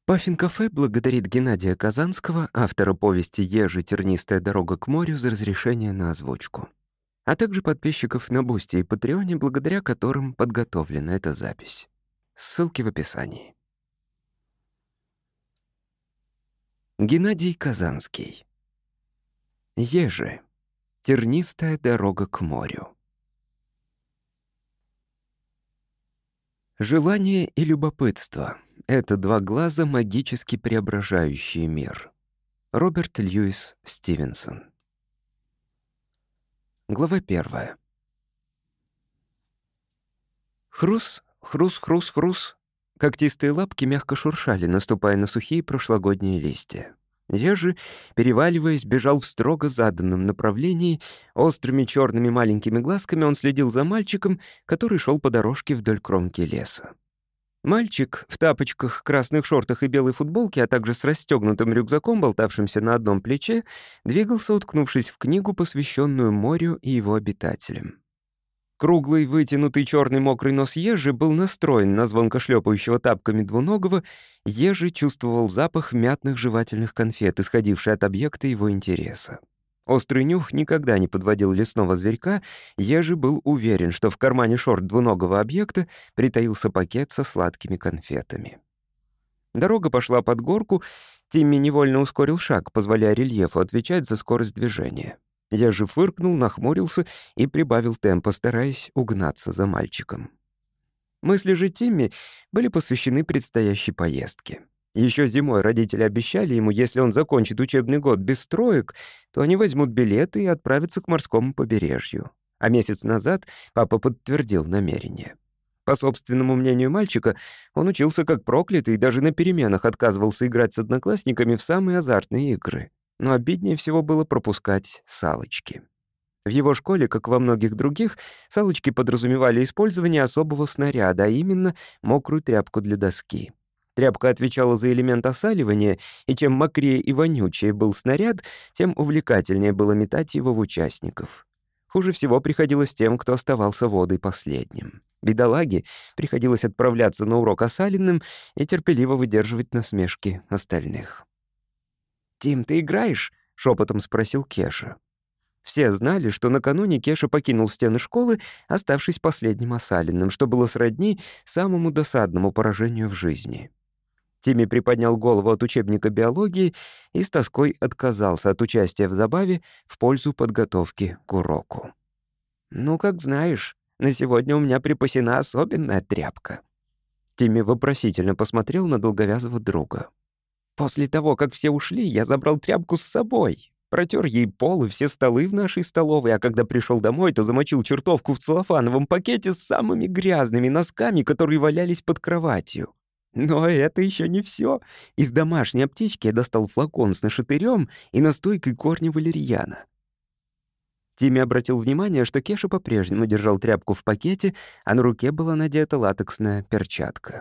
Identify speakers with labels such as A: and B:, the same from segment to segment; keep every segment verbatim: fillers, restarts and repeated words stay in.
A: Паффин-кафе благодарит Геннадия Казанского, автора повести «Ежи. Тернистая дорога к морю», за разрешение на озвучку, а также подписчиков на Бусти и Патреоне, благодаря которым подготовлена эта запись. Ссылки в описании. Геннадий Казанский. «Ежи. Тернистая дорога к морю». Желание и любопытство — это два глаза, магически преображающие мир. Роберт Льюис Стивенсон. Глава первая. Хрус, хрус, хрус, хрус. Когтистые лапки мягко шуршали, наступая на сухие прошлогодние листья. Ежи, переваливаясь, бежал в строго заданном направлении. Острыми черными маленькими глазками он следил за мальчиком, который шел по дорожке вдоль кромки леса. Мальчик в тапочках, красных шортах и белой футболке, а также с расстегнутым рюкзаком, болтавшимся на одном плече, двигался, уткнувшись в книгу, посвященную морю и его обитателям. Круглый, вытянутый черный мокрый нос ежи был настроен на звонко шлепающего тапками двуногого. Ежи чувствовал запах мятных жевательных конфет, исходивший от объекта его интереса. Острый нюх никогда не подводил лесного зверька. Ежи был уверен, что в кармане шорт двуногого объекта притаился пакет со сладкими конфетами. Дорога пошла под горку. Тимми невольно ускорил шаг, позволяя рельефу отвечать за скорость движения. Ежи фыркнул, нахмурился и прибавил темпа, стараясь угнаться за мальчиком. Мысли же Тимми были посвящены предстоящей поездке. Еще зимой родители обещали ему, если он закончит учебный год без троек, то они возьмут билеты и отправятся к морскому побережью. А месяц назад папа подтвердил намерение. По собственному мнению мальчика, он учился как проклятый и даже на переменах отказывался играть с одноклассниками в самые азартные игры. Но обиднее всего было пропускать салочки. В его школе, как во многих других, салочки подразумевали использование особого снаряда, а именно мокрую тряпку для доски. Тряпка отвечала за элемент осаливания, и чем мокрее и вонючее был снаряд, тем увлекательнее было метать его в участников. Хуже всего приходилось тем, кто оставался водой последним. Бедолаге приходилось отправляться на урок осаленным и терпеливо выдерживать насмешки остальных. «Тим, ты играешь?» — шепотом спросил Кеша. Все знали, что накануне Кеша покинул стены школы, оставшись последним осаленным, что было сродни самому досадному поражению в жизни. Тимми приподнял голову от учебника биологии и с тоской отказался от участия в забаве в пользу подготовки к уроку. «Ну, как знаешь, на сегодня у меня припасена особенная тряпка». Тимми вопросительно посмотрел на долговязого друга. «После того, как все ушли, я забрал тряпку с собой, протер ей пол и все столы в нашей столовой, а когда пришел домой, то замочил чертовку в целлофановом пакете с самыми грязными носками, которые валялись под кроватью. Но это еще не все. Из домашней аптечки я достал флакон с нашатырем и настойкой корня валерьяна». Тимми обратил внимание, что Кеша по-прежнему держал тряпку в пакете, а на руке была надета латексная перчатка.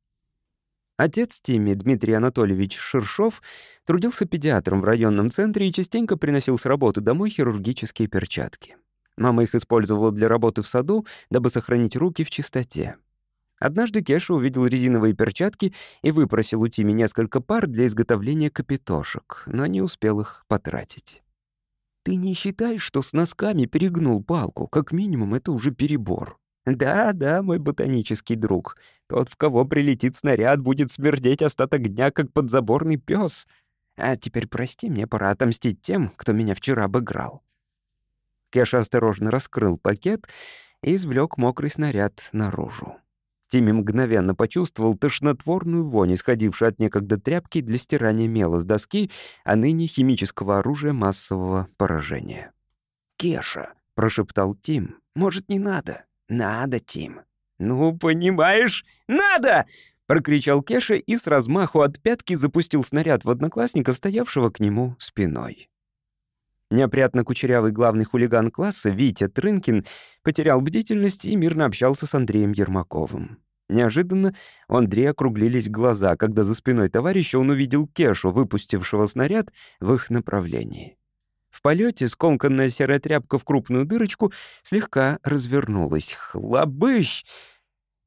A: Отец Тимми, Дмитрий Анатольевич Ширшов, трудился педиатром в районном центре и частенько приносил с работы домой хирургические перчатки. Мама их использовала для работы в саду, дабы сохранить руки в чистоте. Однажды Кеша увидел резиновые перчатки и выпросил у Тимми несколько пар для изготовления капитошек, но не успел их потратить. «Ты не считаешь, что с носками перегнул палку? Как минимум, это уже перебор». «Да, да, мой ботанический друг. Тот, в кого прилетит снаряд, будет смердеть остаток дня, как подзаборный пес. А теперь прости, мне пора отомстить тем, кто меня вчера обыграл». Кеша осторожно раскрыл пакет и извлек мокрый снаряд наружу. Тимми мгновенно почувствовал тошнотворную вонь, исходившую от некогда тряпки для стирания мела с доски, а ныне химического оружия массового поражения. «Кеша», — прошептал Тим, — «может, не надо?» «Надо, Тим». «Ну, понимаешь, надо!» — прокричал Кеша и с размаху от пятки запустил снаряд в одноклассника, стоявшего к нему спиной. Неопрятно кучерявый главный хулиган класса Витя Трынкин потерял бдительность и мирно общался с Андреем Ермаковым. Неожиданно у Андрея округлились глаза, когда за спиной товарища он увидел Кешу, выпустившего снаряд в их направлении. В полете скомканная серая тряпка в крупную дырочку слегка развернулась. Хлобыщ!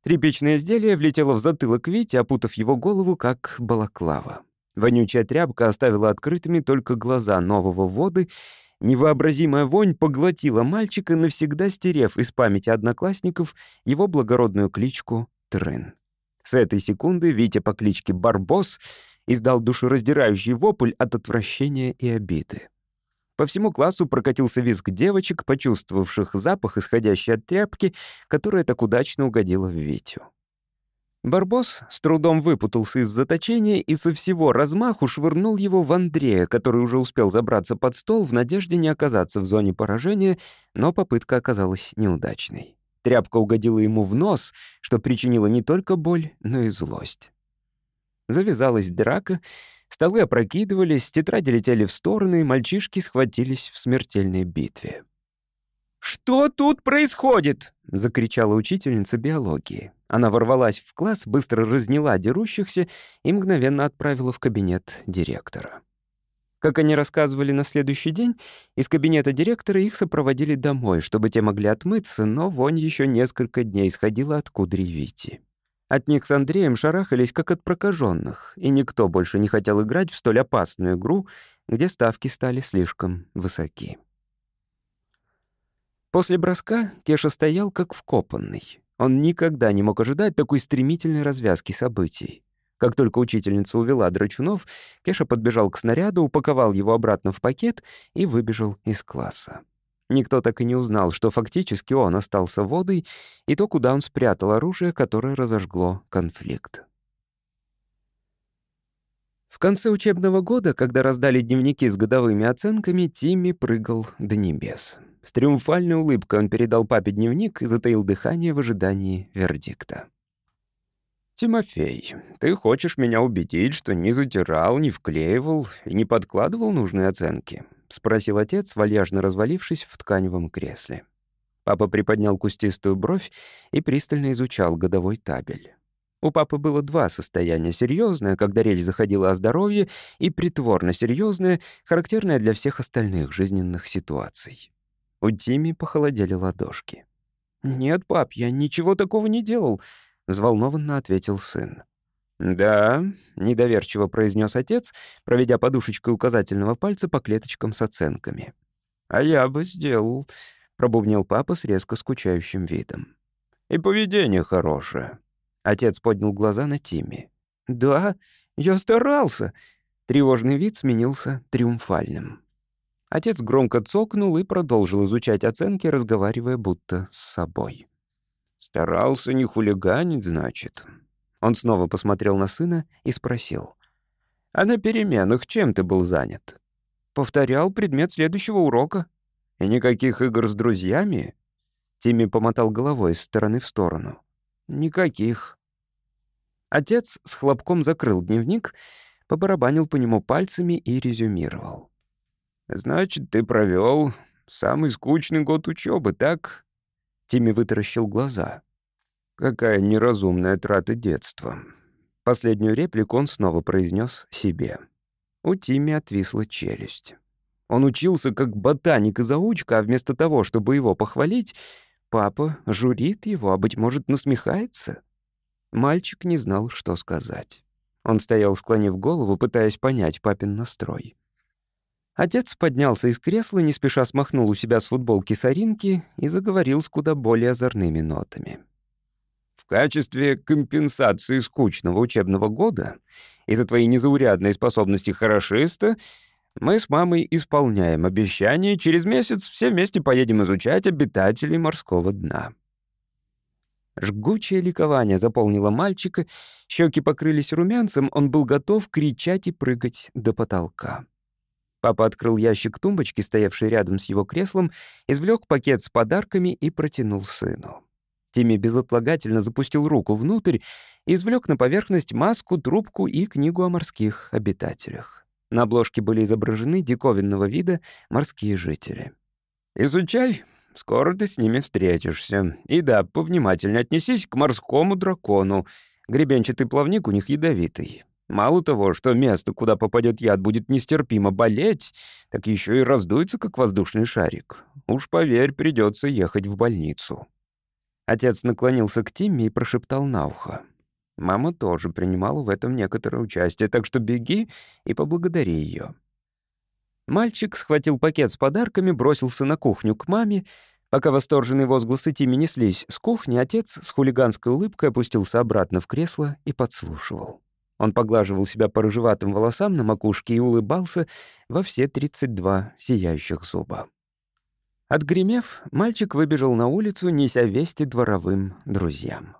A: Тряпичное изделие влетело в затылок Вити, опутав его голову, как балаклава. Вонючая тряпка оставила открытыми только глаза нового воды. Невообразимая вонь поглотила мальчика, навсегда стерев из памяти одноклассников его благородную кличку Трын. С этой секунды Витя по кличке Барбос издал душераздирающий вопль от отвращения и обиды. По всему классу прокатился визг девочек, почувствовавших запах, исходящий от тряпки, которая так удачно угодила в Витю. Барбос с трудом выпутался из заточения и со всего размаху швырнул его в Андрея, который уже успел забраться под стол в надежде не оказаться в зоне поражения, но попытка оказалась неудачной. Тряпка угодила ему в нос, что причинило не только боль, но и злость. Завязалась драка, столы опрокидывались, тетради летели в стороны, и мальчишки схватились в смертельной битве. «Что тут происходит?» — закричала учительница биологии. Она ворвалась в класс, быстро разняла дерущихся и мгновенно отправила в кабинет директора. Как они рассказывали на следующий день, из кабинета директора их сопроводили домой, чтобы те могли отмыться, но вонь еще несколько дней исходила от кудрей Вити. От них с Андреем шарахались, как от прокаженных, и никто больше не хотел играть в столь опасную игру, где ставки стали слишком высоки. После броска Кеша стоял как вкопанный. Он никогда не мог ожидать такой стремительной развязки событий. Как только учительница увела драчунов, Кеша подбежал к снаряду, упаковал его обратно в пакет и выбежал из класса. Никто так и не узнал, что фактически он остался водой, и то, куда он спрятал оружие, которое разожгло конфликт. В конце учебного года, когда раздали дневники с годовыми оценками, Тимми прыгал до небес. С триумфальной улыбкой он передал папе дневник и затаил дыхание в ожидании вердикта. «Тимофей, ты хочешь меня убедить, что не затирал, не вклеивал и не подкладывал нужные оценки?» — спросил отец, вальяжно развалившись в тканевом кресле. Папа приподнял кустистую бровь и пристально изучал годовой табель. У папы было два состояния: серьезное, когда речь заходила о здоровье, и притворно серьезное, характерное для всех остальных жизненных ситуаций. У Тимми похолодели ладошки. «Нет, пап, я ничего такого не делал», — взволнованно ответил сын. «Да», — недоверчиво произнес отец, проведя подушечкой указательного пальца по клеточкам с оценками. «А я бы сделал», — пробубнил папа с резко скучающим видом. «И поведение хорошее». Отец поднял глаза на Тимми. «Да, я старался». Тревожный вид сменился триумфальным. Отец громко цокнул и продолжил изучать оценки, разговаривая будто с собой. «Старался не хулиганить, значит?» Он снова посмотрел на сына и спросил. «А на переменах чем ты был занят?» «Повторял предмет следующего урока». «И никаких игр с друзьями?» Тимми помотал головой из стороны в сторону. «Никаких». Отец с хлопком закрыл дневник, побарабанил по нему пальцами и резюмировал. «Значит, ты провел самый скучный год учебы, так?» Тимми вытаращил глаза. «Какая неразумная трата детства». Последнюю реплику он снова произнес себе. У Тимми отвисла челюсть. Он учился как ботаник и заучка, а вместо того, чтобы его похвалить, папа журит его, а, быть может, насмехается. Мальчик не знал, что сказать. Он стоял, склонив голову, пытаясь понять папин настрой. Отец поднялся из кресла, не спеша смахнул у себя с футболки соринки и заговорил с куда более озорными нотами. «В качестве компенсации скучного учебного года и за твои незаурядные способности хорошиста мы с мамой исполняем обещание, через месяц все вместе поедем изучать обитателей морского дна». Жгучее ликование заполнило мальчика, щеки покрылись румянцем, он был готов кричать и прыгать до потолка. Папа открыл ящик тумбочки, стоявший рядом с его креслом, извлек пакет с подарками и протянул сыну. Тимми безотлагательно запустил руку внутрь и извлек на поверхность маску, трубку и книгу о морских обитателях. На обложке были изображены диковинного вида морские жители. «Изучай, скоро ты с ними встретишься. И да, повнимательнее отнесись к морскому дракону. Гребенчатый плавник у них ядовитый. Мало того, что место, куда попадет яд, будет нестерпимо болеть, так еще и раздуется, как воздушный шарик. Уж поверь, придется ехать в больницу». Отец наклонился к Тимме и прошептал на ухо. Мама тоже принимала в этом некоторое участие, так что беги и поблагодари ее. Мальчик схватил пакет с подарками, бросился на кухню к маме. Пока восторженные возгласы Тимми неслись с кухни, отец с хулиганской улыбкой опустился обратно в кресло и подслушивал. Он поглаживал себя по рыжеватым волосам на макушке и улыбался во все тридцать два сияющих зуба. Отгремев, мальчик выбежал на улицу, неся вести дворовым друзьям.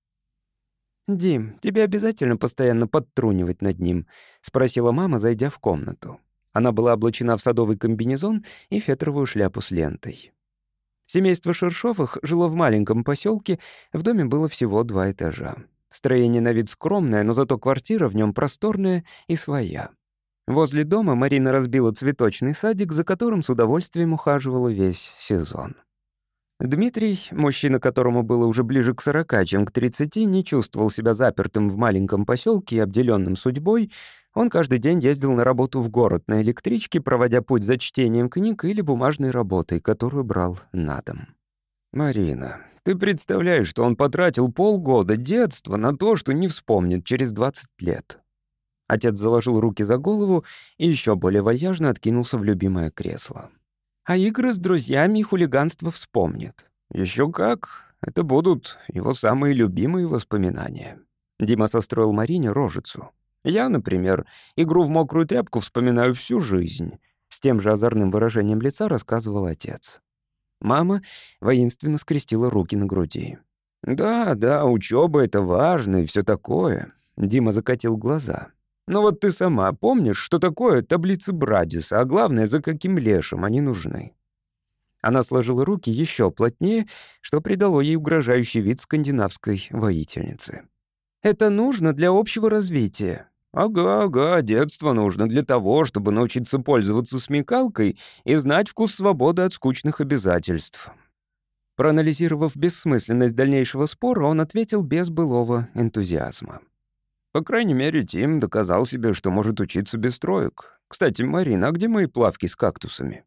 A: «Дим, тебе обязательно постоянно подтрунивать над ним?» — спросила мама, зайдя в комнату. Она была облачена в садовый комбинезон и фетровую шляпу с лентой. Семейство Шершовых жило в маленьком поселке, в доме было всего два этажа. Строение на вид скромное, но зато квартира в нем просторная и своя. Возле дома Марина разбила цветочный садик, за которым с удовольствием ухаживала весь сезон. Дмитрий, мужчина, которому было уже ближе к сорока, чем к тридцати, не чувствовал себя запертым в маленьком поселке и обделенным судьбой. Он каждый день ездил на работу в город на электричке, проводя путь за чтением книг или бумажной работой, которую брал на дом. «Марина, ты представляешь, что он потратил полгода детства на то, что не вспомнит через двадцать лет?» Отец заложил руки за голову и еще более вальяжно откинулся в любимое кресло. «А игры с друзьями и хулиганство вспомнит. Еще как, это будут его самые любимые воспоминания». Дима состроил Марине рожицу. «Я, например, игру в мокрую тряпку вспоминаю всю жизнь», — с тем же озорным выражением лица рассказывал отец. Мама воинственно скрестила руки на груди. «Да, да, учеба — это важно и все такое», — Дима закатил глаза. «Но вот ты сама помнишь, что такое таблицы Брадиса, а главное, за каким лешим они нужны?» Она сложила руки еще плотнее, что придало ей угрожающий вид скандинавской воительницы. «Это нужно для общего развития». «Ага, ага, детство нужно для того, чтобы научиться пользоваться смекалкой и знать вкус свободы от скучных обязательств». Проанализировав бессмысленность дальнейшего спора, он ответил без былого энтузиазма. «По крайней мере, Тим доказал себе, что может учиться без троек. Кстати, Марина, а где мои плавки с кактусами?»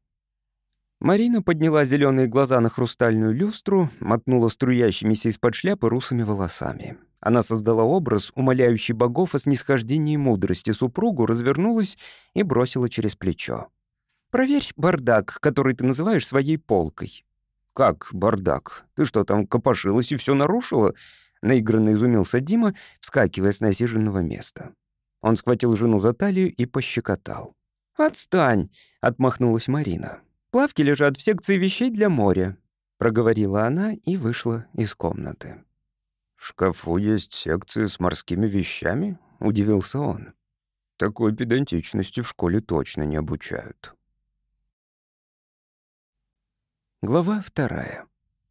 A: Марина подняла зеленые глаза на хрустальную люстру, мотнула струящимися из-под шляпы русыми волосами. Она создала образ, умоляющий богов о снисхождении и мудрости супругу, развернулась и бросила через плечо. «Проверь бардак, который ты называешь своей полкой». «Как бардак? Ты что, там копошилась и все нарушила?» Наигранно изумился Дима, вскакивая с насиженного места. Он схватил жену за талию и пощекотал. «Отстань!» — отмахнулась Марина. «Плавки лежат в секции вещей для моря», — проговорила она и вышла из комнаты. «В шкафу есть секции с морскими вещами?» — удивился он. «Такой педантичности в школе точно не обучают». Глава вторая.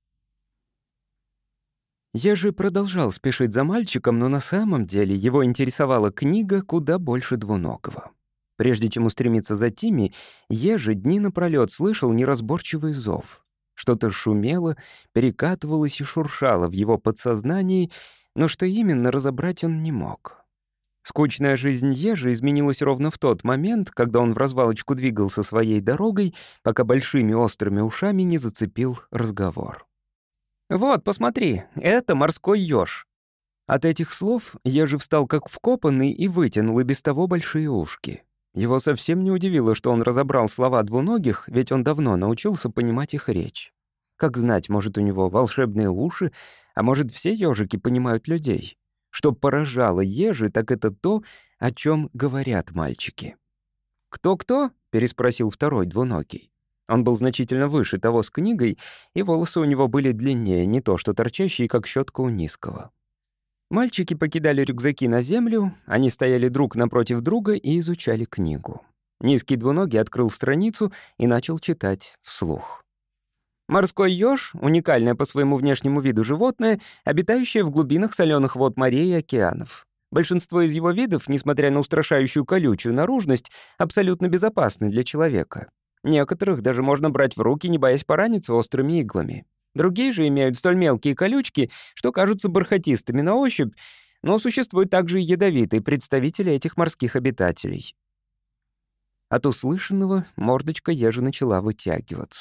A: Ежи продолжал спешить за мальчиком, но на самом деле его интересовала книга куда больше двуногого. Прежде чем устремиться за Тимми, Ежи дни напролёт слышал неразборчивый зов. Что-то шумело, перекатывалось и шуршало в его подсознании, но что именно, разобрать он не мог. Скучная жизнь Ежи изменилась ровно в тот момент, когда он вразвалочку двигался своей дорогой, пока большими острыми ушами не зацепил разговор. «Вот, посмотри, это морской ёж». От этих слов Ежи встал как вкопанный и вытянул и без того большие ушки. Его совсем не удивило, что он разобрал слова двуногих, ведь он давно научился понимать их речь. Как знать, может, у него волшебные уши, а может, все ежики понимают людей. Что поражало Ежи, так это то, о чем говорят мальчики. «Кто-кто?» — переспросил второй двуногий. Он был значительно выше того с книгой, и волосы у него были длиннее, не то что торчащие, как щетка у низкого. Мальчики покидали рюкзаки на землю, они стояли друг напротив друга и изучали книгу. Низкий двуногий открыл страницу и начал читать вслух. «Морской ёж — уникальное по своему внешнему виду животное, обитающее в глубинах соленых вод морей и океанов. Большинство из его видов, несмотря на устрашающую колючую наружность, абсолютно безопасны для человека. Некоторых даже можно брать в руки, не боясь пораниться острыми иглами. Другие же имеют столь мелкие колючки, что кажутся бархатистыми на ощупь, но существуют также и ядовитые представители этих морских обитателей». От услышанного мордочка Ежи начала вытягиваться.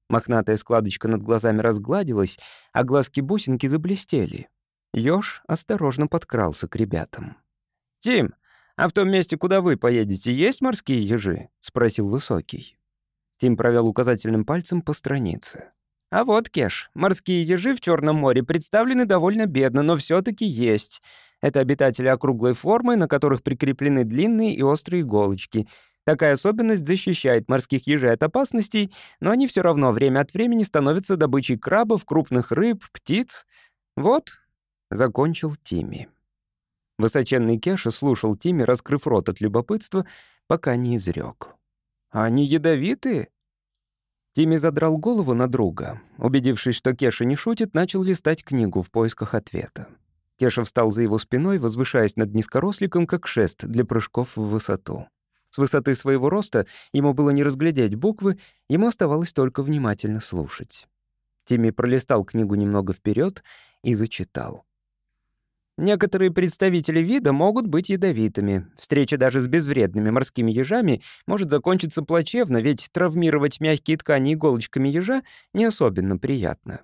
A: Мохнатая складочка над глазами разгладилась, а глазки-бусинки заблестели. Ёж осторожно подкрался к ребятам. «Тим, а в том месте, куда вы поедете, есть морские ежи?» — спросил Высокий. Тим провел указательным пальцем по странице. «А вот, Кеш, морские ежи в Черном море представлены довольно бедно, но все-таки есть. Это обитатели округлой формы, на которых прикреплены длинные и острые иголочки. Такая особенность защищает морских ежей от опасностей, но они все равно время от времени становятся добычей крабов, крупных рыб, птиц. Вот», — закончил Тимми. Высоченный Кеша слушал Тимми, раскрыв рот от любопытства, пока не изрек. «А они ядовитые?» Тимми задрал голову на друга. Убедившись, что Кеша не шутит, начал листать книгу в поисках ответа. Кеша встал за его спиной, возвышаясь над низкоросликом, как шест для прыжков в высоту. С высоты своего роста ему было не разглядеть буквы, ему оставалось только внимательно слушать. Тимми пролистал книгу немного вперед и зачитал. «Некоторые представители вида могут быть ядовитыми. Встреча даже с безвредными морскими ежами может закончиться плачевно, ведь травмировать мягкие ткани иголочками ежа не особенно приятно».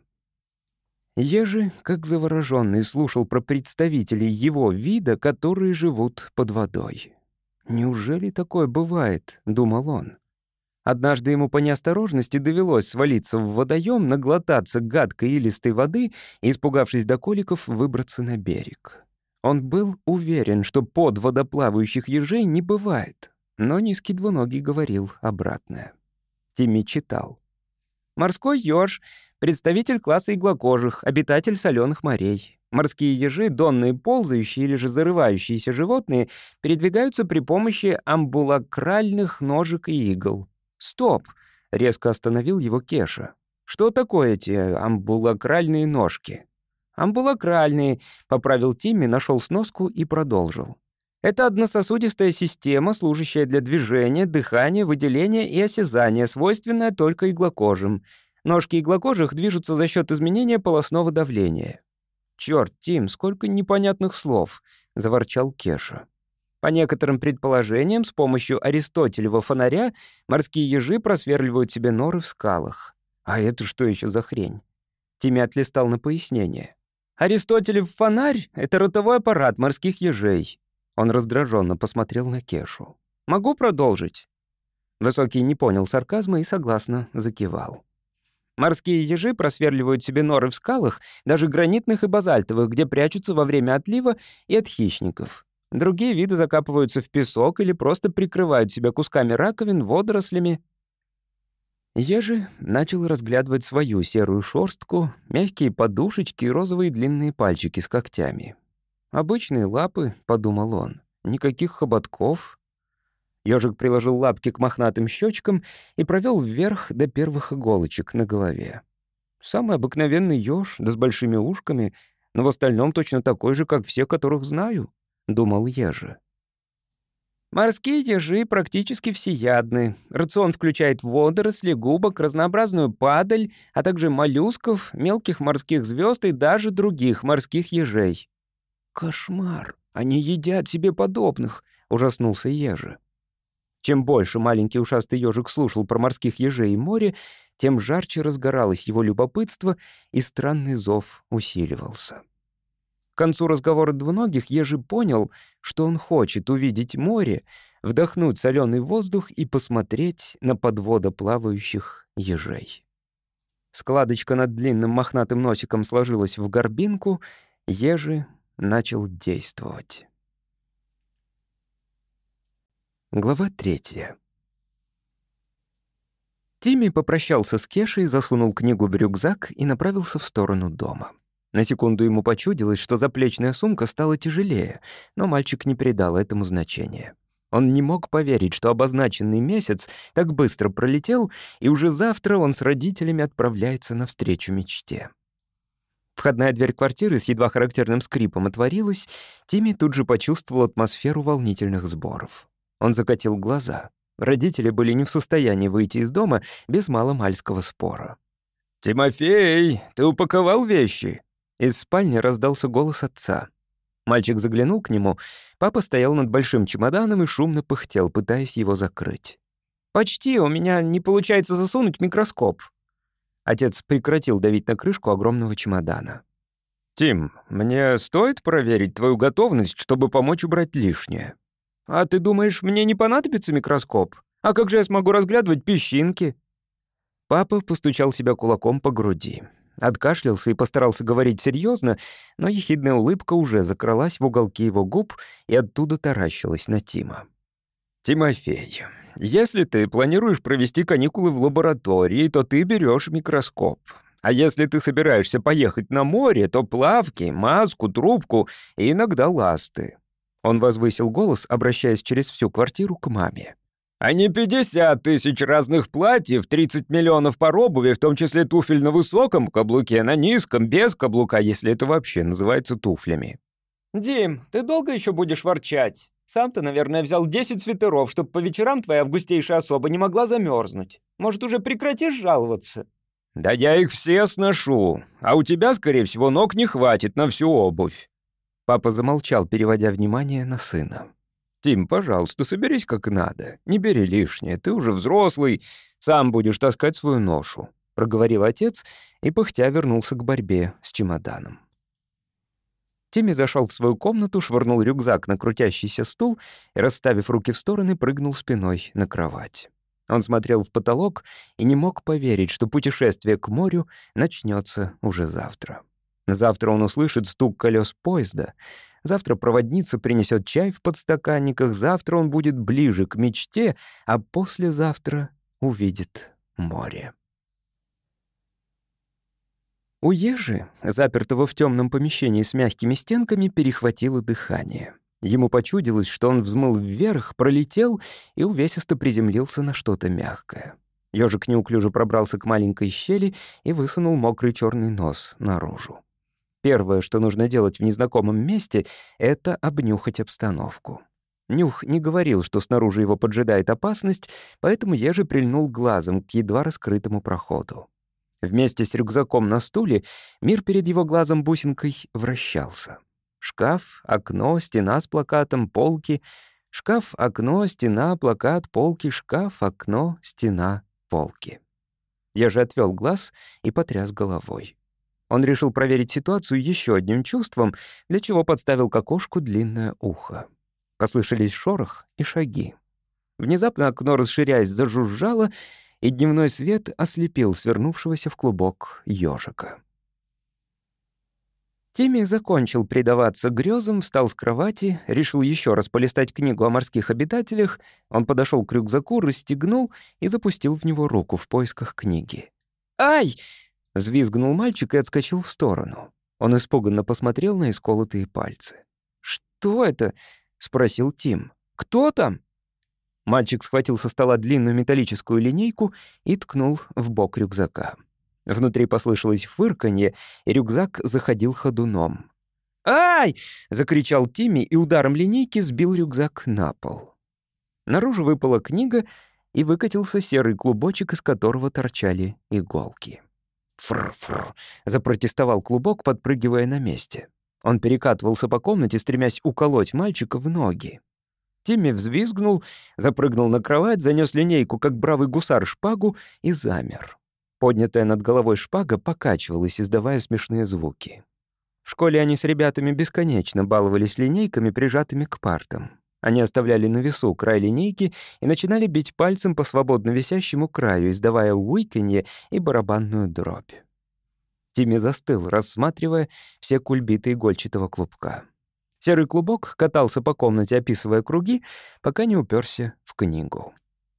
A: Ежи, как заворожённый, слушал про представителей его вида, которые живут под водой. «Неужели такое бывает?» — думал он. Однажды ему по неосторожности довелось свалиться в водоем, наглотаться гадкой илистой воды и, испугавшись до коликов, выбраться на берег. Он был уверен, что под водоплавающих ежей не бывает, но низкий двуногий говорил обратное. Тимми читал. «Морской еж — представитель класса иглокожих, обитатель соленых морей. Морские ежи, донные ползающие или же зарывающиеся животные, передвигаются при помощи амбулакральных ножек и игл». «Стоп!» — резко остановил его Кеша. «Что такое эти амбулакральные ножки?» «Амбулакральные», — поправил Тимми, нашел сноску и продолжил. «Это однососудистая система, служащая для движения, дыхания, выделения и осязания, свойственная только иглокожим. Ножки иглокожих движутся за счет изменения полостного давления». «Чёрт, Тим, сколько непонятных слов!» — заворчал Кеша. «По некоторым предположениям, с помощью аристотелева фонаря морские ежи просверливают себе норы в скалах». «А это что еще за хрень?» Тимми отлистал на пояснение. «Аристотелев фонарь — это ротовой аппарат морских ежей». Он раздраженно посмотрел на Кешу. «Могу продолжить?» Высокий не понял сарказма и согласно закивал. Морские ежи просверливают себе норы в скалах, даже гранитных и базальтовых, где прячутся во время отлива и от хищников. Другие виды закапываются в песок или просто прикрывают себя кусками раковин, водорослями. Ежи начал разглядывать свою серую шорстку, мягкие подушечки и розовые длинные пальчики с когтями. «Обычные лапы», — подумал он, — «никаких хоботков». Ёжик приложил лапки к мохнатым щечкам и провел вверх до первых иголочек на голове. Самый обыкновенный ёж, да с большими ушками, но в остальном точно такой же, как все, которых знаю, — думал Ежи. Морские ежи практически всеядны. Рацион включает водоросли, губок, разнообразную падаль, а также моллюсков, мелких морских звезд и даже других морских ежей. «Кошмар! Они едят себе подобных!» — ужаснулся Ежи. Чем больше маленький ушастый ежик слушал про морских ежей и море, тем жарче разгоралось его любопытство, и странный зов усиливался. К концу разговора двуногих Ежи понял, что он хочет увидеть море, вдохнуть соленый воздух и посмотреть на подводоплавающих ежей. Складочка над длинным мохнатым носиком сложилась в горбинку, Ежи начал действовать. Глава третья. Тимми попрощался с Кешей, засунул книгу в рюкзак и направился в сторону дома. На секунду ему почудилось, что заплечная сумка стала тяжелее, но мальчик не придал этому значения. Он не мог поверить, что обозначенный месяц так быстро пролетел, и уже завтра он с родителями отправляется навстречу мечте. Входная дверь квартиры с едва характерным скрипом отворилась, Тимми тут же почувствовал атмосферу волнительных сборов. Он закатил глаза. Родители были не в состоянии выйти из дома без маломальского спора. «Тимофей, ты упаковал вещи?» Из спальни раздался голос отца. Мальчик заглянул к нему. Папа стоял над большим чемоданом и шумно пыхтел, пытаясь его закрыть. «Почти, у меня не получается засунуть микроскоп». Отец прекратил давить на крышку огромного чемодана. «Тим, мне стоит проверить твою готовность, чтобы помочь убрать лишнее?» «А ты думаешь, мне не понадобится микроскоп? А как же я смогу разглядывать песчинки?» Папа постучал себя кулаком по груди. Откашлялся и постарался говорить серьезно, но ехидная улыбка уже закралась в уголки его губ и оттуда таращилась на Тима. «Тимофей, если ты планируешь провести каникулы в лаборатории, то ты берешь микроскоп. А если ты собираешься поехать на море, то плавки, маску, трубку и иногда ласты». Он возвысил голос, обращаясь через всю квартиру к маме. «А не пятьдесят тысяч разных платьев, тридцать миллионов пар обуви, в том числе туфель на высоком каблуке, на низком, без каблука, если это вообще называется туфлями». «Дим, ты долго еще будешь ворчать? Сам ты, наверное, взял десять свитеров, чтобы по вечерам твоя августейшая особа не могла замерзнуть. Может, уже прекратишь жаловаться?» «Да я их все сношу, а у тебя, скорее всего, ног не хватит на всю обувь». Папа замолчал, переводя внимание на сына. «Тим, пожалуйста, соберись как надо. Не бери лишнее, ты уже взрослый, сам будешь таскать свою ношу», — проговорил отец и, пыхтя, вернулся к борьбе с чемоданом. Тимми зашел в свою комнату, швырнул рюкзак на крутящийся стул и, расставив руки в стороны, прыгнул спиной на кровать. Он смотрел в потолок и не мог поверить, что путешествие к морю начнется уже завтра. Завтра он услышит стук колес поезда, завтра проводница принесет чай в подстаканниках, завтра он будет ближе к мечте, а послезавтра увидит море. У Ежи, запертого в темном помещении с мягкими стенками, перехватило дыхание. Ему почудилось, что он взмыл вверх, пролетел и увесисто приземлился на что-то мягкое. Ежик неуклюже пробрался к маленькой щели и высунул мокрый черный нос наружу. Первое, что нужно делать в незнакомом месте, — это обнюхать обстановку. Нюх не говорил, что снаружи его поджидает опасность, поэтому Ежи прильнул глазом к едва раскрытому проходу. Вместе с рюкзаком на стуле мир перед его глазом бусинкой вращался. Шкаф, окно, стена с плакатом, полки. Шкаф, окно, стена, плакат, полки, шкаф, окно, стена, полки. Ежи отвел глаз и потряс головой. Он решил проверить ситуацию еще одним чувством, для чего подставил к окошку длинное ухо. Послышались шорох и шаги. Внезапно окно, расширяясь, зажужжало, и дневной свет ослепил свернувшегося в клубок ежика. Тимми закончил предаваться грезам, встал с кровати, решил еще раз полистать книгу о морских обитателях. Он подошел к рюкзаку, расстегнул и запустил в него руку в поисках книги. «Ай!» — взвизгнул мальчик и отскочил в сторону. Он испуганно посмотрел на исколотые пальцы. «Что это?» — спросил Тим. «Кто там?» Мальчик схватил со стола длинную металлическую линейку и ткнул в бок рюкзака. Внутри послышалось фырканье, и рюкзак заходил ходуном. «Ай!» — закричал Тимми и ударом линейки сбил рюкзак на пол. Наружу выпала книга, и выкатился серый клубочек, из которого торчали иголки. «Фр-фр!» — запротестовал клубок, подпрыгивая на месте. Он перекатывался по комнате, стремясь уколоть мальчика в ноги. Тимми взвизгнул, запрыгнул на кровать, занёс линейку, как бравый гусар, шпагу и замер. Поднятая над головой шпага покачивалась, издавая смешные звуки. В школе они с ребятами бесконечно баловались линейками, прижатыми к партам. Они оставляли на весу край линейки и начинали бить пальцем по свободно висящему краю, издавая уиканье и барабанную дробь. Тимми застыл, рассматривая все кульбиты игольчатого клубка. Серый клубок катался по комнате, описывая круги, пока не уперся в книгу.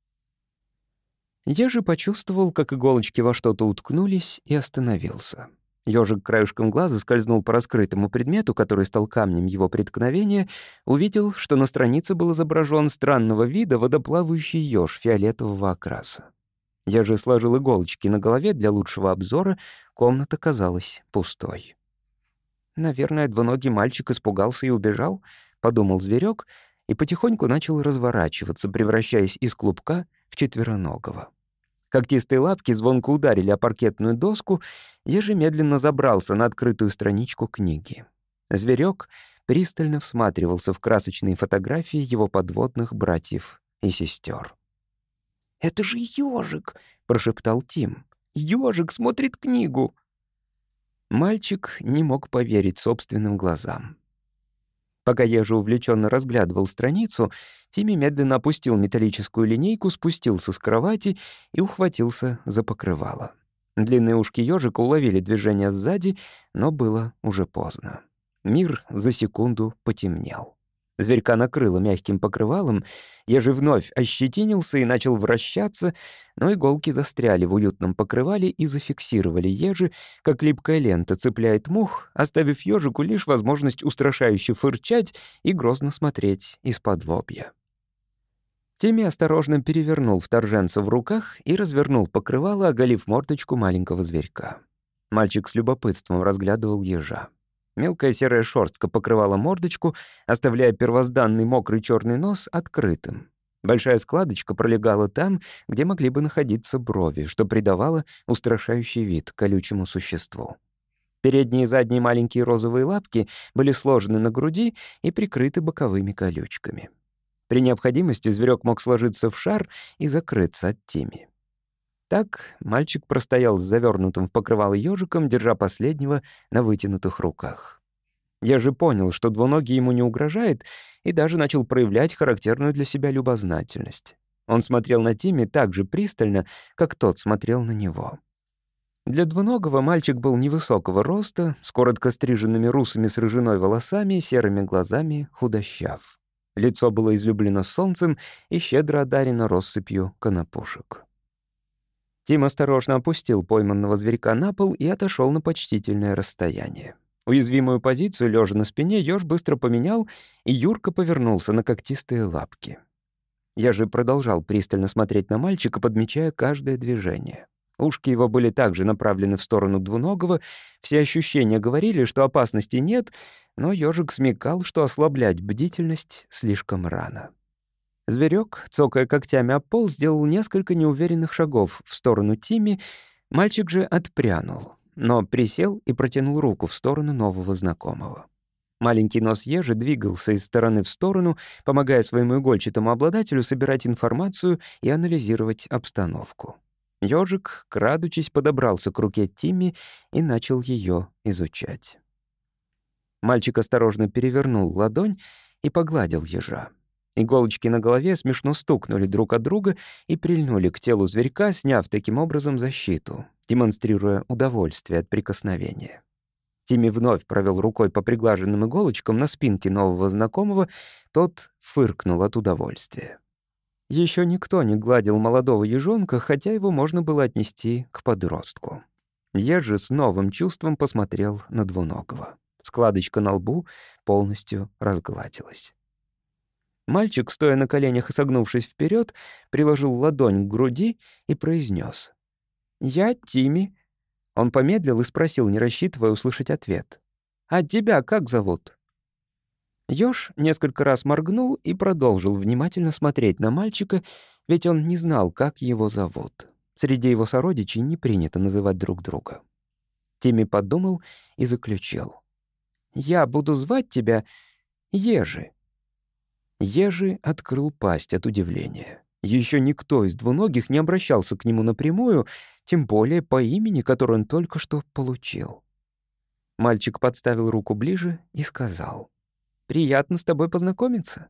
A: Ежи почувствовал, как иголочки во что-то уткнулись, и остановился. Ёжик краешком глаза скользнул по раскрытому предмету, который стал камнем его преткновения, увидел, что на странице был изображен странного вида водоплавающий ёж фиолетового окраса. Ежи сложил иголочки на голове для лучшего обзора, комната казалась пустой. «Наверное, двуногий мальчик испугался и убежал», — подумал зверек, и потихоньку начал разворачиваться, превращаясь из клубка в четвероногого. Когтистые лапки звонко ударили о паркетную доску, Ежи медленно забрался на открытую страничку книги. Зверек пристально всматривался в красочные фотографии его подводных братьев и сестер. «Это же ежик!» — прошептал Тим. Ёжик смотрит книгу!» Мальчик не мог поверить собственным глазам. Пока Ежи увлеченно разглядывал страницу, Тимми медленно опустил металлическую линейку, спустился с кровати и ухватился за покрывало. Длинные ушки ежика уловили движение сзади, но было уже поздно. Мир за секунду потемнел. Зверька накрыло мягким покрывалом, Ежи вновь ощетинился и начал вращаться, но иголки застряли в уютном покрывале и зафиксировали Ежи, как липкая лента цепляет мух, оставив ежику лишь возможность устрашающе фырчать и грозно смотреть из-под лобья. Тимми осторожно перевернул вторженца в руках и развернул покрывало, оголив мордочку маленького зверька. Мальчик с любопытством разглядывал ежа. Мелкая серая шерстка покрывала мордочку, оставляя первозданный мокрый черный нос открытым. Большая складочка пролегала там, где могли бы находиться брови, что придавало устрашающий вид колючему существу. Передние и задние маленькие розовые лапки были сложены на груди и прикрыты боковыми колючками. При необходимости зверек мог сложиться в шар и закрыться от Тимми. Так мальчик простоял с завернутым в покрывало ежиком, держа последнего на вытянутых руках. Я же понял, что двуногий ему не угрожает, и даже начал проявлять характерную для себя любознательность. Он смотрел на Тимми так же пристально, как тот смотрел на него. Для двуногого мальчик был невысокого роста, с коротко стриженными русыми с рыжиной волосами и серыми глазами, худощав. Лицо было излюблено солнцем и щедро одарено россыпью конопушек. Тим осторожно опустил пойманного зверька на пол и отошел на почтительное расстояние. Уязвимую позицию, лежа на спине, еж быстро поменял, и Юрка повернулся на когтистые лапки. Я же продолжал пристально смотреть на мальчика, подмечая каждое движение. Ушки его были также направлены в сторону двуногого, все ощущения говорили, что опасности нет, но ежик смекал, что ослаблять бдительность слишком рано. Зверек, цокая когтями об пол, сделал несколько неуверенных шагов в сторону Тимми. Мальчик же отпрянул, но присел и протянул руку в сторону нового знакомого. Маленький нос ежи двигался из стороны в сторону, помогая своему игольчатому обладателю собирать информацию и анализировать обстановку. Ёжик, крадучись, подобрался к руке Тимми и начал ее изучать. Мальчик осторожно перевернул ладонь и погладил ежа. Иголочки на голове смешно стукнули друг от друга и прильнули к телу зверька, сняв таким образом защиту, демонстрируя удовольствие от прикосновения. Тимми вновь провел рукой по приглаженным иголочкам на спинке нового знакомого, тот фыркнул от удовольствия. Еще никто не гладил молодого ежонка, хотя его можно было отнести к подростку. Я же с новым чувством посмотрел на двуногого. Складочка на лбу полностью разгладилась. Мальчик, стоя на коленях и согнувшись вперед, приложил ладонь к груди и произнес: «Я Тимми». Он помедлил и спросил, не рассчитывая услышать ответ: «А тебя как зовут?» Ёж несколько раз моргнул и продолжил внимательно смотреть на мальчика, ведь он не знал, как его зовут. Среди его сородичей не принято называть друг друга. Тимми подумал и заключил: «Я буду звать тебя Ежи». Ежи открыл пасть от удивления. Еще никто из двуногих не обращался к нему напрямую, тем более по имени, которое он только что получил. Мальчик подставил руку ближе и сказал: «Приятно с тобой познакомиться».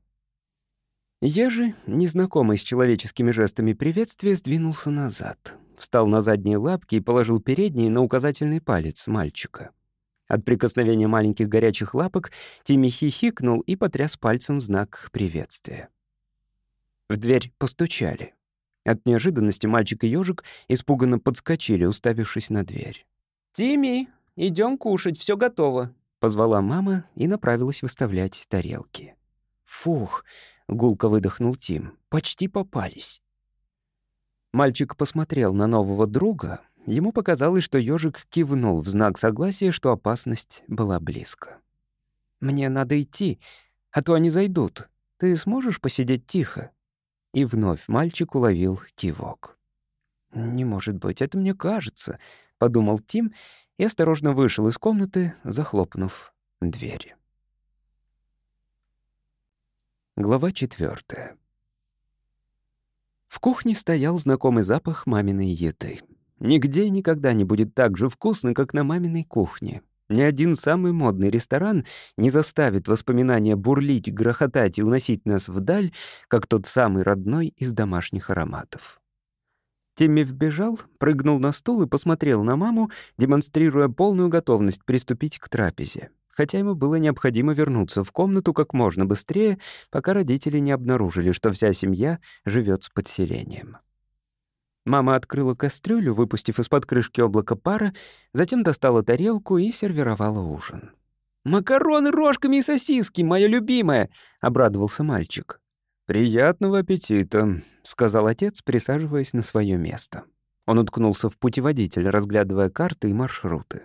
A: Ежи, незнакомый с человеческими жестами приветствия, сдвинулся назад, встал на задние лапки и положил передние на указательный палец мальчика. От прикосновения маленьких горячих лапок Тимми хихикнул и потряс пальцем в знак приветствия. В дверь постучали. От неожиданности мальчик и ежик испуганно подскочили, уставившись на дверь. «Тимми, идем кушать, все готово», — позвала мама и направилась выставлять тарелки. «Фух», — гулко выдохнул Тим, — «почти попались». Мальчик посмотрел на нового друга. Ему показалось, что ежик кивнул в знак согласия, что опасность была близко. «Мне надо идти, а то они зайдут. Ты сможешь посидеть тихо?» И вновь мальчик уловил кивок. «Не может быть, это мне кажется», — подумал Тим и осторожно вышел из комнаты, захлопнув дверь. Глава четвертая. В кухне стоял знакомый запах маминой еды. Нигде и никогда не будет так же вкусно, как на маминой кухне. Ни один самый модный ресторан не заставит воспоминания бурлить, грохотать и уносить нас вдаль, как тот самый родной из домашних ароматов. Тимми вбежал, прыгнул на стул и посмотрел на маму, демонстрируя полную готовность приступить к трапезе. Хотя ему было необходимо вернуться в комнату как можно быстрее, пока родители не обнаружили, что вся семья живет с подселением. Мама открыла кастрюлю, выпустив из-под крышки облако пара, затем достала тарелку и сервировала ужин. «Макароны рожками и сосиски, моё любимое!» — обрадовался мальчик. «Приятного аппетита», — сказал отец, присаживаясь на свое место. Он уткнулся в путеводитель, разглядывая карты и маршруты.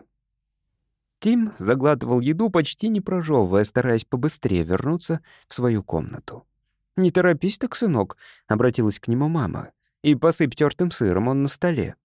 A: Тим заглатывал еду, почти не прожевывая, стараясь побыстрее вернуться в свою комнату. «Не торопись так, сынок», — обратилась к нему мама. «И посыпь тертым сыром, он на столе».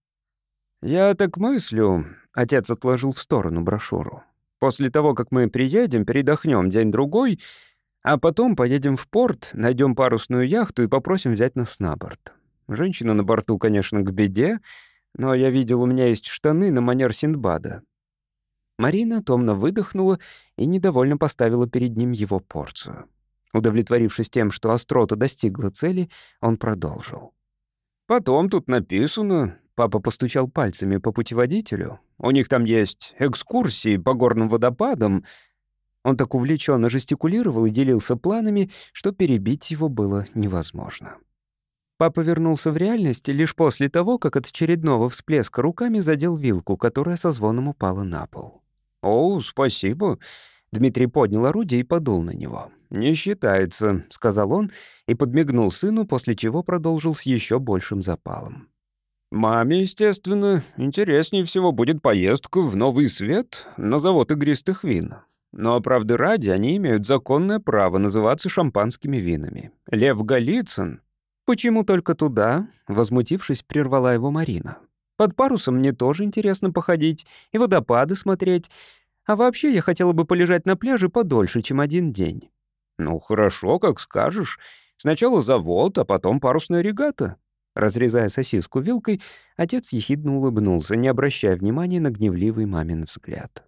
A: «Я так мыслю», — отец отложил в сторону брошюру. «После того, как мы приедем, передохнем день-другой, а потом поедем в порт, найдем парусную яхту и попросим взять нас на борт. Женщина на борту, конечно, к беде, но я видел, у меня есть штаны на манер Синдбада». Марина томно выдохнула и недовольно поставила перед ним его порцию. Удовлетворившись тем, что острота достигла цели, он продолжил. «Потом тут написано...» — папа постучал пальцами по путеводителю. «У них там есть экскурсии по горным водопадам». Он так увлеченно жестикулировал и делился планами, что перебить его было невозможно. Папа вернулся в реальность лишь после того, как от очередного всплеска руками задел вилку, которая со звоном упала на пол. «О, спасибо». Дмитрий поднял орудие и подул на него. «Не считается», — сказал он и подмигнул сыну, после чего продолжил с еще большим запалом. «Маме, естественно, интереснее всего будет поездка в Новый Свет на завод игристых вин. Но, правды ради, они имеют законное право называться шампанскими винами. Лев Голицын...» «Почему только туда?» — возмутившись, прервала его Марина. «Под парусом мне тоже интересно походить и водопады смотреть. А вообще я хотела бы полежать на пляже подольше, чем один день». «Ну, хорошо, как скажешь. Сначала завод, а потом парусная регата». Разрезая сосиску вилкой, отец ехидно улыбнулся, не обращая внимания на гневливый мамин взгляд.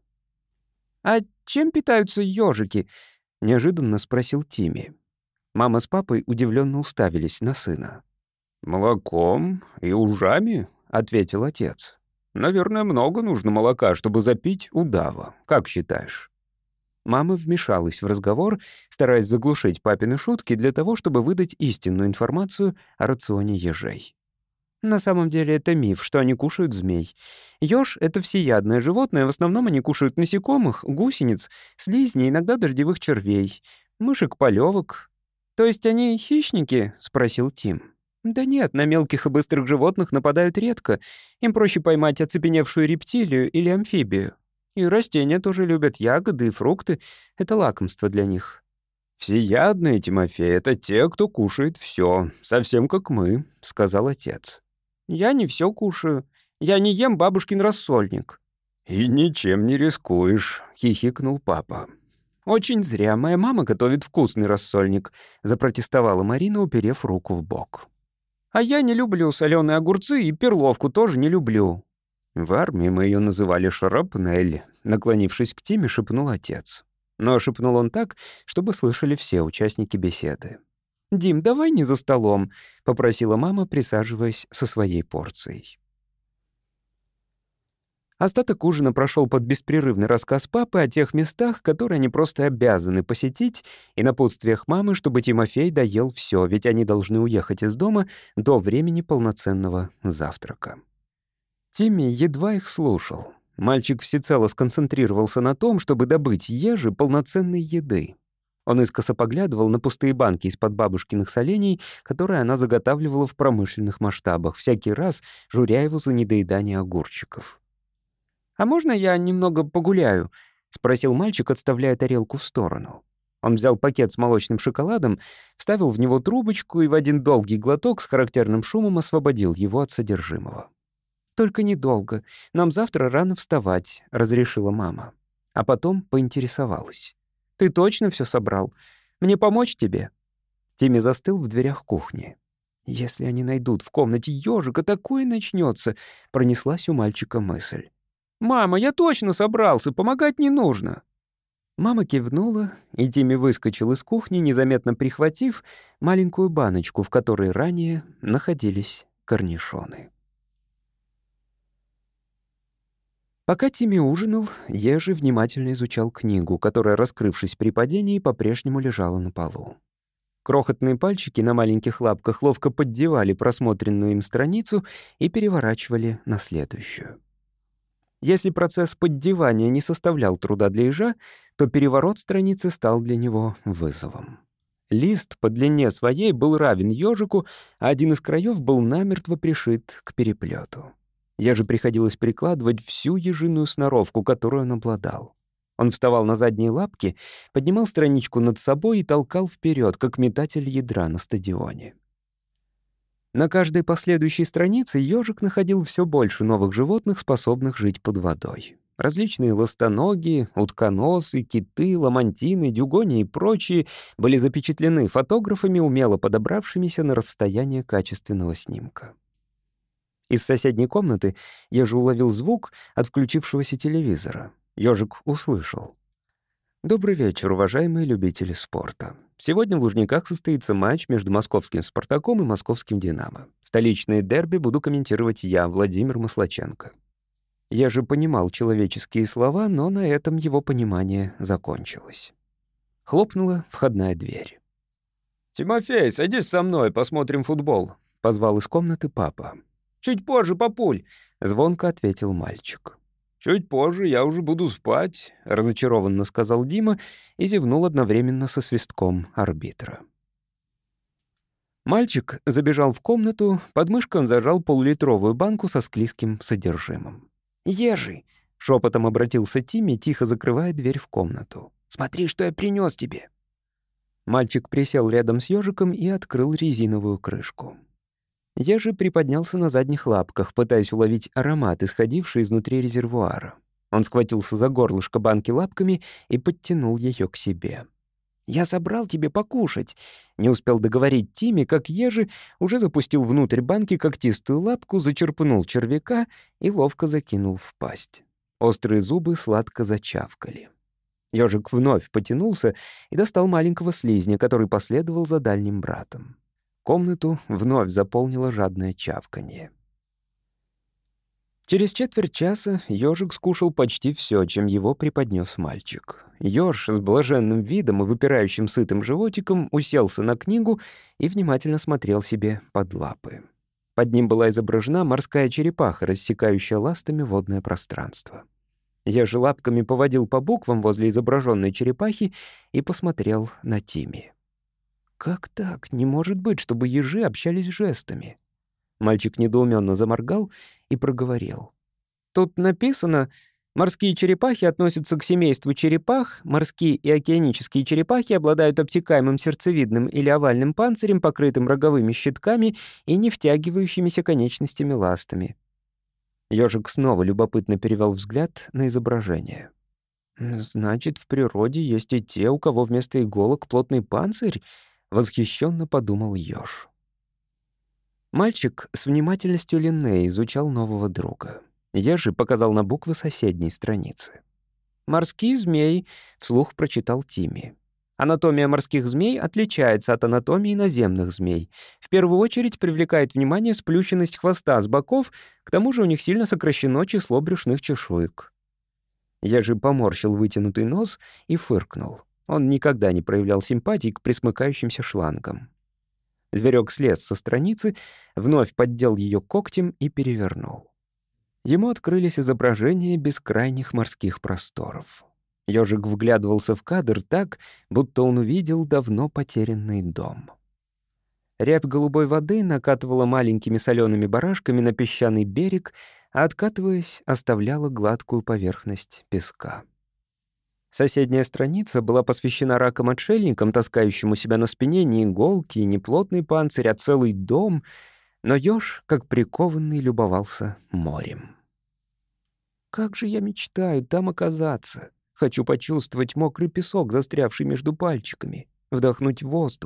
A: «А чем питаются ежики?» — неожиданно спросил Тимми. Мама с папой удивленно уставились на сына. «Молоком и ужами», — ответил отец. «Наверное, много нужно молока, чтобы запить удава. Как считаешь?» Мама вмешалась в разговор, стараясь заглушить папины шутки для того, чтобы выдать истинную информацию о рационе ежей. На самом деле это миф, что они кушают змей. Ёж — это всеядное животное, в основном они кушают насекомых, гусениц, слизней, иногда дождевых червей, мышек-полевок. «То есть они хищники?» — спросил Тим. «Да нет, на мелких и быстрых животных нападают редко. Им проще поймать оцепеневшую рептилию или амфибию. И растения тоже любят, ягоды и фрукты. Это лакомство для них». «Всеядные, Тимофей, — это те, кто кушает все, совсем как мы», — сказал отец. «Я не все кушаю. Я не ем бабушкин рассольник». «И ничем не рискуешь», — хихикнул папа. «Очень зря. Моя мама готовит вкусный рассольник», — запротестовала Марина, уперев руку в бок. «А я не люблю соленые огурцы и перловку тоже не люблю». «В армии мы ее называли шрапнель», — наклонившись к Тиме, шепнул отец. Но шепнул он так, чтобы слышали все участники беседы. «Дим, давай не за столом», — попросила мама, присаживаясь со своей порцией. Остаток ужина прошел под беспрерывный рассказ папы о тех местах, которые они просто обязаны посетить, и напутствиях мамы, чтобы Тимофей доел все, ведь они должны уехать из дома до времени полноценного завтрака. Тимми едва их слушал. Мальчик всецело сконцентрировался на том, чтобы добыть еже полноценной еды. Он искоса поглядывал на пустые банки из-под бабушкиных солений, которые она заготавливала в промышленных масштабах, всякий раз журя его за недоедание огурчиков. «А можно я немного погуляю?» — спросил мальчик, отставляя тарелку в сторону. Он взял пакет с молочным шоколадом, вставил в него трубочку и в один долгий глоток с характерным шумом освободил его от содержимого. «Только недолго. Нам завтра рано вставать», — разрешила мама. А потом поинтересовалась. «Ты точно все собрал? Мне помочь тебе?» Тимми застыл в дверях кухни. «Если они найдут в комнате ежика, такое начнется», — пронеслась у мальчика мысль. «Мама, я точно собрался, помогать не нужно». Мама кивнула, и Тимми выскочил из кухни, незаметно прихватив маленькую баночку, в которой ранее находились корнишоны. Пока Тимми ужинал, Ежи внимательно изучал книгу, которая, раскрывшись при падении, по-прежнему лежала на полу. Крохотные пальчики на маленьких лапках ловко поддевали просмотренную им страницу и переворачивали на следующую. Если процесс поддевания не составлял труда для ежа, то переворот страницы стал для него вызовом. Лист по длине своей был равен ежику, а один из краев был намертво пришит к переплету. Еже приходилось прикладывать всю ежиную сноровку, которую он обладал. Он вставал на задние лапки, поднимал страничку над собой и толкал вперед, как метатель ядра на стадионе. На каждой последующей странице ежик находил все больше новых животных, способных жить под водой. Различные ластоногие, утконосы, киты, ламантины, дюгони и прочие были запечатлены фотографами, умело подобравшимися на расстояние качественного снимка. Из соседней комнаты Ежи уловил звук от включившегося телевизора. Ежик услышал. «Добрый вечер, уважаемые любители спорта. Сегодня в Лужниках состоится матч между московским «Спартаком» и московским «Динамо». Столичные дерби буду комментировать я, Владимир Маслаченко». Я же понимал человеческие слова, но на этом его понимание закончилось. Хлопнула входная дверь. «Тимофей, садись со мной, посмотрим футбол», — позвал из комнаты папа. «Чуть позже, папуль», — звонко ответил мальчик. «Чуть позже я уже буду спать», — разочарованно сказал Дима и зевнул одновременно со свистком арбитра. Мальчик забежал в комнату, под мышкой он зажал полулитровую банку со склизким содержимым. «Ежи!» — шепотом обратился Тимми, тихо закрывая дверь в комнату. «Смотри, что я принес тебе!» Мальчик присел рядом с ежиком и открыл резиновую крышку. Ежи приподнялся на задних лапках, пытаясь уловить аромат, исходивший изнутри резервуара. Он схватился за горлышко банки лапками и подтянул ее к себе. «Я собрал тебе покушать», — не успел договорить Тимми, как Ежи уже запустил внутрь банки когтистую лапку, зачерпнул червяка и ловко закинул в пасть. Острые зубы сладко зачавкали. Ежик вновь потянулся и достал маленького слизня, который последовал за дальним братом. Комнату вновь заполнило жадное чавканье. Через четверть часа ежик скушал почти все, чем его преподнес мальчик. Ёж с блаженным видом и выпирающим сытым животиком уселся на книгу и внимательно смотрел себе под лапы. Под ним была изображена морская черепаха, рассекающая ластами водное пространство. Ежи лапками поводил по буквам возле изображенной черепахи и посмотрел на Тимми. «Как так? Не может быть, чтобы ежи общались жестами». Мальчик недоуменно заморгал и проговорил. «Тут написано, морские черепахи относятся к семейству черепах, морские и океанические черепахи обладают обтекаемым сердцевидным или овальным панцирем, покрытым роговыми щитками и не втягивающимися конечностями ластами». Ёжик снова любопытно перевел взгляд на изображение. «Значит, в природе есть и те, у кого вместо иголок плотный панцирь?» — восхищенно подумал Ёж. Мальчик с внимательностью Линнея изучал нового друга. Ежи показал на буквы соседней страницы. «Морские змеи», — вслух прочитал Тимми. «Анатомия морских змей отличается от анатомии наземных змей. В первую очередь привлекает внимание сплющенность хвоста с боков, к тому же у них сильно сокращено число брюшных чешуек». Ежи поморщил вытянутый нос и фыркнул. Он никогда не проявлял симпатии к пресмыкающимся шлангам. Зверек слез со страницы, вновь поддел ее когтем и перевернул. Ему открылись изображения бескрайних морских просторов. Ёжик вглядывался в кадр так, будто он увидел давно потерянный дом. Рябь голубой воды накатывала маленькими солеными барашками на песчаный берег, а, откатываясь, оставляла гладкую поверхность песка. Соседняя страница была посвящена ракам-отшельникам, таскающим у себя на спине не иголки и не плотный панцирь, а целый дом, но ёж, как прикованный, любовался морем. «Как же я мечтаю там оказаться! Хочу почувствовать мокрый песок, застрявший между пальчиками, вдохнуть воздух,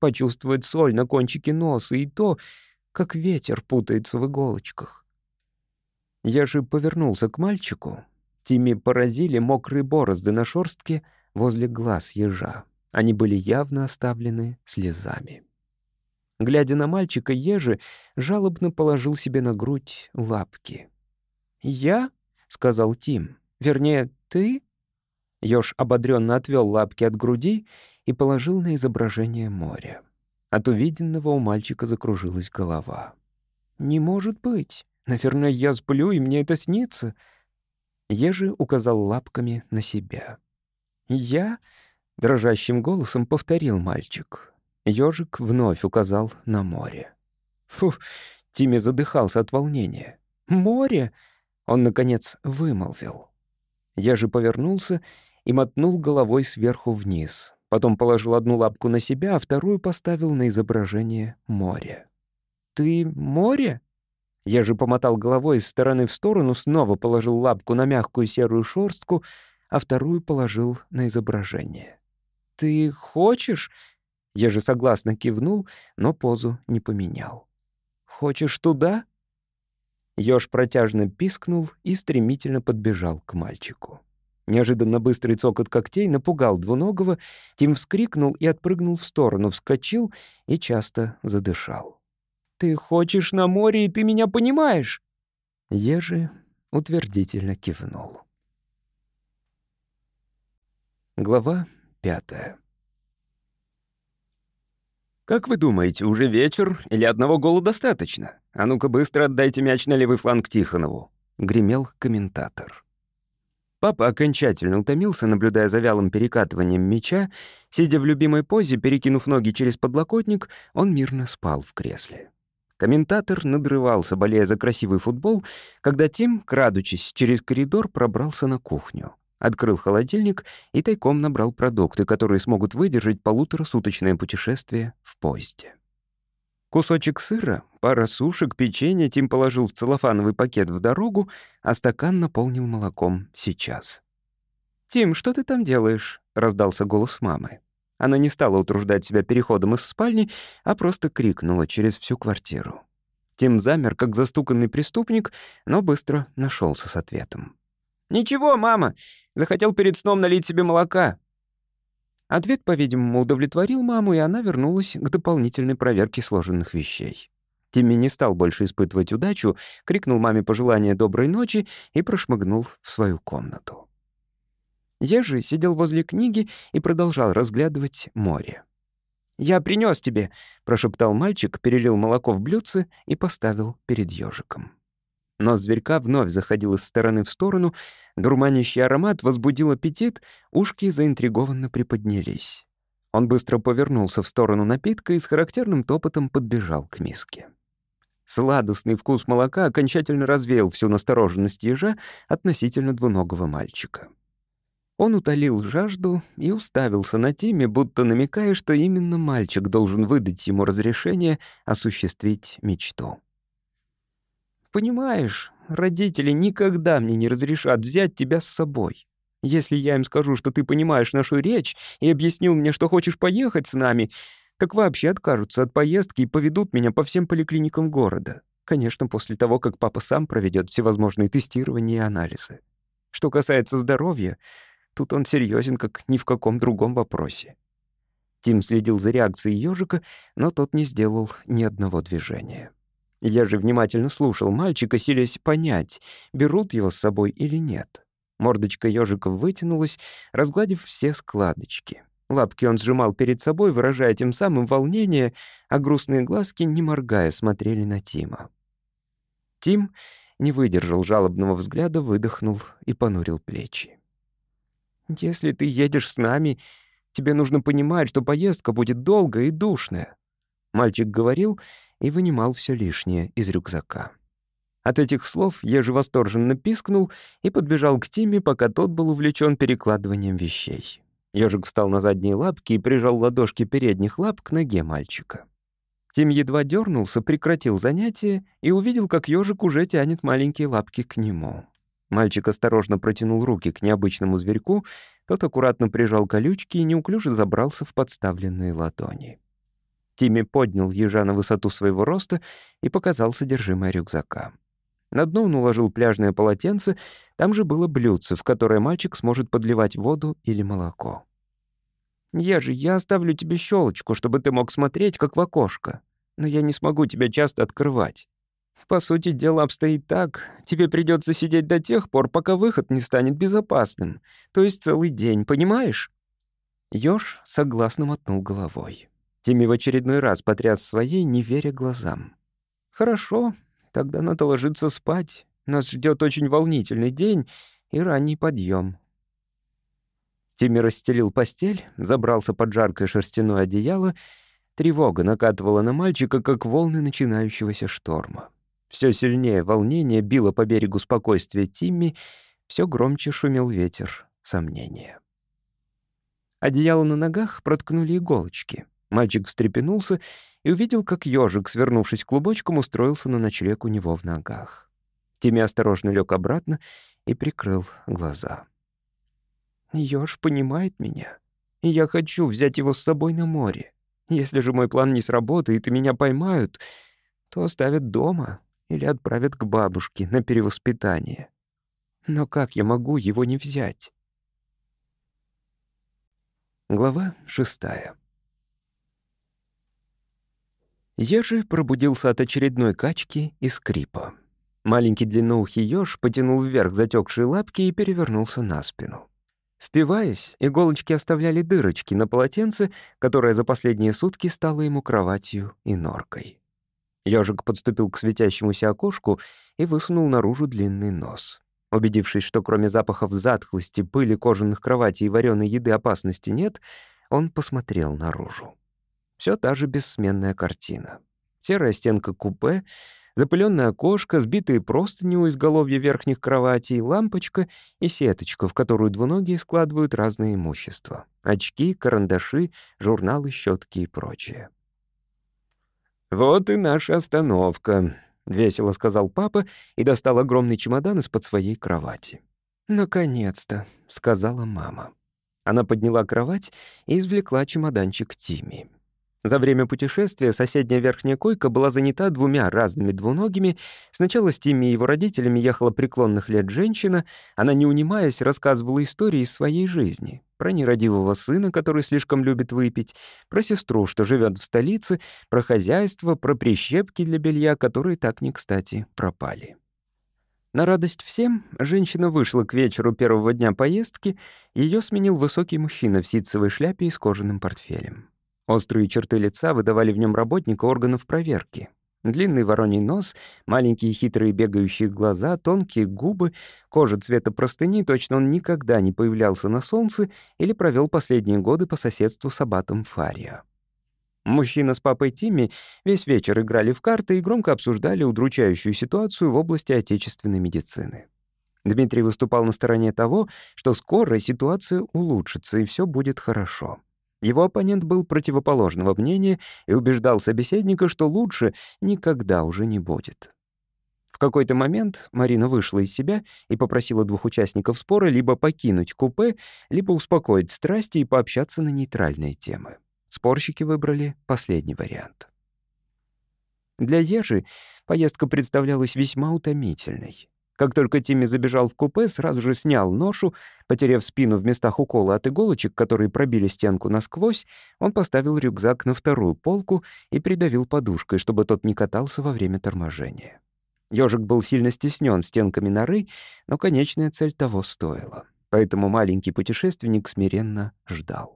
A: почувствовать соль на кончике носа и то, как ветер путается в иголочках. Я же повернулся к мальчику. Тимми поразили мокрые борозды на шорстке возле глаз ежа. Они были явно оставлены слезами. Глядя на мальчика, ежи жалобно положил себе на грудь лапки. «Я?» — сказал Тим. «Вернее, ты?» Ёж ободрённо отвёл лапки от груди и положил на изображение моря. От увиденного у мальчика закружилась голова. «Не может быть. Наверное, я сплю, и мне это снится». Ежи указал лапками на себя. «Я?» — дрожащим голосом повторил мальчик. Ёжик вновь указал на море. Фу, Тимми задыхался от волнения. «Море?» — он, наконец, вымолвил. Я же повернулся и мотнул головой сверху вниз. Потом положил одну лапку на себя, а вторую поставил на изображение моря. «Ты море?» Я же помотал головой из стороны в сторону, снова положил лапку на мягкую серую шорстку, а вторую положил на изображение. «Ты хочешь?» Я же согласно кивнул, но позу не поменял. «Хочешь туда?» Ёж протяжно пискнул и стремительно подбежал к мальчику. Неожиданно быстрый цокот когтей напугал двуногого, Тим вскрикнул и отпрыгнул в сторону, вскочил и часто задышал. «Ты хочешь на море, и ты меня понимаешь?» Ежи утвердительно кивнул. Глава пятая. «Как вы думаете, уже вечер или одного гола достаточно? А ну-ка быстро отдайте мяч на левый фланг Тихонову», — гремел комментатор. Папа окончательно утомился, наблюдая за вялым перекатыванием мяча. Сидя в любимой позе, перекинув ноги через подлокотник, он мирно спал в кресле. Комментатор надрывался, болея за красивый футбол, когда Тим, крадучись через коридор, пробрался на кухню. Открыл холодильник и тайком набрал продукты, которые смогут выдержать полуторасуточное путешествие в поезде. Кусочек сыра, пара сушек, печенье Тим положил в целлофановый пакет в дорогу, а стакан наполнил молоком сейчас. «Тим, что ты там делаешь?» — раздался голос мамы. Она не стала утруждать себя переходом из спальни, а просто крикнула через всю квартиру. Тим замер, как застуканный преступник, но быстро нашелся с ответом. «Ничего, мама. Захотел перед сном налить себе молока». Ответ, по-видимому, удовлетворил маму, и она вернулась к дополнительной проверке сложенных вещей. Тимми не стал больше испытывать удачу, крикнул маме пожелание доброй ночи и прошмыгнул в свою комнату. Я же сидел возле книги и продолжал разглядывать море. «Я принес тебе», — прошептал мальчик, перелил молоко в блюдце и поставил перед ежиком. Нос зверька вновь заходил из стороны в сторону, дурманящий аромат возбудил аппетит, ушки заинтригованно приподнялись. Он быстро повернулся в сторону напитка и с характерным топотом подбежал к миске. Сладостный вкус молока окончательно развеял всю настороженность ежа относительно двуногого мальчика. Он утолил жажду и уставился на Тимми, будто намекая, что именно мальчик должен выдать ему разрешение осуществить мечту. «Понимаешь, родители никогда мне не разрешат взять тебя с собой. Если я им скажу, что ты понимаешь нашу речь и объяснил мне, что хочешь поехать с нами, так вообще откажутся от поездки и поведут меня по всем поликлиникам города. Конечно, после того, как папа сам проведет всевозможные тестирования и анализы. Что касается здоровья, тут он серьезен, как ни в каком другом вопросе». Тим следил за реакцией ежика, но тот не сделал ни одного движения. Я же внимательно слушал мальчика, силясь понять, берут его с собой или нет. Мордочка ежика вытянулась, разгладив все складочки. Лапки он сжимал перед собой, выражая тем самым волнение, а грустные глазки, не моргая, смотрели на Тима. Тим не выдержал жалобного взгляда, выдохнул и понурил плечи. «Если ты едешь с нами, тебе нужно понимать, что поездка будет долгая и душная». Мальчик говорил и вынимал все лишнее из рюкзака. От этих слов я же восторженно пискнул и подбежал к Тиме, пока тот был увлечен перекладыванием вещей. Ежик встал на задние лапки и прижал ладошки передних лап к ноге мальчика. Тим едва дернулся, прекратил занятие и увидел, как ежик уже тянет маленькие лапки к нему. Мальчик осторожно протянул руки к необычному зверьку, тот аккуратно прижал колючки и неуклюже забрался в подставленные ладони. Тимми поднял ежа на высоту своего роста и показал содержимое рюкзака. На дно он уложил пляжное полотенце, там же было блюдце, в которое мальчик сможет подливать воду или молоко. «Ежи, я оставлю тебе щелочку, чтобы ты мог смотреть, как в окошко. Но я не смогу тебя часто открывать. По сути, дело обстоит так. Тебе придется сидеть до тех пор, пока выход не станет безопасным. То есть целый день, понимаешь?» Ёж согласно мотнул головой. Тимми в очередной раз потряс своей, не веря глазам. «Хорошо, тогда надо ложиться спать. Нас ждет очень волнительный день и ранний подъем». Тимми расстелил постель, забрался под жаркое шерстяное одеяло. Тревога накатывала на мальчика, как волны начинающегося шторма. Все сильнее волнение било по берегу спокойствия Тимми, все громче шумел ветер сомнения. Одеяло на ногах проткнули иголочки. Мальчик встрепенулся и увидел, как ежик, свернувшись клубочком, устроился на ночлег у него в ногах. Тимми осторожно лег обратно и прикрыл глаза. «Ёж понимает меня, и я хочу взять его с собой на море. Если же мой план не сработает и меня поймают, то оставят дома или отправят к бабушке на перевоспитание. Но как я могу его не взять?» Глава шестая. Ежи пробудился от очередной качки и скрипа. Маленький длинноухий ёж потянул вверх затекшие лапки и перевернулся на спину. Впиваясь, иголочки оставляли дырочки на полотенце, которое за последние сутки стало ему кроватью и норкой. Ёжик подступил к светящемуся окошку и высунул наружу длинный нос. Убедившись, что кроме запахов затхлости, пыли, кожаных кроватей и вареной еды опасности нет, он посмотрел наружу. Все та же бессменная картина. Серая стенка купе, запыленное окошко, сбитые простыни у изголовья верхних кроватей, лампочка и сеточка, в которую двуногие складывают разное имущество. Очки, карандаши, журналы, щетки и прочее. «Вот и наша остановка», — весело сказал папа и достал огромный чемодан из-под своей кровати. «Наконец-то», — сказала мама. Она подняла кровать и извлекла чемоданчик Тимми. За время путешествия соседняя верхняя койка была занята двумя разными двуногими. Сначала с Тимми и его родителями ехала преклонных лет женщина. Она, не унимаясь, рассказывала истории из своей жизни. Про нерадивого сына, который слишком любит выпить, про сестру, что живет в столице, про хозяйство, про прищепки для белья, которые так не кстати пропали. На радость всем женщина вышла к вечеру первого дня поездки. Ее сменил высокий мужчина в ситцевой шляпе и с кожаным портфелем. Острые черты лица выдавали в нем работника органов проверки. Длинный вороний нос, маленькие хитрые бегающие глаза, тонкие губы, кожа цвета простыни, точно он никогда не появлялся на солнце или провел последние годы по соседству с аббатом Фария. Мужчина с папой Тимми весь вечер играли в карты и громко обсуждали удручающую ситуацию в области отечественной медицины. Дмитрий выступал на стороне того, что скоро ситуация улучшится и все будет хорошо. Его оппонент был противоположного мнения и убеждал собеседника, что лучше никогда уже не будет. В какой-то момент Марина вышла из себя и попросила двух участников спора либо покинуть купе, либо успокоить страсти и пообщаться на нейтральные темы. Спорщики выбрали последний вариант. Для Ежи поездка представлялась весьма утомительной. Как только Тимми забежал в купе, сразу же снял ношу, потеряв спину в местах укола от иголочек, которые пробили стенку насквозь, он поставил рюкзак на вторую полку и придавил подушкой, чтобы тот не катался во время торможения. Ёжик был сильно стеснен стенками норы, но конечная цель того стоила. Поэтому маленький путешественник смиренно ждал.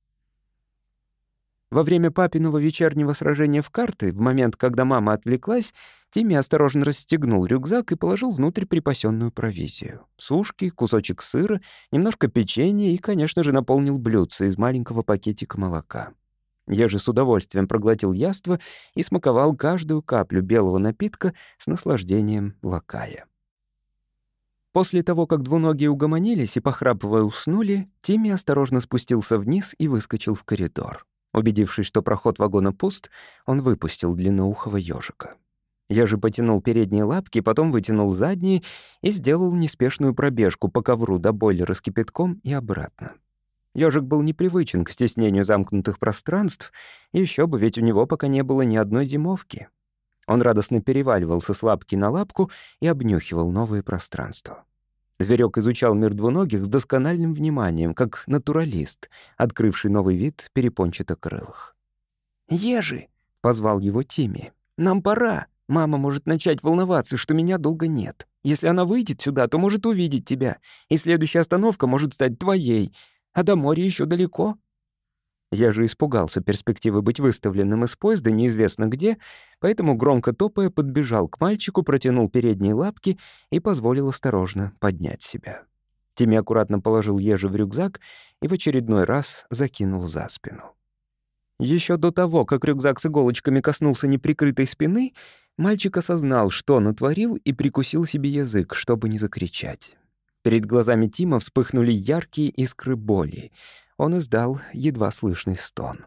A: Во время папиного вечернего сражения в карты, в момент, когда мама отвлеклась, Тимми осторожно расстегнул рюкзак и положил внутрь припасенную провизию. Сушки, кусочек сыра, немножко печенья и, конечно же, наполнил блюдце из маленького пакетика молока. Я же с удовольствием проглотил яство и смаковал каждую каплю белого напитка с наслаждением лакая. После того, как двуногие угомонились и, похрапывая, уснули, Тимми осторожно спустился вниз и выскочил в коридор. Убедившись, что проход вагона пуст, он выпустил длинноухого ёжика. Я же потянул передние лапки, потом вытянул задние и сделал неспешную пробежку по ковру до бойлера с кипятком и обратно. Ёжик был непривычен к стеснению замкнутых пространств, еще бы, ведь у него пока не было ни одной зимовки. Он радостно переваливался с лапки на лапку и обнюхивал новые пространства. Зверек изучал мир двуногих с доскональным вниманием, как натуралист, открывший новый вид перепончатокрылых. «Ежи!» — позвал его Тимми. «Нам пора. Мама может начать волноваться, что меня долго нет. Если она выйдет сюда, то может увидеть тебя, и следующая остановка может стать твоей, а до моря еще далеко». Я же испугался перспективы быть выставленным из поезда неизвестно где, поэтому, громко топая, подбежал к мальчику, протянул передние лапки и позволил осторожно поднять себя. Тимми аккуратно положил ежи в рюкзак и в очередной раз закинул за спину. Еще до того, как рюкзак с иголочками коснулся неприкрытой спины, мальчик осознал, что натворил, и прикусил себе язык, чтобы не закричать. Перед глазами Тима вспыхнули яркие искры боли. Он издал едва слышный стон.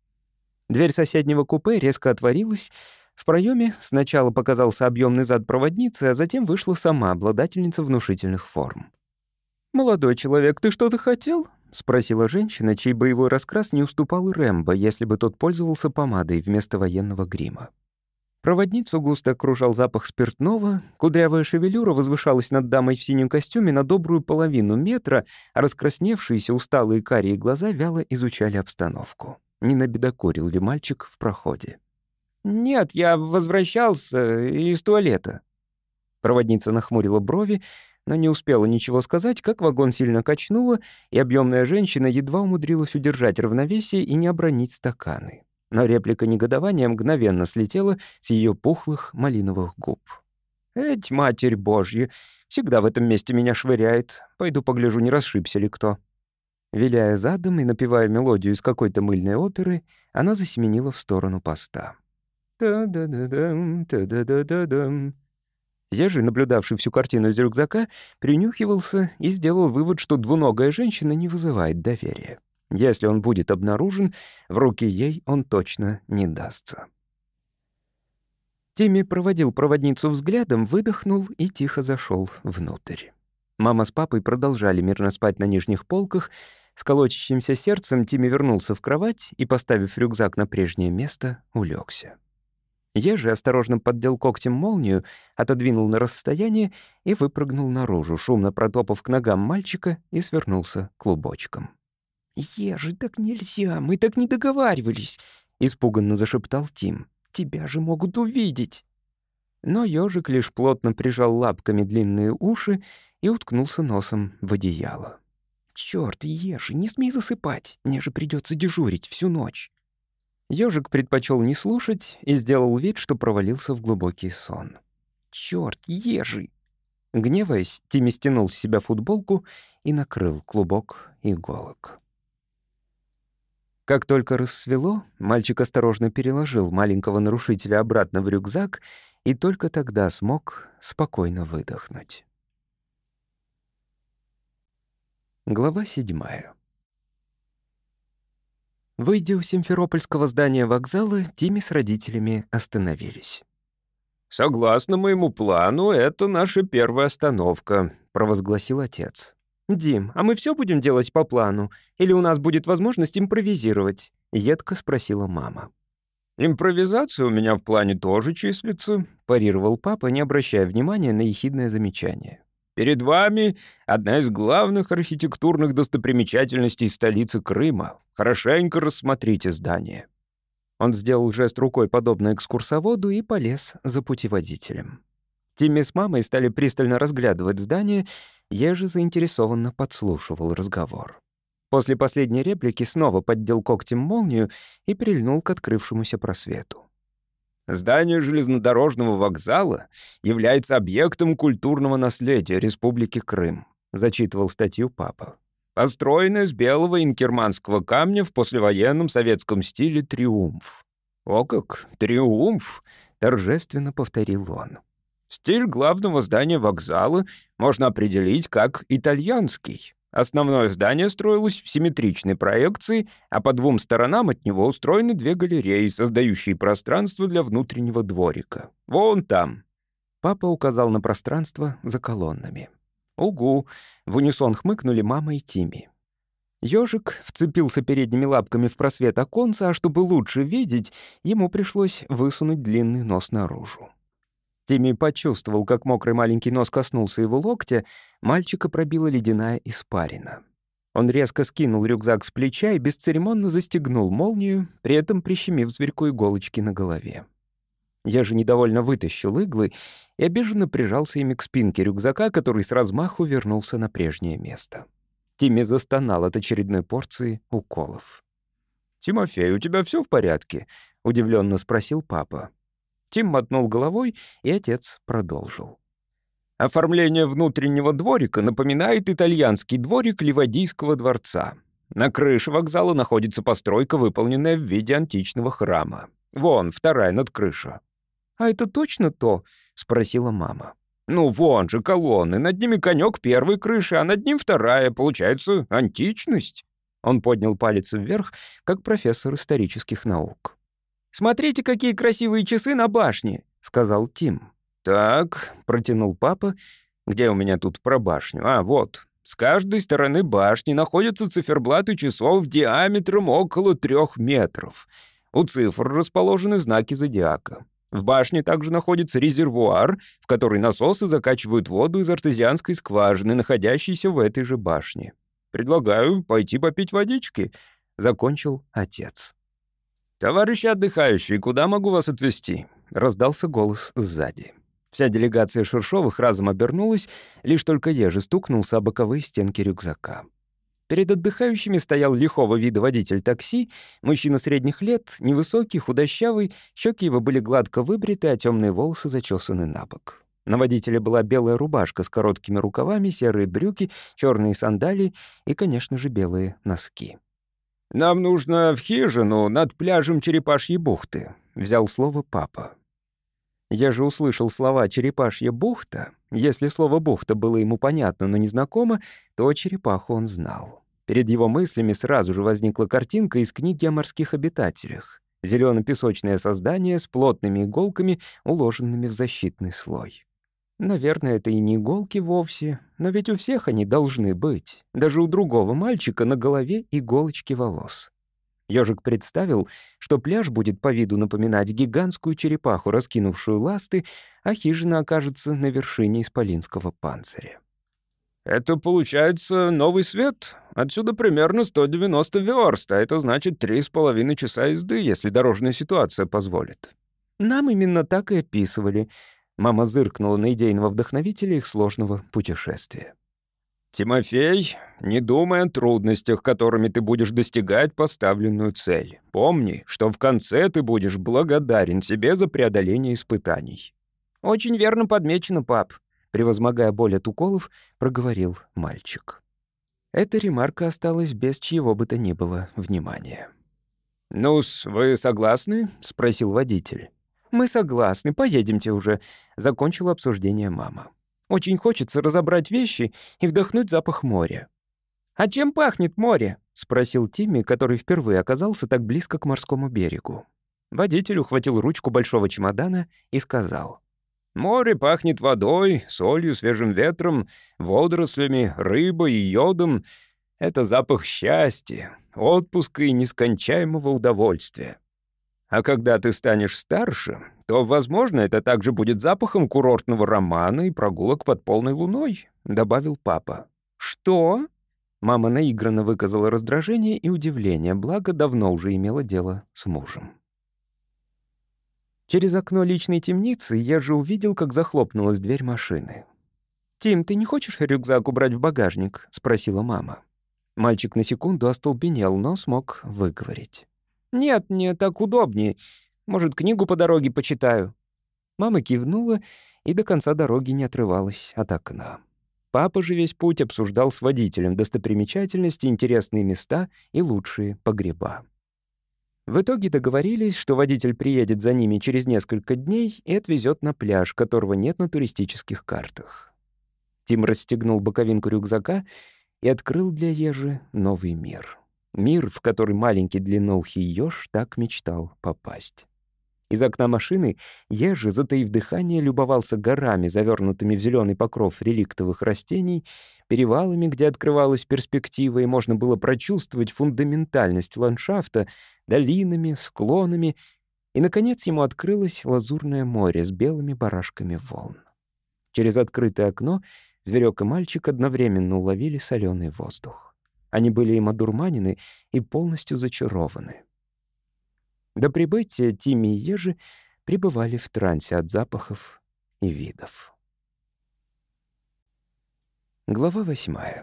A: Дверь соседнего купе резко отворилась. В проеме сначала показался объемный зад проводницы, а затем вышла сама обладательница внушительных форм. «Молодой человек, ты что-то хотел?» — спросила женщина, чей боевой раскрас не уступал Рэмбо, если бы тот пользовался помадой вместо военного грима. Проводницу густо окружал запах спиртного, кудрявая шевелюра возвышалась над дамой в синем костюме на добрую половину метра, а раскрасневшиеся усталые карие глаза вяло изучали обстановку. Не набедокурил ли мальчик в проходе? «Нет, я возвращался из туалета». Проводница нахмурила брови, но не успела ничего сказать, как вагон сильно качнуло, и объемная женщина едва умудрилась удержать равновесие и не обронить стаканы. Но реплика негодования мгновенно слетела с ее пухлых малиновых губ. «Эть, Матерь Божья, всегда в этом месте меня швыряет. Пойду погляжу, не расшибся ли кто». Виляя задом и напевая мелодию из какой-то мыльной оперы, она засеменила в сторону поста. «Та-да-да-дам, та-да-да-да-дам». Я же, наблюдавший всю картину из рюкзака, принюхивался и сделал вывод, что двуногая женщина не вызывает доверия. Если он будет обнаружен, в руки ей он точно не дастся. Тимми проводил проводницу взглядом, выдохнул и тихо зашел внутрь. Мама с папой продолжали мирно спать на нижних полках. С колотящимся сердцем Тимми вернулся в кровать и, поставив рюкзак на прежнее место, улегся. Я же осторожно поддел когтем молнию, отодвинул на расстояние и выпрыгнул наружу, шумно протопав к ногам мальчика и свернулся клубочком. «Ежи, так нельзя, мы так не договаривались», — испуганно зашептал Тим. «Тебя же могут увидеть». Но ежик лишь плотно прижал лапками длинные уши и уткнулся носом в одеяло. «Чёрт, Ежи, не смей засыпать, мне же придется дежурить всю ночь». Ежик предпочел не слушать и сделал вид, что провалился в глубокий сон. «Чёрт, Ежи!» Гневаясь, Тимми стянул с себя футболку и накрыл клубок иголок. Как только рассвело, мальчик осторожно переложил маленького нарушителя обратно в рюкзак и только тогда смог спокойно выдохнуть. Глава седьмая. Выйдя у Симферопольского здания вокзала, Тимми с родителями остановились. «Согласно моему плану, это наша первая остановка», — провозгласил отец. «Дим, а мы все будем делать по плану? Или у нас будет возможность импровизировать?» — едко спросила мама. «Импровизация у меня в плане тоже числится», — парировал папа, не обращая внимания на ехидное замечание. «Перед вами одна из главных архитектурных достопримечательностей столицы Крыма. Хорошенько рассмотрите здание». Он сделал жест рукой, подобно экскурсоводу, и полез за путеводителем. Тимми с мамой стали пристально разглядывать здание, я же заинтересованно подслушивал разговор. После последней реплики снова поддел когтем молнию и прильнул к открывшемуся просвету. «Здание железнодорожного вокзала является объектом культурного наследия Республики Крым», — зачитывал статью папа. «Построено из белого инкерманского камня в послевоенном советском стиле «Триумф». «О как, триумф!» — торжественно повторил он. «Стиль главного здания вокзала можно определить как итальянский. Основное здание строилось в симметричной проекции, а по двум сторонам от него устроены две галереи, создающие пространство для внутреннего дворика. Вон там». Папа указал на пространство за колоннами. «Угу!» — в унисон хмыкнули мама и Тимми. Ёжик вцепился передними лапками в просвет оконца, а чтобы лучше видеть, ему пришлось высунуть длинный нос наружу. Тимми почувствовал, как мокрый маленький нос коснулся его локтя, мальчика пробила ледяная испарина. Он резко скинул рюкзак с плеча и бесцеремонно застегнул молнию, при этом прищемив зверьку иголочки на голове. Я же недовольно вытащил иглы и обиженно прижался ими к спинке рюкзака, который с размаху вернулся на прежнее место. Тимми застонал от очередной порции уколов. «Тимофей, у тебя все в порядке?» — удивленно спросил папа. Тим мотнул головой, и отец продолжил. «Оформление внутреннего дворика напоминает итальянский дворик Ливадийского дворца. На крыше вокзала находится постройка, выполненная в виде античного храма. Вон, вторая над крышей». «А это точно то?» — спросила мама. «Ну, вон же колонны, над ними конек первой крыши, а над ним вторая. Получается, античность». Он поднял палец вверх, как профессор исторических наук. «Смотрите, какие красивые часы на башне», — сказал Тим. «Так», — протянул папа. «Где у меня тут про башню? А, вот. С каждой стороны башни находятся циферблаты часов диаметром около трех метров. У цифр расположены знаки зодиака. В башне также находится резервуар, в который насосы закачивают воду из артезианской скважины, находящейся в этой же башне. Предлагаю пойти попить водички», — закончил отец. «Товарищи отдыхающие, куда могу вас отвезти?» — раздался голос сзади. Вся делегация Шершовых разом обернулась, лишь только Ежи стукнулся о боковые стенки рюкзака. Перед отдыхающими стоял лихого вида водитель такси, мужчина средних лет, невысокий, худощавый, щеки его были гладко выбриты, а темные волосы зачесаны на бок. На водителя была белая рубашка с короткими рукавами, серые брюки, черные сандалии и, конечно же, белые носки. «Нам нужно в хижину над пляжем Черепашьей бухты», — взял слово папа. Я же услышал слова «черепашья бухта». Если слово «бухта» было ему понятно, но незнакомо, то черепаху он знал. Перед его мыслями сразу же возникла картинка из книги о морских обитателях. Зелено-песочное создание с плотными иголками, уложенными в защитный слой. Наверное, это и не иголки вовсе, но ведь у всех они должны быть. Даже у другого мальчика на голове иголочки волос. Ёжик представил, что пляж будет по виду напоминать гигантскую черепаху, раскинувшую ласты, а хижина окажется на вершине исполинского панциря. «Это, получается, новый свет? Отсюда примерно сто девяносто верст, а это значит три с половиной часа езды, если дорожная ситуация позволит». «Нам именно так и описывали». Мама зыркнула на идейного вдохновителя их сложного путешествия. «Тимофей, не думай о трудностях, которыми ты будешь достигать поставленную цель. Помни, что в конце ты будешь благодарен себе за преодоление испытаний». «Очень верно подмечено, пап», — превозмогая боль от уколов, проговорил мальчик. Эта ремарка осталась без чьего бы то ни было внимания. «Ну-с, вы согласны?» — спросил водитель. «Мы согласны, поедемте уже», — закончила обсуждение мама. «Очень хочется разобрать вещи и вдохнуть запах моря». «А чем пахнет море?» — спросил Тимми, который впервые оказался так близко к морскому берегу. Водитель ухватил ручку большого чемодана и сказал: «Море пахнет водой, солью, свежим ветром, водорослями, рыбой и йодом. Это запах счастья, отпуска и нескончаемого удовольствия. А когда ты станешь старше, то, возможно, это также будет запахом курортного романа и прогулок под полной луной», — добавил папа. «Что?» Мама наигранно выказала раздражение и удивление, благо давно уже имела дело с мужем. Через окно личной темницы я же увидел, как захлопнулась дверь машины. «Тим, ты не хочешь рюкзак убрать в багажник?» — спросила мама. Мальчик на секунду остолбенел, но смог выговорить. «Нет, мне так удобнее. Может, книгу по дороге почитаю?» Мама кивнула и до конца дороги не отрывалась от окна. Папа же весь путь обсуждал с водителем достопримечательности, интересные места и лучшие погреба. В итоге договорились, что водитель приедет за ними через несколько дней и отвезет на пляж, которого нет на туристических картах. Тим расстегнул боковинку рюкзака и открыл для Ежи новый мир. Мир, в который маленький длинноухий ёж так мечтал попасть. Из окна машины Ежи, затаив дыхание, любовался горами, завернутыми в зеленый покров реликтовых растений, перевалами, где открывалась перспектива, и можно было прочувствовать фундаментальность ландшафта, долинами, склонами, и, наконец, ему открылось лазурное море с белыми барашками волн. Через открытое окно зверек и мальчик одновременно уловили соленый воздух. Они были им одурманены и полностью зачарованы. До прибытия Тимми и Ежи пребывали в трансе от запахов и видов. Глава восьмая.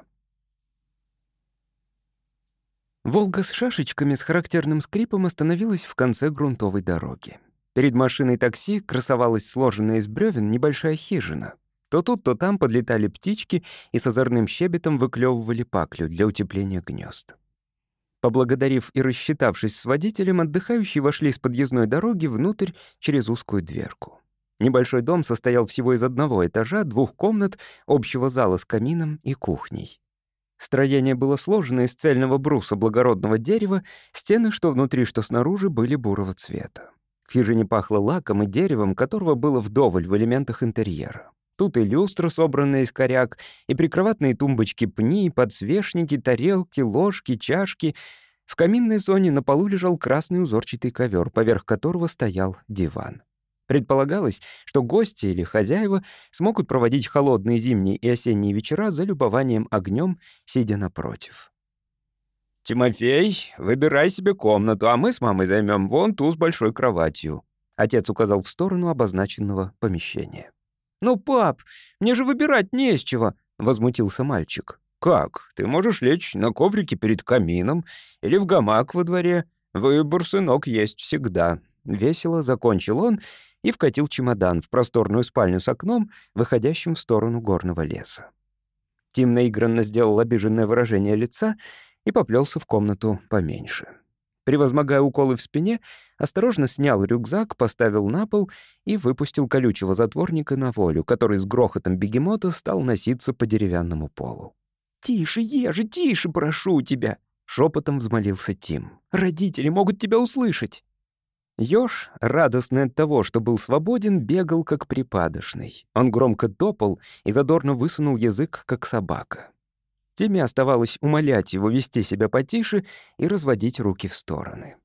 A: «Волга» с шашечками с характерным скрипом остановилась в конце грунтовой дороги. Перед машиной такси красовалась сложенная из бревен небольшая хижина. То тут, то там подлетали птички и с озорным щебетом выклевывали паклю для утепления гнезд. Поблагодарив и рассчитавшись с водителем, отдыхающие вошли с подъездной дороги внутрь через узкую дверку. Небольшой дом состоял всего из одного этажа, двух комнат, общего зала с камином и кухней. Строение было сложено из цельного бруса благородного дерева, стены, что внутри, что снаружи, были бурого цвета. В хижине пахло лаком и деревом, которого было вдоволь в элементах интерьера. Тут и люстра, собранная из коряк, и прикроватные тумбочки пни, подсвечники, тарелки, ложки, чашки. В каминной зоне на полу лежал красный узорчатый ковер, поверх которого стоял диван. Предполагалось, что гости или хозяева смогут проводить холодные зимние и осенние вечера за любованием огнем, сидя напротив. «Тимофей, выбирай себе комнату, а мы с мамой займем вон ту с большой кроватью», — отец указал в сторону обозначенного помещения. «Ну, пап, мне же выбирать не с чего», — возмутился мальчик. «Как? Ты можешь лечь на коврике перед камином или в гамак во дворе. Выбор, сынок, есть всегда». Весело закончил он и вкатил чемодан в просторную спальню с окном, выходящим в сторону горного леса. Тим наигранно сделал обиженное выражение лица и поплелся в комнату поменьше. Превозмогая уколы в спине, осторожно снял рюкзак, поставил на пол и выпустил колючего затворника на волю, который с грохотом бегемота стал носиться по деревянному полу. «Тише, Ежи, тише, прошу тебя!» — шепотом взмолился Тим. «Родители могут тебя услышать!» Ёж, радостный от того, что был свободен, бегал как припадочный. Он громко топал и задорно высунул язык, как собака. Тиме оставалось умолять его вести себя потише и разводить руки в стороны.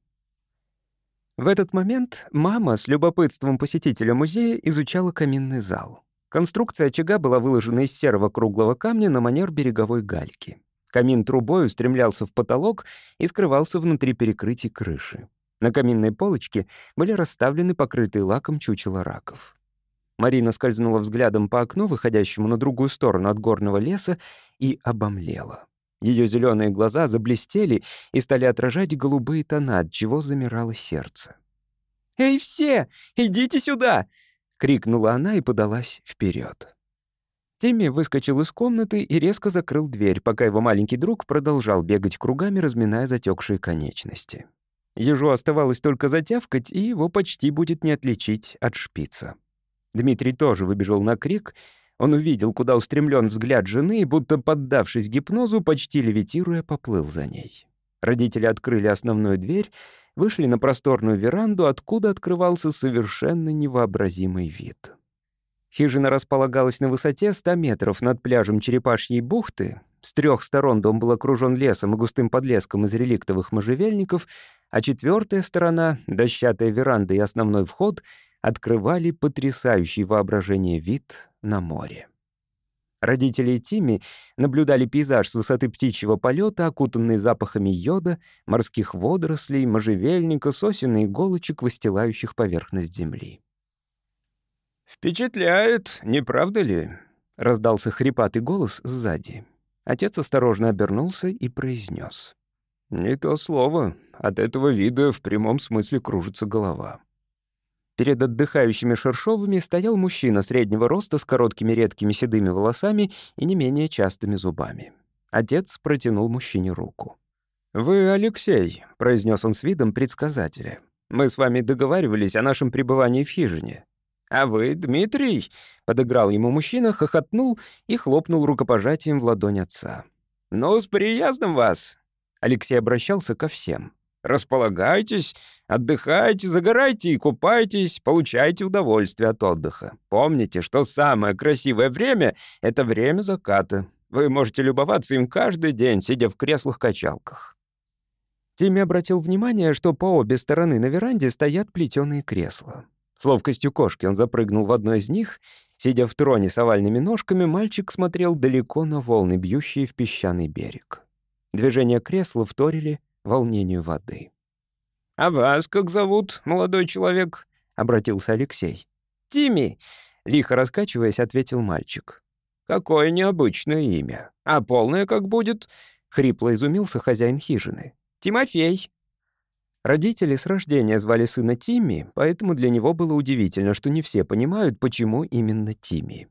A: В этот момент мама с любопытством посетителя музея изучала каминный зал. Конструкция очага была выложена из серого круглого камня на манер береговой гальки. Камин трубой устремлялся в потолок и скрывался внутри перекрытий крыши. На каминной полочке были расставлены покрытые лаком чучела раков. Марина скользнула взглядом по окну, выходящему на другую сторону от горного леса, и обомлела. Ее зеленые глаза заблестели и стали отражать голубые тона, от чего замирало сердце. «Эй, все, идите сюда!» — крикнула она и подалась вперед. Тимми выскочил из комнаты и резко закрыл дверь, пока его маленький друг продолжал бегать кругами, разминая затекшие конечности. Ежу оставалось только затявкать, и его почти будет не отличить от шпица. Дмитрий тоже выбежал на крик. Он увидел, куда устремлен взгляд жены, и, будто поддавшись гипнозу, почти левитируя, поплыл за ней. Родители открыли основную дверь, вышли на просторную веранду, откуда открывался совершенно невообразимый вид. Хижина располагалась на высоте ста метров над пляжем Черепашьей бухты. С трех сторон дом был окружен лесом и густым подлеском из реликтовых можжевельников, а четвертая сторона, дощатая веранда и основной вход, открывали потрясающий воображение вид на море. Родители Тимми наблюдали пейзаж с высоты птичьего полета, окутанный запахами йода, морских водорослей, можжевельника, сосен и иголочек, выстилающих поверхность земли. «Впечатляет, не правда ли?» — раздался хрипатый голос сзади. Отец осторожно обернулся и произнес: «Не то слово. От этого вида в прямом смысле кружится голова». Перед отдыхающими Шершовыми стоял мужчина среднего роста с короткими редкими седыми волосами и не менее частыми зубами. Отец протянул мужчине руку. «Вы Алексей», — произнес он с видом предсказателя. «Мы с вами договаривались о нашем пребывании в хижине». «А вы Дмитрий?» — подыграл ему мужчина, хохотнул и хлопнул рукопожатием в ладонь отца. «Ну, с приездом вас!» Алексей обращался ко всем. Располагайтесь, отдыхайте, загорайте и купайтесь, получайте удовольствие от отдыха. Помните, что самое красивое время — это время заката. Вы можете любоваться им каждый день, сидя в креслах-качалках». Тимми обратил внимание, что по обе стороны на веранде стоят плетеные кресла. С ловкостью кошки он запрыгнул в одно из них. Сидя в троне с овальными ножками, мальчик смотрел далеко на волны, бьющие в песчаный берег. Движения кресла вторили волнению воды. «А вас как зовут, молодой человек?» — обратился Алексей. «Тимми», — лихо раскачиваясь, ответил мальчик. «Какое необычное имя. А полное как будет?» — хрипло изумился хозяин хижины. «Тимофей». Родители с рождения звали сына Тимми, поэтому для него было удивительно, что не все понимают, почему именно Тимми.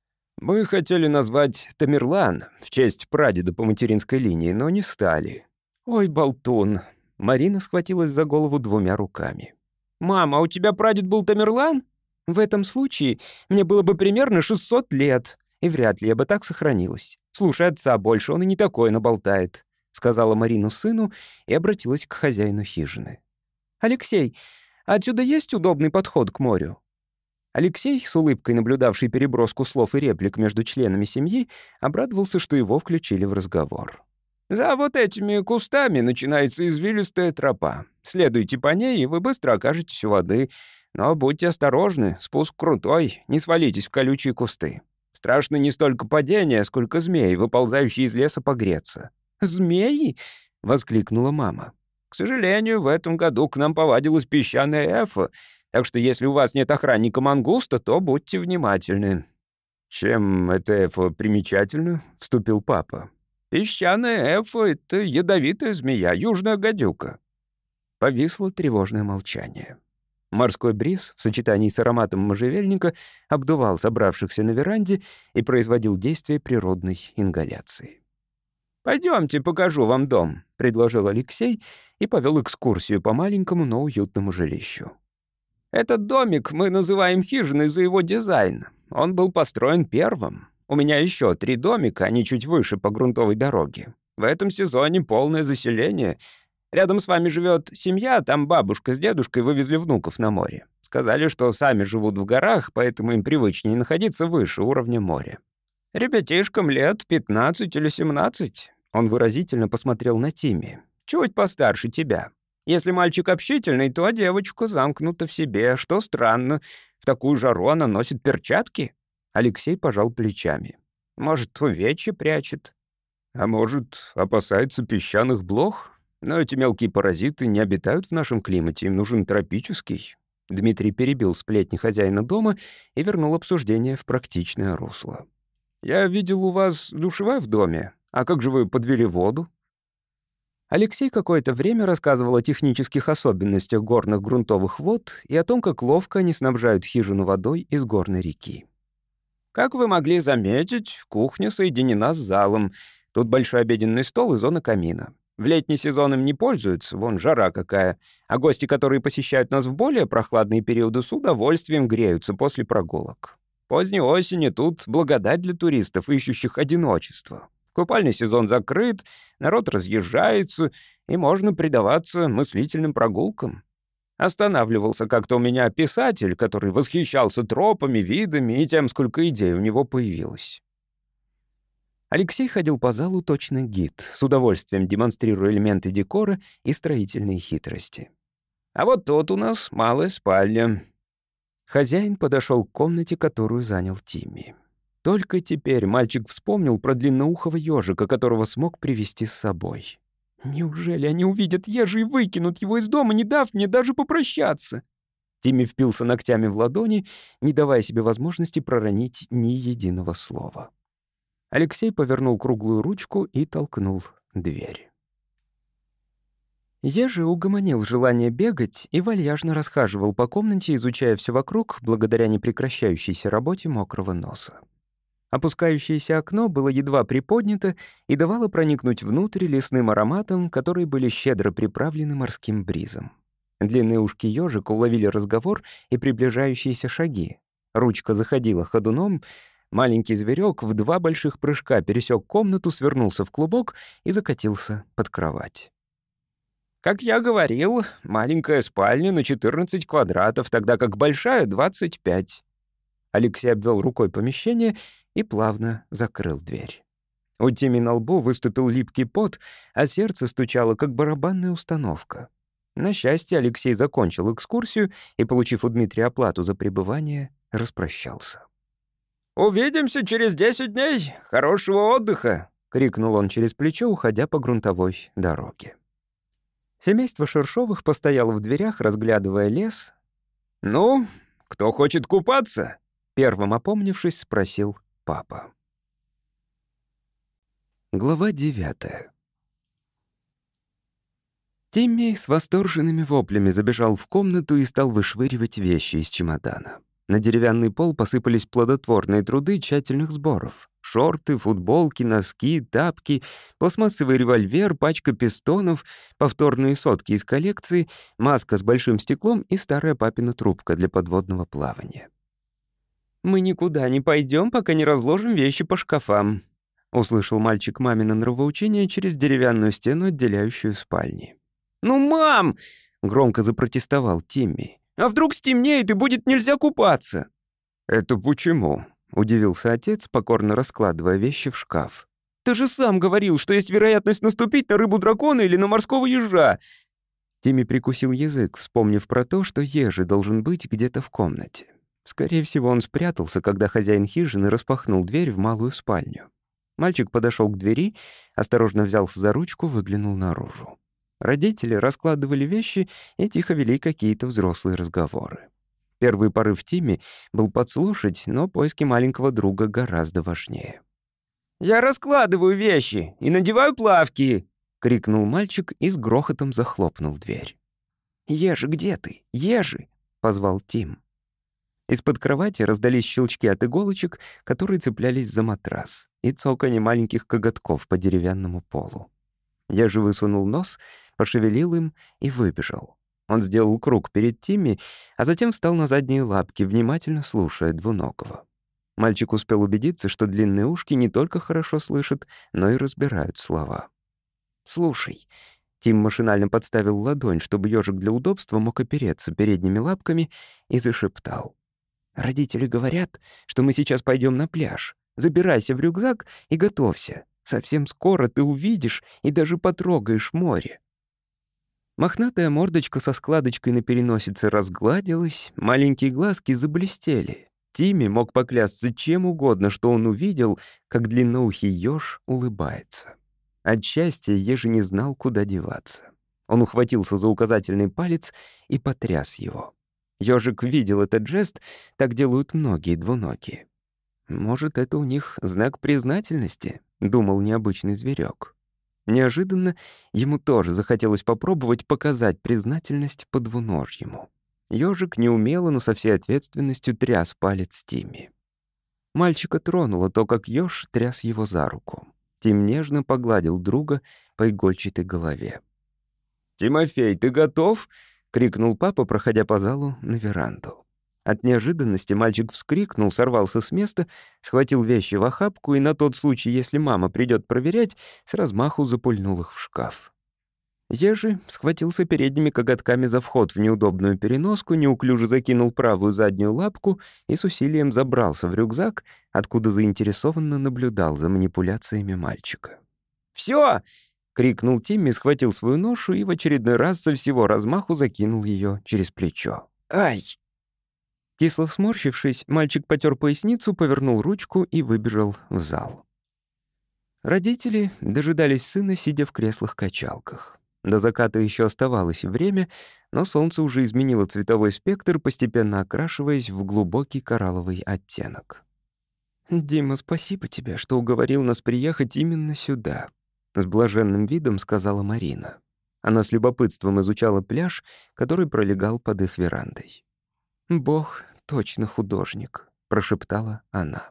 A: «Мы хотели назвать Тамерлан в честь прадеда по материнской линии, но не стали». «Ой, болтун!» Марина схватилась за голову двумя руками. «Мама, а у тебя прадед был Тамерлан? В этом случае мне было бы примерно шестьсот лет, и вряд ли я бы так сохранилась. Слушай отца больше, он и не такое наболтает», — сказала Марина сыну и обратилась к хозяину хижины. «Алексей, отсюда есть удобный подход к морю?» Алексей, с улыбкой наблюдавший переброску слов и реплик между членами семьи, обрадовался, что его включили в разговор. «За вот этими кустами начинается извилистая тропа. Следуйте по ней, и вы быстро окажетесь у воды. Но будьте осторожны, спуск крутой, не свалитесь в колючие кусты. Страшно не столько падение, сколько змеи, выползающие из леса погреться». «Змеи?» — воскликнула мама. «К сожалению, в этом году к нам повадилась песчаная эфа, так что если у вас нет охранника-мангуста, то будьте внимательны». «Чем это эфа примечательно?» — вступил папа. «Песчаная эфа — это ядовитая змея, южная гадюка». Повисло тревожное молчание. Морской бриз в сочетании с ароматом можжевельника обдувал собравшихся на веранде и производил действие природной ингаляции. «Пойдемте, покажу вам дом», — предложил Алексей и повел экскурсию по маленькому, но уютному жилищу. «Этот домик мы называем хижиной за его дизайн. Он был построен первым. У меня еще три домика, они чуть выше по грунтовой дороге. В этом сезоне полное заселение. Рядом с вами живет семья, там бабушка с дедушкой вывезли внуков на море. Сказали, что сами живут в горах, поэтому им привычнее находиться выше уровня моря. Ребятишкам лет пятнадцать или семнадцать». Он выразительно посмотрел на Тимми. «Чуть постарше тебя. Если мальчик общительный, то девочка замкнута в себе, что странно. В такую жару она носит перчатки». Алексей пожал плечами. «Может, увечья прячет?» «А может, опасается песчаных блох? Но эти мелкие паразиты не обитают в нашем климате, им нужен тропический». Дмитрий перебил сплетни хозяина дома и вернул обсуждение в практичное русло. «Я видел у вас душевая в доме. А как же вы подвели воду?» Алексей какое-то время рассказывал о технических особенностях горных грунтовых вод и о том, как ловко они снабжают хижину водой из горной реки. «Как вы могли заметить, кухня соединена с залом. Тут большой обеденный стол и зона камина. В летний сезон им не пользуются, вон жара какая, а гости, которые посещают нас в более прохладные периоды, с удовольствием греются после прогулок. Поздней осени тут благодать для туристов, ищущих одиночество. Купальный сезон закрыт, народ разъезжается, и можно предаваться мыслительным прогулкам. Останавливался как-то у меня писатель, который восхищался тропами, видами и тем, сколько идей у него появилось». Алексей ходил по залу точно гид, с удовольствием демонстрируя элементы декора и строительные хитрости. «А вот тут у нас малая спальня». Хозяин подошел к комнате, которую занял Тимми. Только теперь мальчик вспомнил про длинноухого ежика, которого смог привести с собой. «Неужели они увидят ежа и выкинут его из дома, не дав мне даже попрощаться?» Тимми впился ногтями в ладони, не давая себе возможности проронить ни единого слова. Алексей повернул круглую ручку и толкнул дверь. Ежи угомонил желание бегать и вальяжно расхаживал по комнате, изучая все вокруг благодаря непрекращающейся работе мокрого носа. Опускающееся окно было едва приподнято и давало проникнуть внутрь лесным ароматом, которые были щедро приправлены морским бризом. Длинные ушки ежика уловили разговор и приближающиеся шаги. Ручка заходила ходуном. Маленький зверек в два больших прыжка пересек комнату, свернулся в клубок и закатился под кровать. «Как я говорил, маленькая спальня на четырнадцать квадратов, тогда как большая — двадцать пять». Алексей обвел рукой помещение и плавно закрыл дверь. У Тими на лбу выступил липкий пот, а сердце стучало, как барабанная установка. На счастье, Алексей закончил экскурсию и, получив у Дмитрия оплату за пребывание, распрощался. «Увидимся через десять дней! Хорошего отдыха!» — крикнул он через плечо, уходя по грунтовой дороге. Семейство Шершовых постояло в дверях, разглядывая лес. «Ну, кто хочет купаться?» — первым опомнившись, спросил папа. Глава девятая. Тимми с восторженными воплями забежал в комнату и стал вышвыривать вещи из чемодана. На деревянный пол посыпались плодотворные труды тщательных сборов. Шорты, футболки, носки, тапки, пластмассовый револьвер, пачка пистонов, повторные сотки из коллекции, маска с большим стеклом и старая папина трубка для подводного плавания. «Мы никуда не пойдем, пока не разложим вещи по шкафам», — услышал мальчик мамино нравоучение через деревянную стену, отделяющую спальни. «Ну, мам!» — громко запротестовал Тимми. «А вдруг стемнеет и будет нельзя купаться?» «Это почему?» — удивился отец, покорно раскладывая вещи в шкаф. «Ты же сам говорил, что есть вероятность наступить на рыбу-дракона или на морского ежа!» Тимми прикусил язык, вспомнив про то, что ежи должен быть где-то в комнате. Скорее всего, он спрятался, когда хозяин хижины распахнул дверь в малую спальню. Мальчик подошел к двери, осторожно взялся за ручку, выглянул наружу. Родители раскладывали вещи и тихо вели какие-то взрослые разговоры. Первый порыв Тимми был подслушать, но поиски маленького друга гораздо важнее. «Я раскладываю вещи и надеваю плавки!» — крикнул мальчик и с грохотом захлопнул дверь. «Ежи, где ты? Ежи!» — позвал Тим. Из-под кровати раздались щелчки от иголочек, которые цеплялись за матрас, и цоканье маленьких коготков по деревянному полу. Ежи высунул нос, пошевелил им и выбежал. Он сделал круг перед Тимми, а затем встал на задние лапки, внимательно слушая двуногого. Мальчик успел убедиться, что длинные ушки не только хорошо слышат, но и разбирают слова. «Слушай». Тим машинально подставил ладонь, чтобы ежик для удобства мог опереться передними лапками, и зашептал. «Родители говорят, что мы сейчас пойдем на пляж. Забирайся в рюкзак и готовься. Совсем скоро ты увидишь и даже потрогаешь море». Мохнатая мордочка со складочкой на переносице разгладилась, маленькие глазки заблестели. Тимми мог поклясться чем угодно, что он увидел, как длинноухий еж улыбается. От счастья ежи не знал, куда деваться. Он ухватился за указательный палец и потряс его. Ёжик видел этот жест, так делают многие двуногие. «Может, это у них знак признательности?» — думал необычный зверек. Неожиданно ему тоже захотелось попробовать показать признательность по двуножьему. Ёжик неумело, но со всей ответственностью тряс палец Тимми. Мальчика тронуло то, как ёж тряс его за руку. Тим нежно погладил друга по игольчатой голове. «Тимофей, ты готов?» — крикнул папа, проходя по залу на веранду. От неожиданности мальчик вскрикнул, сорвался с места, схватил вещи в охапку и на тот случай, если мама придет проверять, с размаху запульнул их в шкаф. Ежи схватился передними коготками за вход в неудобную переноску, неуклюже закинул правую заднюю лапку и с усилием забрался в рюкзак, откуда заинтересованно наблюдал за манипуляциями мальчика. «Всё!» — крикнул Тимми, схватил свою ношу и в очередной раз со всего размаху закинул ее через плечо. «Ай!» Кисло сморщившись, мальчик потер поясницу, повернул ручку и выбежал в зал. Родители дожидались сына, сидя в креслах-качалках. До заката еще оставалось время, но солнце уже изменило цветовой спектр, постепенно окрашиваясь в глубокий коралловый оттенок. «Дима, спасибо тебе, что уговорил нас приехать именно сюда», — с блаженным видом сказала Марина. Она с любопытством изучала пляж, который пролегал под их верандой. «Бог точно художник», — прошептала она.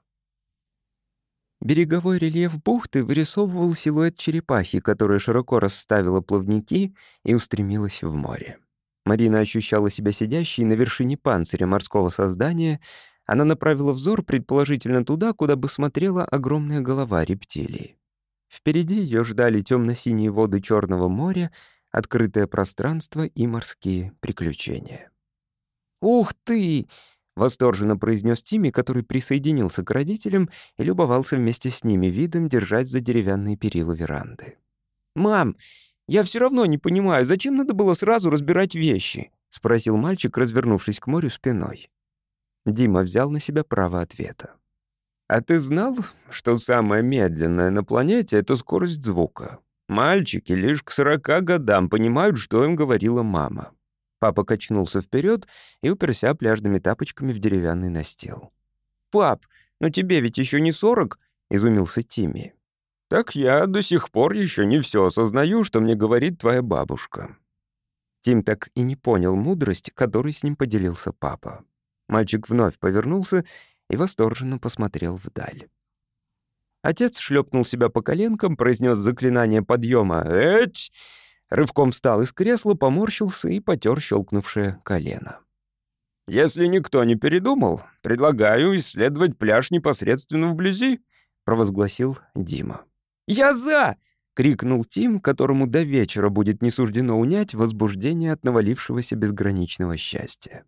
A: Береговой рельеф бухты вырисовывал силуэт черепахи, которая широко расставила плавники и устремилась в море. Марина ощущала себя сидящей на вершине панциря морского создания. Она направила взор предположительно туда, куда бы смотрела огромная голова рептилии. Впереди ее ждали темно-синие воды Черного моря, открытое пространство и морские приключения. «Ух ты!» — восторженно произнес Тимми, который присоединился к родителям и любовался вместе с ними видом держать за деревянные перила веранды. «Мам, я все равно не понимаю, зачем надо было сразу разбирать вещи?» — спросил мальчик, развернувшись к морю спиной. Дима взял на себя право ответа. «А ты знал, что самая медленная на планете — это скорость звука? Мальчики лишь к сорока годам понимают, что им говорила мама». Папа качнулся вперед и уперся пляжными тапочками в деревянный настил. «Пап, но тебе ведь еще не сорок?» — изумился Тимми. «Так я до сих пор еще не все осознаю, что мне говорит твоя бабушка». Тим так и не понял мудрость, которой с ним поделился папа. Мальчик вновь повернулся и восторженно посмотрел вдаль. Отец шлепнул себя по коленкам, произнес заклинание подъема «Эть!», рывком встал из кресла, поморщился и потер щелкнувшее колено. «Если никто не передумал, предлагаю исследовать пляж непосредственно вблизи», — провозгласил Дима. «Я за!» — крикнул Тим, которому до вечера будет не суждено унять возбуждение от навалившегося безграничного счастья.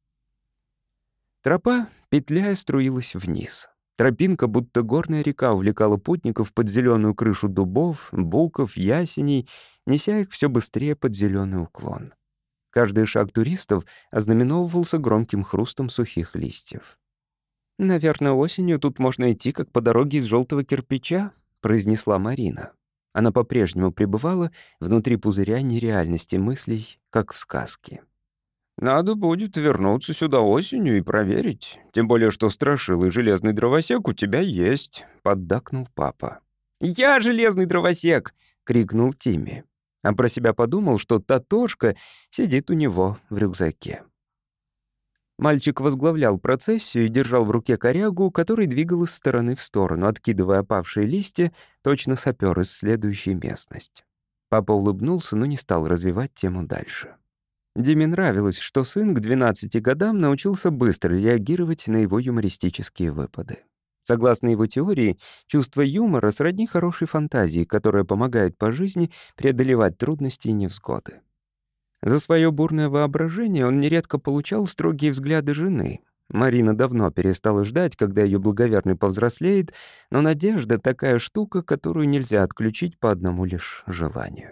A: Тропа, петляя, струилась вниз. Тропинка, будто горная река, увлекала путников под зеленую крышу дубов, буков, ясеней, неся их все быстрее под зеленый уклон. Каждый шаг туристов ознаменовывался громким хрустом сухих листьев. «Наверное, осенью тут можно идти, как по дороге из желтого кирпича», — произнесла Марина. Она по-прежнему пребывала внутри пузыря нереальности мыслей, как в сказке. «Надо будет вернуться сюда осенью и проверить. Тем более, что страшилый железный дровосек у тебя есть», — поддакнул папа. «Я железный дровосек!» — крикнул Тимми. А про себя подумал, что Татошка сидит у него в рюкзаке. Мальчик возглавлял процессию и держал в руке корягу, который двигал из стороны в сторону, откидывая опавшие листья, точно сапер, исследующий местность. Папа улыбнулся, но не стал развивать тему дальше. Диме нравилось, что сын к двенадцати годам научился быстро реагировать на его юмористические выпады. Согласно его теории, чувство юмора сродни хорошей фантазии, которая помогает по жизни преодолевать трудности и невзгоды. За свое бурное воображение он нередко получал строгие взгляды жены. Марина давно перестала ждать, когда ее благоверный повзрослеет, но надежда — такая штука, которую нельзя отключить по одному лишь желанию.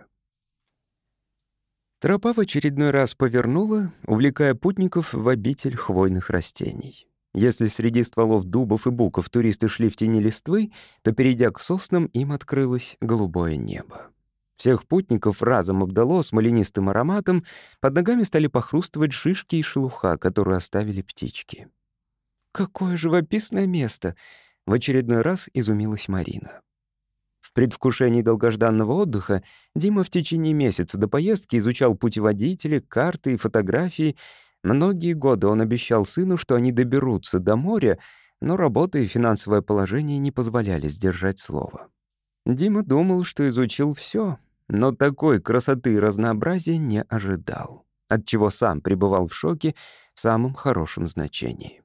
A: Тропа в очередной раз повернула, увлекая путников в обитель хвойных растений. Если среди стволов дубов и буков туристы шли в тени листвы, то, перейдя к соснам, им открылось голубое небо. Всех путников разом обдало смоленистым ароматом, под ногами стали похрустывать шишки и шелуха, которые оставили птички. «Какое живописное место!» — в очередной раз изумилась Марина. В предвкушении долгожданного отдыха Дима в течение месяца до поездки изучал путеводители, карты и фотографии. Многие годы он обещал сыну, что они доберутся до моря, но работа и финансовое положение не позволяли сдержать слово. Дима думал, что изучил все, но такой красоты и разнообразия не ожидал, отчего сам пребывал в шоке в самом хорошем значении.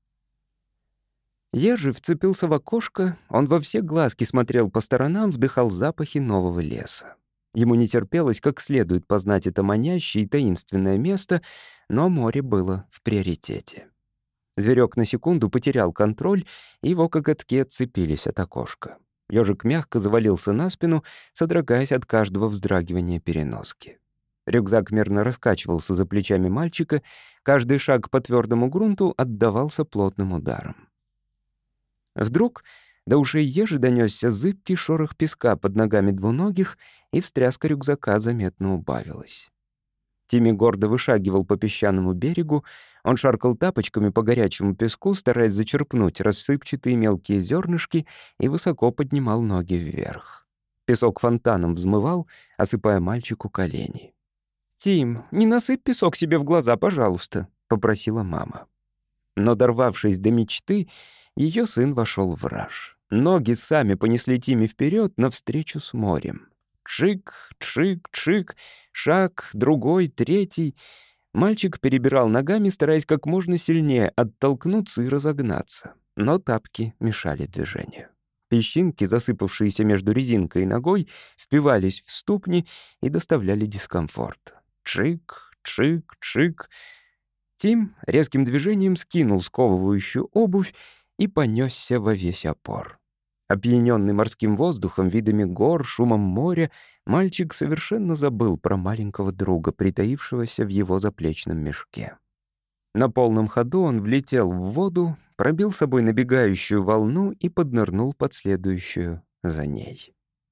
A: Ежи вцепился в окошко, он во все глазки смотрел по сторонам, вдыхал запахи нового леса. Ему не терпелось как следует познать это манящее и таинственное место, но море было в приоритете. Зверек на секунду потерял контроль, и его коготки отцепились от окошка. Ёжик мягко завалился на спину, содрогаясь от каждого вздрагивания переноски. Рюкзак мерно раскачивался за плечами мальчика, каждый шаг по твердому грунту отдавался плотным ударом. Вдруг до ушей ежи донесся зыбкий шорох песка под ногами двуногих, и встряска рюкзака заметно убавилась. Тимми гордо вышагивал по песчаному берегу, он шаркал тапочками по горячему песку, стараясь зачерпнуть рассыпчатые мелкие зернышки, и высоко поднимал ноги вверх. Песок фонтаном взмывал, осыпая мальчику колени. «Тим, не насыпь песок себе в глаза, пожалуйста», — попросила мама. Но, дорвавшись до мечты, ее сын вошел в раж. Ноги сами понесли Тимми вперед навстречу с морем. Чик, чик, чик, шаг, другой, третий. Мальчик перебирал ногами, стараясь как можно сильнее оттолкнуться и разогнаться. Но тапки мешали движению. Песчинки, засыпавшиеся между резинкой и ногой, впивались в ступни и доставляли дискомфорт. Чик, чик, чик. Тим резким движением скинул сковывающую обувь и понесся во весь опор. Опьяненный морским воздухом, видами гор, шумом моря, мальчик совершенно забыл про маленького друга, притаившегося в его заплечном мешке. На полном ходу он влетел в воду, пробил собой набегающую волну и поднырнул под следующую за ней.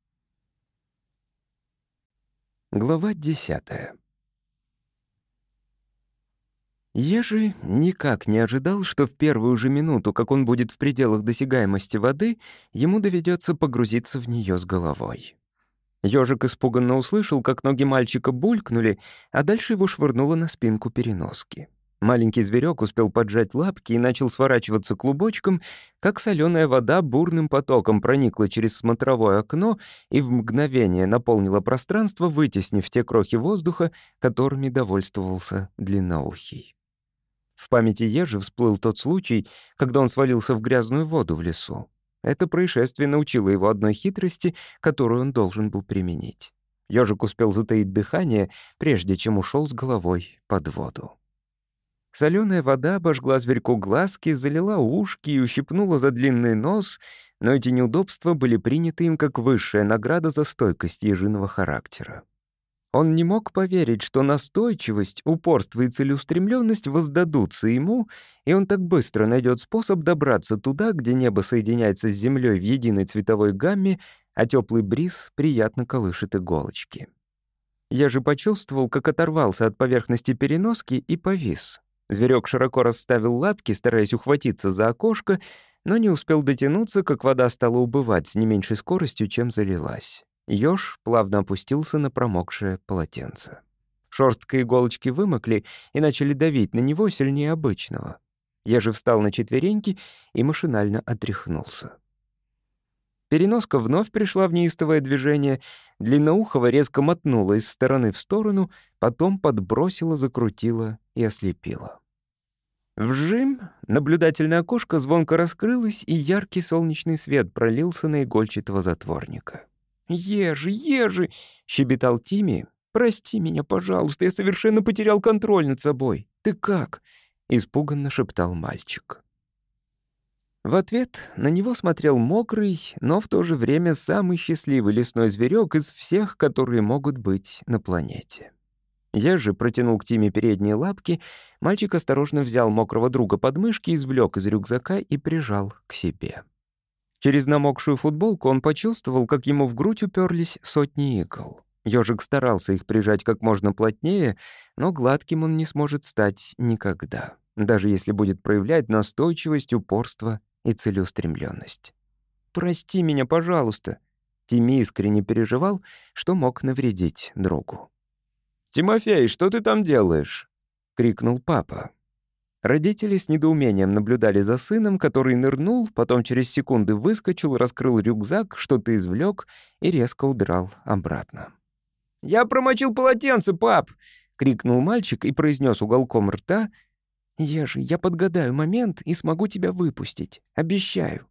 A: Глава десятая. Ежи никак не ожидал, что в первую же минуту, как он будет в пределах досягаемости воды, ему доведется погрузиться в нее с головой. Ежик испуганно услышал, как ноги мальчика булькнули, а дальше его швырнуло на спинку переноски. Маленький зверек успел поджать лапки и начал сворачиваться клубочком, как соленая вода бурным потоком проникла через смотровое окно и в мгновение наполнила пространство, вытеснив те крохи воздуха, которыми довольствовался длинноухий. В памяти Ежи всплыл тот случай, когда он свалился в грязную воду в лесу. Это происшествие научило его одной хитрости, которую он должен был применить. Ежик успел затаить дыхание, прежде чем ушел с головой под воду. Соленая вода обожгла зверьку глазки, залила ушки и ущипнула за длинный нос, но эти неудобства были приняты им как высшая награда за стойкость ежиного характера. Он не мог поверить, что настойчивость, упорство и целеустремленность воздадутся ему, и он так быстро найдет способ добраться туда, где небо соединяется с землей в единой цветовой гамме, а теплый бриз приятно колышет иголочки. Я же почувствовал, как оторвался от поверхности переноски и повис. Зверек широко расставил лапки, стараясь ухватиться за окошко, но не успел дотянуться, как вода стала убывать с не меньшей скоростью, чем залилась. Ёж плавно опустился на промокшее полотенце. Шорстка и иголочки вымокли и начали давить на него сильнее обычного. Я же встал на четвереньки и машинально отряхнулся. Переноска вновь пришла в неистовое движение, длинноухого резко мотнула из стороны в сторону, потом подбросила, закрутила и ослепила. Вжим! Наблюдательное окошко звонко раскрылось, и яркий солнечный свет пролился на игольчатого затворника. «Ежи, ежи!» — щебетал Тимми. «Прости меня, пожалуйста, я совершенно потерял контроль над собой. Ты как?» — испуганно шептал мальчик. В ответ на него смотрел мокрый, но в то же время самый счастливый лесной зверек из всех, которые могут быть на планете. Я же протянул к Тиме передние лапки, мальчик осторожно взял мокрого друга под мышки, извлек из рюкзака и прижал к себе. Через намокшую футболку он почувствовал, как ему в грудь уперлись сотни игл. Ёжик старался их прижать как можно плотнее, но гладким он не сможет стать никогда, даже если будет проявлять настойчивость, упорство и целеустремленность. «Прости меня, пожалуйста». Тимми искренне переживал, что мог навредить другу. «Тимофей, что ты там делаешь?» — крикнул папа. Родители с недоумением наблюдали за сыном, который нырнул, потом через секунды выскочил, раскрыл рюкзак, что-то извлек и резко удрал обратно. «Я промочил полотенце, пап!» — крикнул мальчик и произнес уголком рта: «Ежи, я подгадаю момент и смогу тебя выпустить. Обещаю».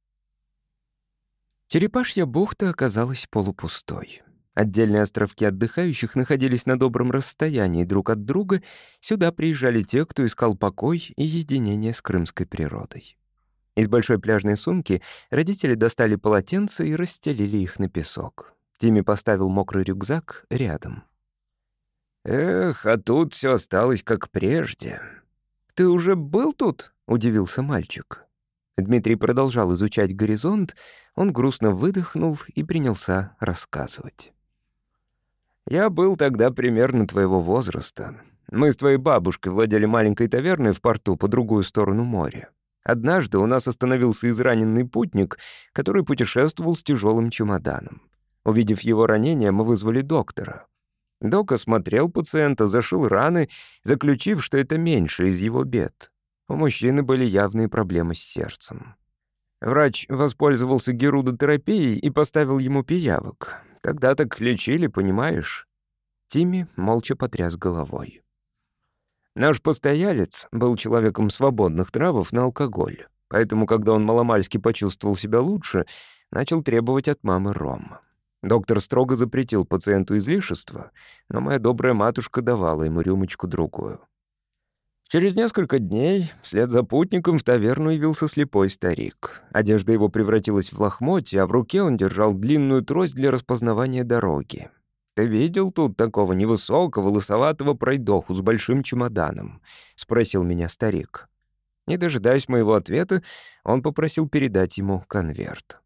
A: Черепашья бухта оказалась полупустой. Отдельные островки отдыхающих находились на добром расстоянии друг от друга. Сюда приезжали те, кто искал покой и единение с крымской природой. Из большой пляжной сумки родители достали полотенца и расстелили их на песок. Тимми поставил мокрый рюкзак рядом. «Эх, а тут все осталось как прежде». «Ты уже был тут?» — удивился мальчик. Дмитрий продолжал изучать горизонт, он грустно выдохнул и принялся рассказывать. «Я был тогда примерно твоего возраста. Мы с твоей бабушкой владели маленькой таверной в порту по другую сторону моря. Однажды у нас остановился израненный путник, который путешествовал с тяжелым чемоданом. Увидев его ранение, мы вызвали доктора. Док осмотрел пациента, зашил раны, заключив, что это меньше из его бед. У мужчины были явные проблемы с сердцем. Врач воспользовался герудотерапией и поставил ему пиявок. Тогда так лечили, понимаешь?» Тимми молча потряс головой. «Наш постоялец был человеком свободных нравов на алкоголь. Поэтому, когда он маломальски почувствовал себя лучше, начал требовать от мамы ром. Доктор строго запретил пациенту излишества, но моя добрая матушка давала ему рюмочку-другую. Через несколько дней вслед за путником в таверну явился слепой старик. Одежда его превратилась в лохмотья, а в руке он держал длинную трость для распознавания дороги. «Ты видел тут такого невысокого, лысоватого пройдоху с большим чемоданом?» — спросил меня старик. Не дожидаясь моего ответа, он попросил передать ему конверт.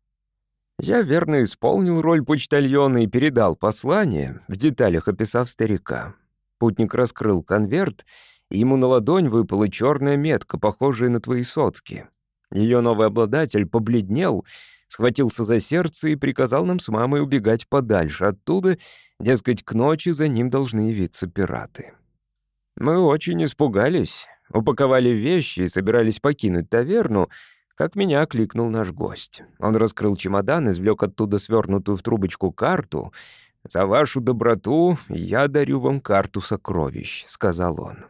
A: Я верно исполнил роль почтальона и передал послание, в деталях описав старика. Путник раскрыл конверт, и ему на ладонь выпала черная метка, похожая на твои сотки. Ее новый обладатель побледнел, схватился за сердце и приказал нам с мамой убегать подальше оттуда, дескать, к ночи за ним должны явиться пираты. Мы очень испугались, упаковали вещи и собирались покинуть таверну, как меня окликнул наш гость. Он раскрыл чемодан, извлек оттуда свернутую в трубочку карту. «За вашу доброту я дарю вам карту сокровищ», — сказал он.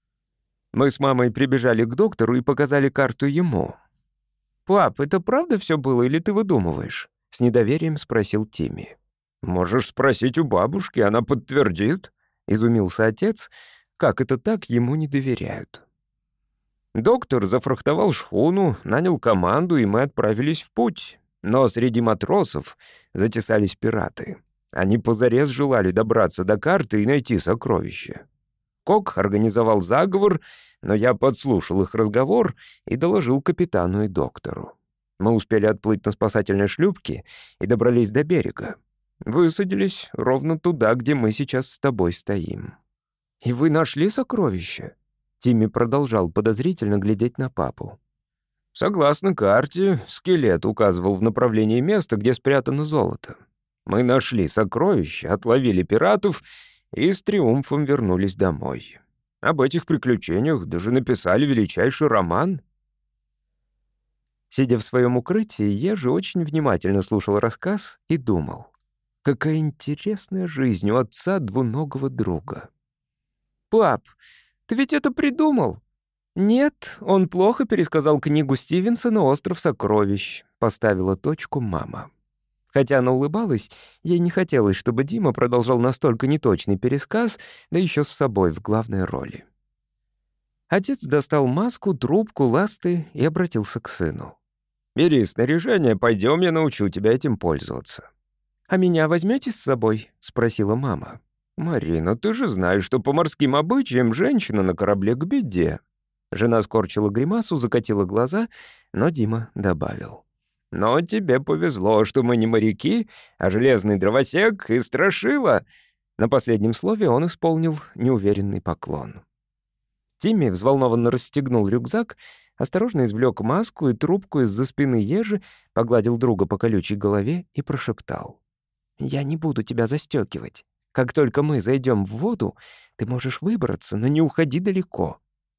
A: Мы с мамой прибежали к доктору и показали карту ему. «Пап, это правда все было или ты выдумываешь?» — с недоверием спросил Тимми. «Можешь спросить у бабушки, она подтвердит», — изумился отец. «Как это так, ему не доверяют?» Доктор зафрахтовал шхуну, нанял команду, и мы отправились в путь. Но среди матросов затесались пираты. Они позарез желали добраться до карты и найти сокровища. Кок организовал заговор, но я подслушал их разговор и доложил капитану и доктору. Мы успели отплыть на спасательной шлюпке и добрались до берега. Высадились ровно туда, где мы сейчас с тобой стоим. «И вы нашли сокровища?» Тимми продолжал подозрительно глядеть на папу. «Согласно карте, скелет указывал в направлении места, где спрятано золото. Мы нашли сокровища, отловили пиратов и с триумфом вернулись домой. Об этих приключениях даже написали величайший роман». Сидя в своем укрытии, я же очень внимательно слушал рассказ и думал, какая интересная жизнь у отца двуногого друга. «Пап, ты ведь это придумал?» «Нет, он плохо пересказал книгу Стивенсона «Остров сокровищ», — поставила точку мама. Хотя она улыбалась, ей не хотелось, чтобы Дима продолжал настолько неточный пересказ, да еще с собой в главной роли. Отец достал маску, трубку, ласты и обратился к сыну. «Бери снаряжение, пойдем, я научу тебя этим пользоваться». «А меня возьмете с собой?» — спросила мама. «Марина, ты же знаешь, что по морским обычаям женщина на корабле к беде». Жена скорчила гримасу, закатила глаза, но Дима добавил. «Но тебе повезло, что мы не моряки, а железный дровосек и страшила». На последнем слове он исполнил неуверенный поклон. Тимми взволнованно расстегнул рюкзак, осторожно извлек маску и трубку из-за спины ежи, погладил друга по колючей голове и прошептал. «Я не буду тебя застёкивать. Как только мы зайдем в воду, ты можешь выбраться, но не уходи далеко».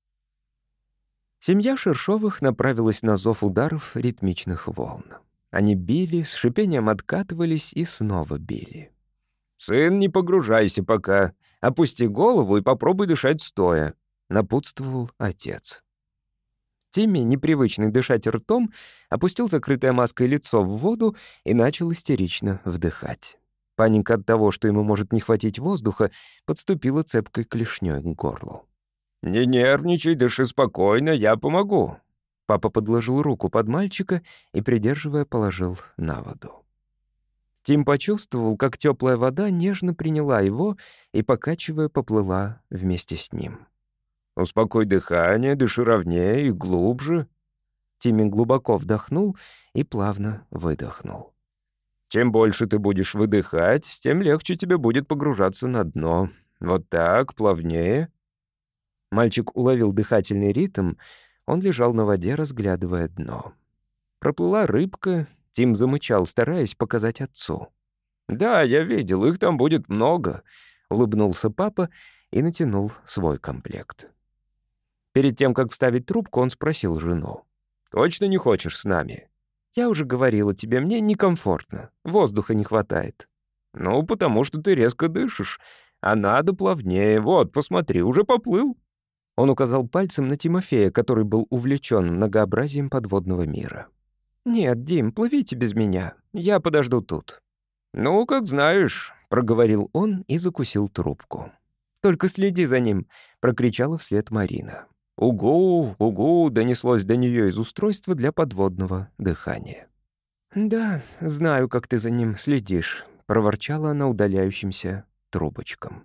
A: Семья Шершовых направилась на зов ударов ритмичных волн. Они били, с шипением откатывались и снова били. «Сын, не погружайся пока. Опусти голову и попробуй дышать стоя», — напутствовал отец. Тимми, непривычный дышать ртом, опустил закрытое маской лицо в воду и начал истерично вдыхать. Паника от того, что ему может не хватить воздуха, подступила цепкой клешнёй к горлу. «Не нервничай, дыши спокойно, я помогу». Папа подложил руку под мальчика и, придерживая, положил на воду. Тим почувствовал, как теплая вода нежно приняла его и, покачивая, поплыла вместе с ним. «Успокой дыхание, дыши ровнее и глубже». Тимми глубоко вдохнул и плавно выдохнул. «Чем больше ты будешь выдыхать, тем легче тебе будет погружаться на дно. Вот так, плавнее». Мальчик уловил дыхательный ритм, он лежал на воде, разглядывая дно. Проплыла рыбка, Тим замычал, стараясь показать отцу. «Да, я видел, их там будет много», — улыбнулся папа и натянул свой комплект. Перед тем, как вставить трубку, он спросил жену. «Точно не хочешь с нами?» «Я уже говорила тебе, мне некомфортно, воздуха не хватает». «Ну, потому что ты резко дышишь, а надо плавнее. Вот, посмотри, уже поплыл». Он указал пальцем на Тимофея, который был увлечен многообразием подводного мира. «Нет, Дим, плывите без меня. Я подожду тут». «Ну, как знаешь», — проговорил он и закусил трубку. «Только следи за ним», — прокричала вслед Марина. «Угу, угу», — донеслось до нее из устройства для подводного дыхания. «Да, знаю, как ты за ним следишь», — проворчала она удаляющимся трубочком.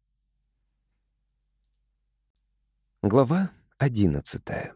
A: Глава одиннадцатая.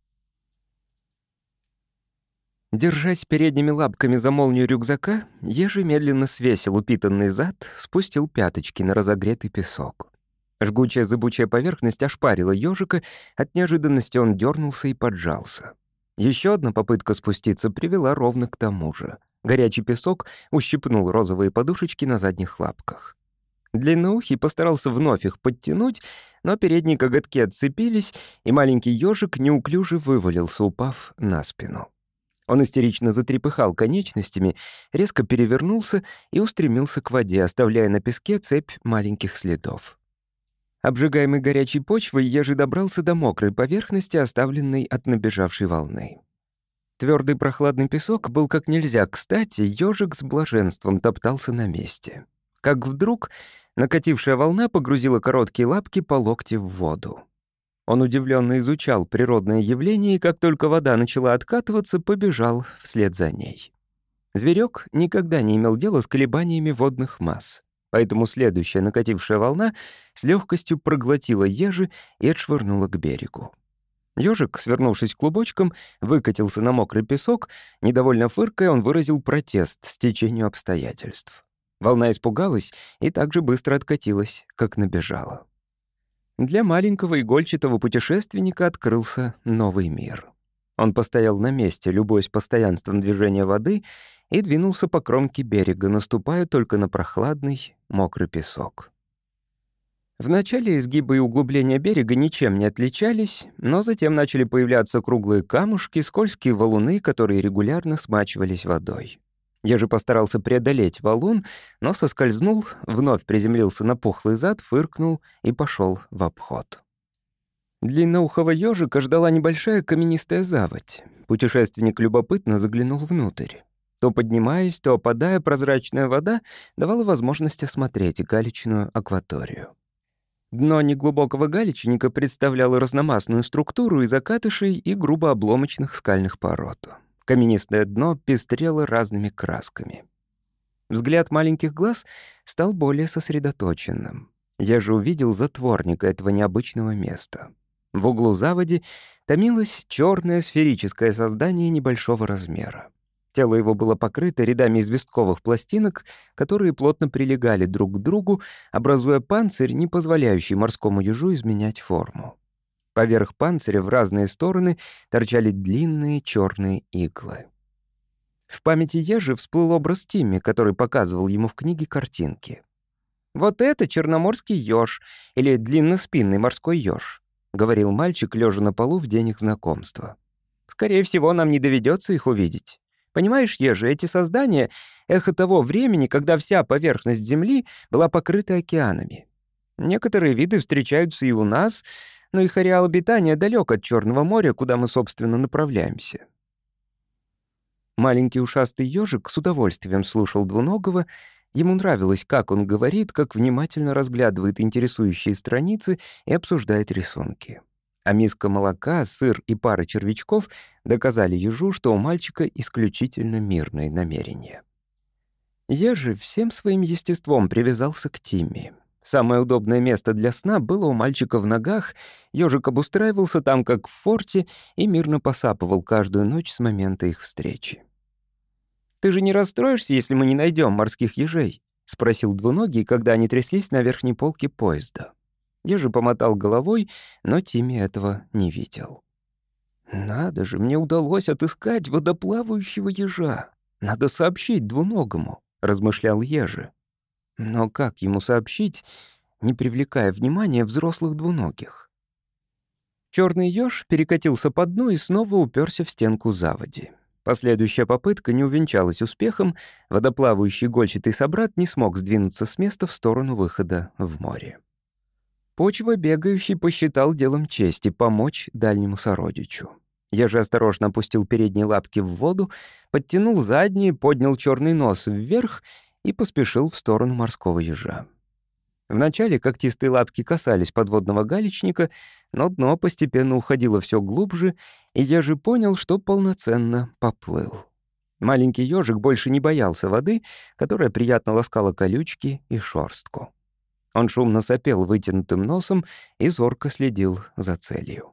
A: Держась передними лапками за молнию рюкзака, Ежи медленно свесил упитанный зад, спустил пяточки на разогретый песок. Жгучая зыбучая поверхность ошпарила ежика, от неожиданности он дернулся и поджался. Еще одна попытка спуститься привела ровно к тому же. Горячий песок ущипнул розовые подушечки на задних лапках. Длинноухий постарался вновь их подтянуть, но передние коготки отцепились, и маленький ежик неуклюже вывалился, упав на спину. Он истерично затрепыхал конечностями, резко перевернулся и устремился к воде, оставляя на песке цепь маленьких следов. Обжигаемый горячей почвой, ежи добрался до мокрой поверхности, оставленной от набежавшей волны. Твердый прохладный песок был как нельзя кстати, ежик с блаженством топтался на месте. Как вдруг накатившая волна погрузила короткие лапки по локти в воду. Он удивленно изучал природное явление, и как только вода начала откатываться, побежал вслед за ней. Зверек никогда не имел дела с колебаниями водных масс, поэтому следующая накатившая волна с легкостью проглотила ежи и отшвырнула к берегу. Ежик, свернувшись клубочком, выкатился на мокрый песок, недовольно фыркая, он выразил протест стечению обстоятельств. Волна испугалась и так же быстро откатилась, как набежала. Для маленького игольчатого путешественника открылся новый мир. Он постоял на месте, любуясь постоянством движения воды, и двинулся по кромке берега, наступая только на прохладный, мокрый песок. Вначале изгибы и углубления берега ничем не отличались, но затем начали появляться круглые камушки, скользкие валуны, которые регулярно смачивались водой. Я же постарался преодолеть валун, но соскользнул, вновь приземлился на пухлый зад, фыркнул и пошел в обход. Длинноухого ежика ждала небольшая каменистая заводь. Путешественник любопытно заглянул внутрь. То поднимаясь, то опадая, прозрачная вода давала возможность осмотреть галечную акваторию. Дно неглубокого галечника представляло разномастную структуру из окатышей и грубо обломочных скальных пород. Каменистое дно пестрело разными красками. Взгляд маленьких глаз стал более сосредоточенным. Я же увидел затворника этого необычного места. В углу заводи томилось черное сферическое создание небольшого размера. Тело его было покрыто рядами известковых пластинок, которые плотно прилегали друг к другу, образуя панцирь, не позволяющий морскому ежу изменять форму. Поверх панциря в разные стороны торчали длинные черные иглы. В памяти ежи всплыл образ Тимми, который показывал ему в книге картинки. «Вот это черноморский еж, или длинноспинный морской еж», — говорил мальчик, лежа на полу в день их знакомства. «Скорее всего, нам не доведется их увидеть. Понимаешь, ежи, эти создания — эхо того времени, когда вся поверхность Земли была покрыта океанами. Некоторые виды встречаются и у нас, но их ареал обитания далек от Черного моря, куда мы, собственно, направляемся». Маленький ушастый ежик с удовольствием слушал двуногого. Ему нравилось, как он говорит, как внимательно разглядывает интересующие страницы и обсуждает рисунки. А миска молока, сыр и пара червячков доказали ежу, что у мальчика исключительно мирные намерения. Я же всем своим естеством привязался к Тимми. Самое удобное место для сна было у мальчика в ногах, ежик обустраивался там, как в форте, и мирно посапывал каждую ночь с момента их встречи. «Ты же не расстроишься, если мы не найдем морских ежей?» — спросил двуногий, когда они тряслись на верхней полке поезда. Ежи помотал головой, но Тимми этого не видел. «Надо же, мне удалось отыскать водоплавающего ежа. Надо сообщить двуногому», — размышлял ежи. Но как ему сообщить, не привлекая внимания взрослых двуногих? Черный еж перекатился по дну и снова уперся в стенку заводи. Последующая попытка не увенчалась успехом, водоплавающий игольчатый собрат не смог сдвинуться с места в сторону выхода в море. Почва бегающий посчитал делом чести помочь дальнему сородичу. Я же осторожно опустил передние лапки в воду, подтянул задние, поднял черный нос вверх и поспешил в сторону морского ежа. Вначале когтистые лапки касались подводного галечника, но дно постепенно уходило все глубже, и я же понял, что полноценно поплыл. Маленький ежик больше не боялся воды, которая приятно ласкала колючки и шорстку. Он шумно сопел вытянутым носом и зорко следил за целью.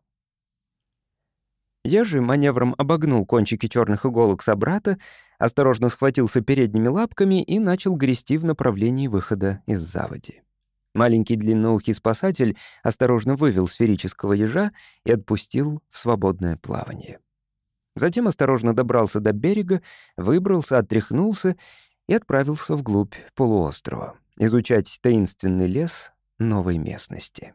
A: Я же маневром обогнул кончики черных иголок собрата, осторожно схватился передними лапками и начал грести в направлении выхода из заводи. Маленький длинноухий спасатель осторожно вывел сферического ежа и отпустил в свободное плавание. Затем осторожно добрался до берега, выбрался, отряхнулся и отправился вглубь полуострова, изучать таинственный лес новой местности.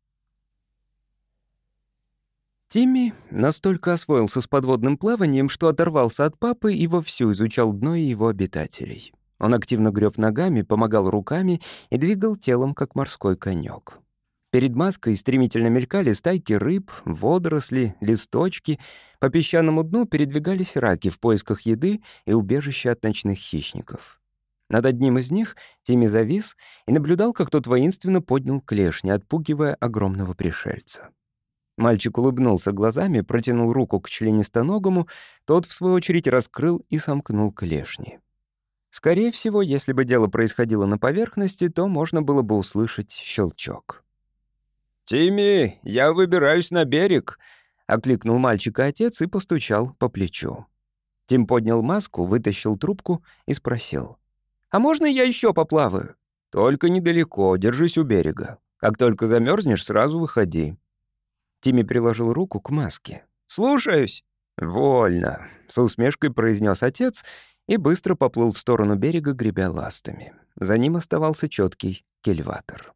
A: Тимми настолько освоился с подводным плаванием, что оторвался от папы и вовсю изучал дно и его обитателей. Он активно греб ногами, помогал руками и двигал телом, как морской конек. Перед маской стремительно мелькали стайки рыб, водоросли, листочки. По песчаному дну передвигались раки в поисках еды и убежища от ночных хищников. Над одним из них Тимми завис и наблюдал, как тот воинственно поднял клешни, отпугивая огромного пришельца. Мальчик улыбнулся глазами, протянул руку к членистоногому, тот, в свою очередь, раскрыл и сомкнул клешни. Скорее всего, если бы дело происходило на поверхности, то можно было бы услышать щелчок. «Тимми, я выбираюсь на берег!» — окликнул мальчика отец и постучал по плечу. Тим поднял маску, вытащил трубку и спросил. «А можно я еще поплаваю?» «Только недалеко, держись у берега. Как только замерзнешь, сразу выходи». Тимми приложил руку к маске. «Слушаюсь!» «Вольно!» — с усмешкой произнес отец и быстро поплыл в сторону берега, гребя ластами. За ним оставался четкий кильватор.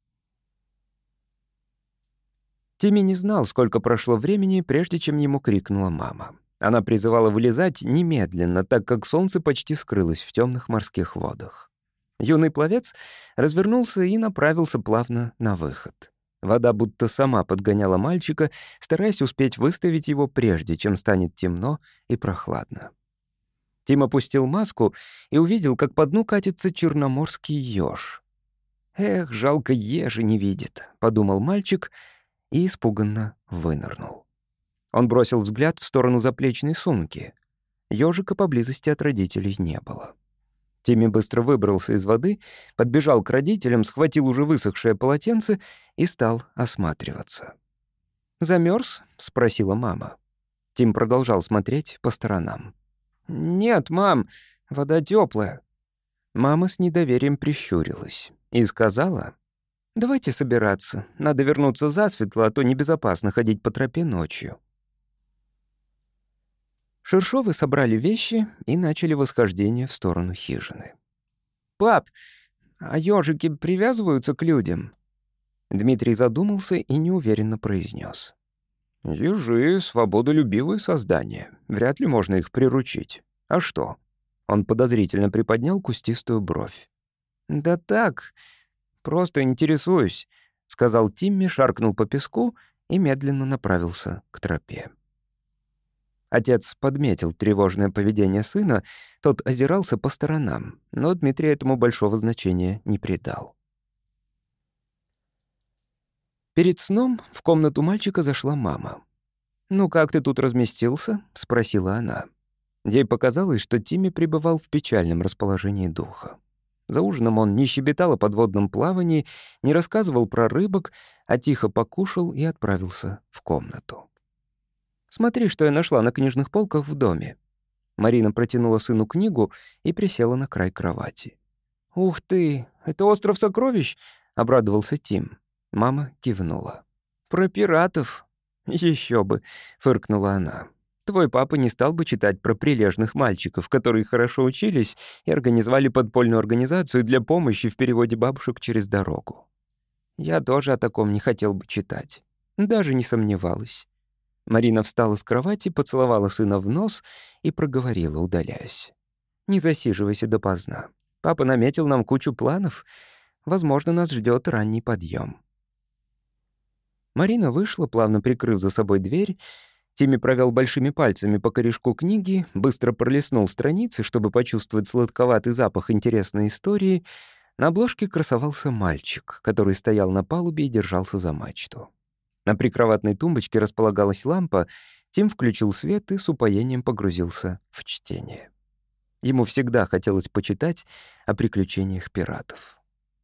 A: Тимми не знал, сколько прошло времени, прежде чем ему крикнула мама. Она призывала вылезать немедленно, так как солнце почти скрылось в темных морских водах. Юный пловец развернулся и направился плавно на выход. Вода будто сама подгоняла мальчика, стараясь успеть выставить его, прежде чем станет темно и прохладно. Тим опустил маску и увидел, как по дну катится черноморский еж. «Эх, жалко, ежи не видит», — подумал мальчик и испуганно вынырнул. Он бросил взгляд в сторону заплечной сумки. Ёжика поблизости от родителей не было. Тимми быстро выбрался из воды, подбежал к родителям, схватил уже высохшее полотенце и стал осматриваться. «Замерз?» — спросила мама. Тим продолжал смотреть по сторонам. «Нет, мам, вода теплая». Мама с недоверием прищурилась и сказала: «Давайте собираться. Надо вернуться засветло, а то небезопасно ходить по тропе ночью». Шершовы собрали вещи и начали восхождение в сторону хижины. «Пап, а ёжики привязываются к людям?» Дмитрий задумался и неуверенно произнес: «Ежи — свободолюбивые создания. Вряд ли можно их приручить. А что?» Он подозрительно приподнял кустистую бровь. «Да так, просто интересуюсь», — сказал Тимми, шаркнул по песку и медленно направился к тропе. Отец подметил тревожное поведение сына, тот озирался по сторонам, но Дмитрий этому большого значения не придал. Перед сном в комнату мальчика зашла мама. «Ну как ты тут разместился?» — спросила она. Ей показалось, что Тимми пребывал в печальном расположении духа. За ужином он не щебетал о подводном плавании, не рассказывал про рыбок, а тихо покушал и отправился в комнату. «Смотри, что я нашла на книжных полках в доме». Марина протянула сыну книгу и присела на край кровати. «Ух ты, это остров сокровищ?» — обрадовался Тим. Мама кивнула. «Про пиратов?» «Еще бы», — фыркнула она. «Твой папа не стал бы читать про прилежных мальчиков, которые хорошо учились и организовали подпольную организацию для помощи в переводе бабушек через дорогу. Я тоже о таком не хотел бы читать. Даже не сомневалась». Марина встала с кровати, поцеловала сына в нос и проговорила, удаляясь: «Не засиживайся допоздна. Папа наметил нам кучу планов. Возможно, нас ждет ранний подъем». Марина вышла, плавно прикрыв за собой дверь. Тимми провел большими пальцами по корешку книги, быстро пролистнул страницы, чтобы почувствовать сладковатый запах интересной истории. На обложке красовался мальчик, который стоял на палубе и держался за мачту. На прикроватной тумбочке располагалась лампа. Тим включил свет и с упоением погрузился в чтение. Ему всегда хотелось почитать о приключениях пиратов.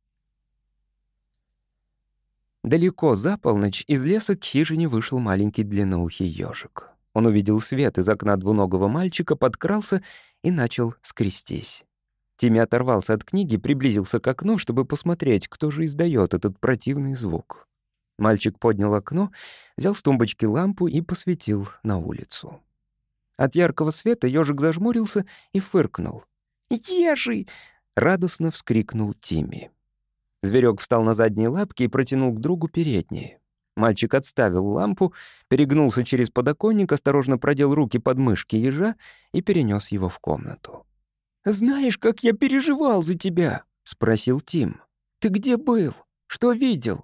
A: Далеко за полночь из леса к хижине вышел маленький длинноухий ежик. Он увидел свет из окна двуногого мальчика, подкрался и начал скрестись. Тимми оторвался от книги, приблизился к окну, чтобы посмотреть, кто же издает этот противный звук. Мальчик поднял окно, взял с тумбочки лампу и посветил на улицу. От яркого света ежик зажмурился и фыркнул. «Ежи!» — радостно вскрикнул Тимми. Зверек встал на задние лапки и протянул к другу передние. Мальчик отставил лампу, перегнулся через подоконник, осторожно продел руки под мышки ежа и перенес его в комнату. «Знаешь, как я переживал за тебя?» — спросил Тим. «Ты где был? Что видел?»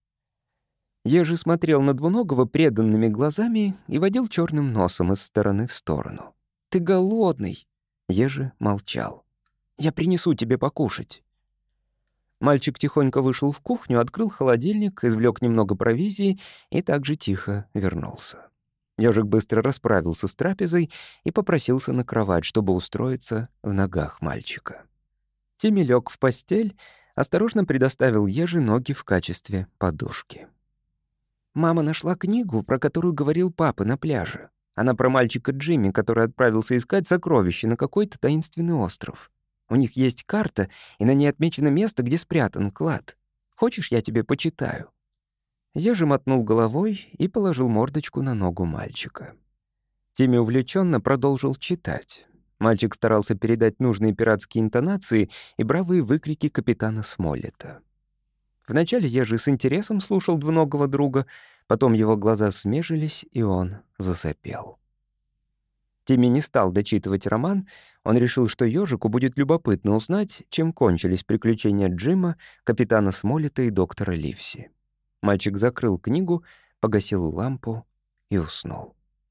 A: Ежи смотрел на двуногого преданными глазами и водил черным носом из стороны в сторону. «Ты голодный!» Ежи молчал. «Я принесу тебе покушать». Мальчик тихонько вышел в кухню, открыл холодильник, извлек немного провизии и также тихо вернулся. Ёжик быстро расправился с трапезой и попросился на кровать, чтобы устроиться в ногах мальчика. Тимми лег в постель, осторожно предоставил Еже ноги в качестве подушки. Мама нашла книгу, про которую говорил папа на пляже. Она про мальчика Джимми, который отправился искать сокровища на какой-то таинственный остров. У них есть карта, и на ней отмечено место, где спрятан клад. Хочешь, я тебе почитаю?» Я же мотнул головой и положил мордочку на ногу мальчика. Тимми увлеченно продолжил читать. Мальчик старался передать нужные пиратские интонации и бравые выкрики капитана Смоллета. Вначале Ежи с интересом слушал двуногого друга, потом его глаза смежились, и он засопел. Тимми не стал дочитывать роман. Он решил, что ежику будет любопытно узнать, чем кончились приключения Джима, капитана Смоллета и доктора Ливси. Мальчик закрыл книгу, погасил лампу и уснул.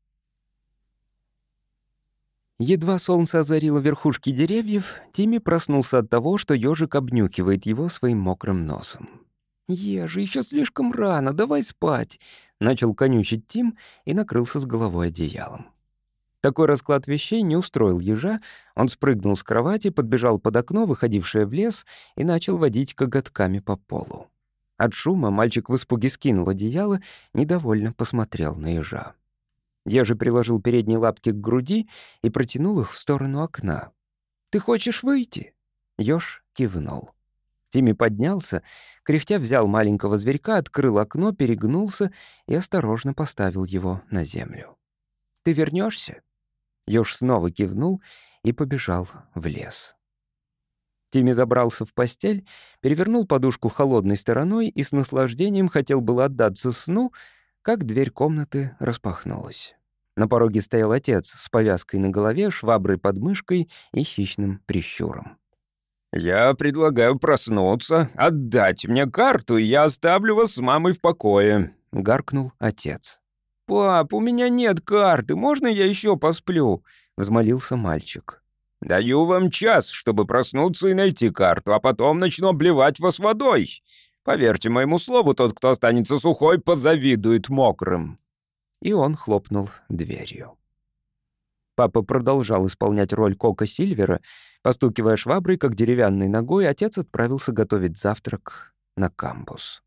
A: Едва солнце озарило верхушки деревьев, Тимми проснулся от того, что ежик обнюхивает его своим мокрым носом. «Ежи, еще слишком рано, давай спать!» — начал конючить Тим и накрылся с головой одеялом. Такой расклад вещей не устроил ежа. Он спрыгнул с кровати, подбежал под окно, выходившее в лес, и начал водить коготками по полу. От шума мальчик в испуге скинул одеяло, недовольно посмотрел на ежа. Ежи приложил передние лапки к груди и протянул их в сторону окна. «Ты хочешь выйти?» Еж кивнул. Тимми поднялся, кряхтя взял маленького зверька, открыл окно, перегнулся и осторожно поставил его на землю. «Ты вернешься?» Ёж снова кивнул и побежал в лес. Тимми забрался в постель, перевернул подушку холодной стороной и с наслаждением хотел было отдаться сну, как дверь комнаты распахнулась. На пороге стоял отец с повязкой на голове, шваброй под мышкой и хищным прищуром.
B: «Я предлагаю проснуться, отдать мне карту, и я оставлю вас с мамой в покое», — гаркнул отец.
A: «Пап, у меня нет карты, можно я еще посплю?» — взмолился мальчик.
B: «Даю вам час, чтобы проснуться и найти карту, а потом начну обливать вас водой. Поверьте моему слову, тот, кто останется сухой, позавидует мокрым».
A: И он хлопнул дверью. Папа продолжал исполнять роль Кока Сильвера. Постукивая шваброй, как деревянной ногой, отец отправился готовить завтрак на камбус.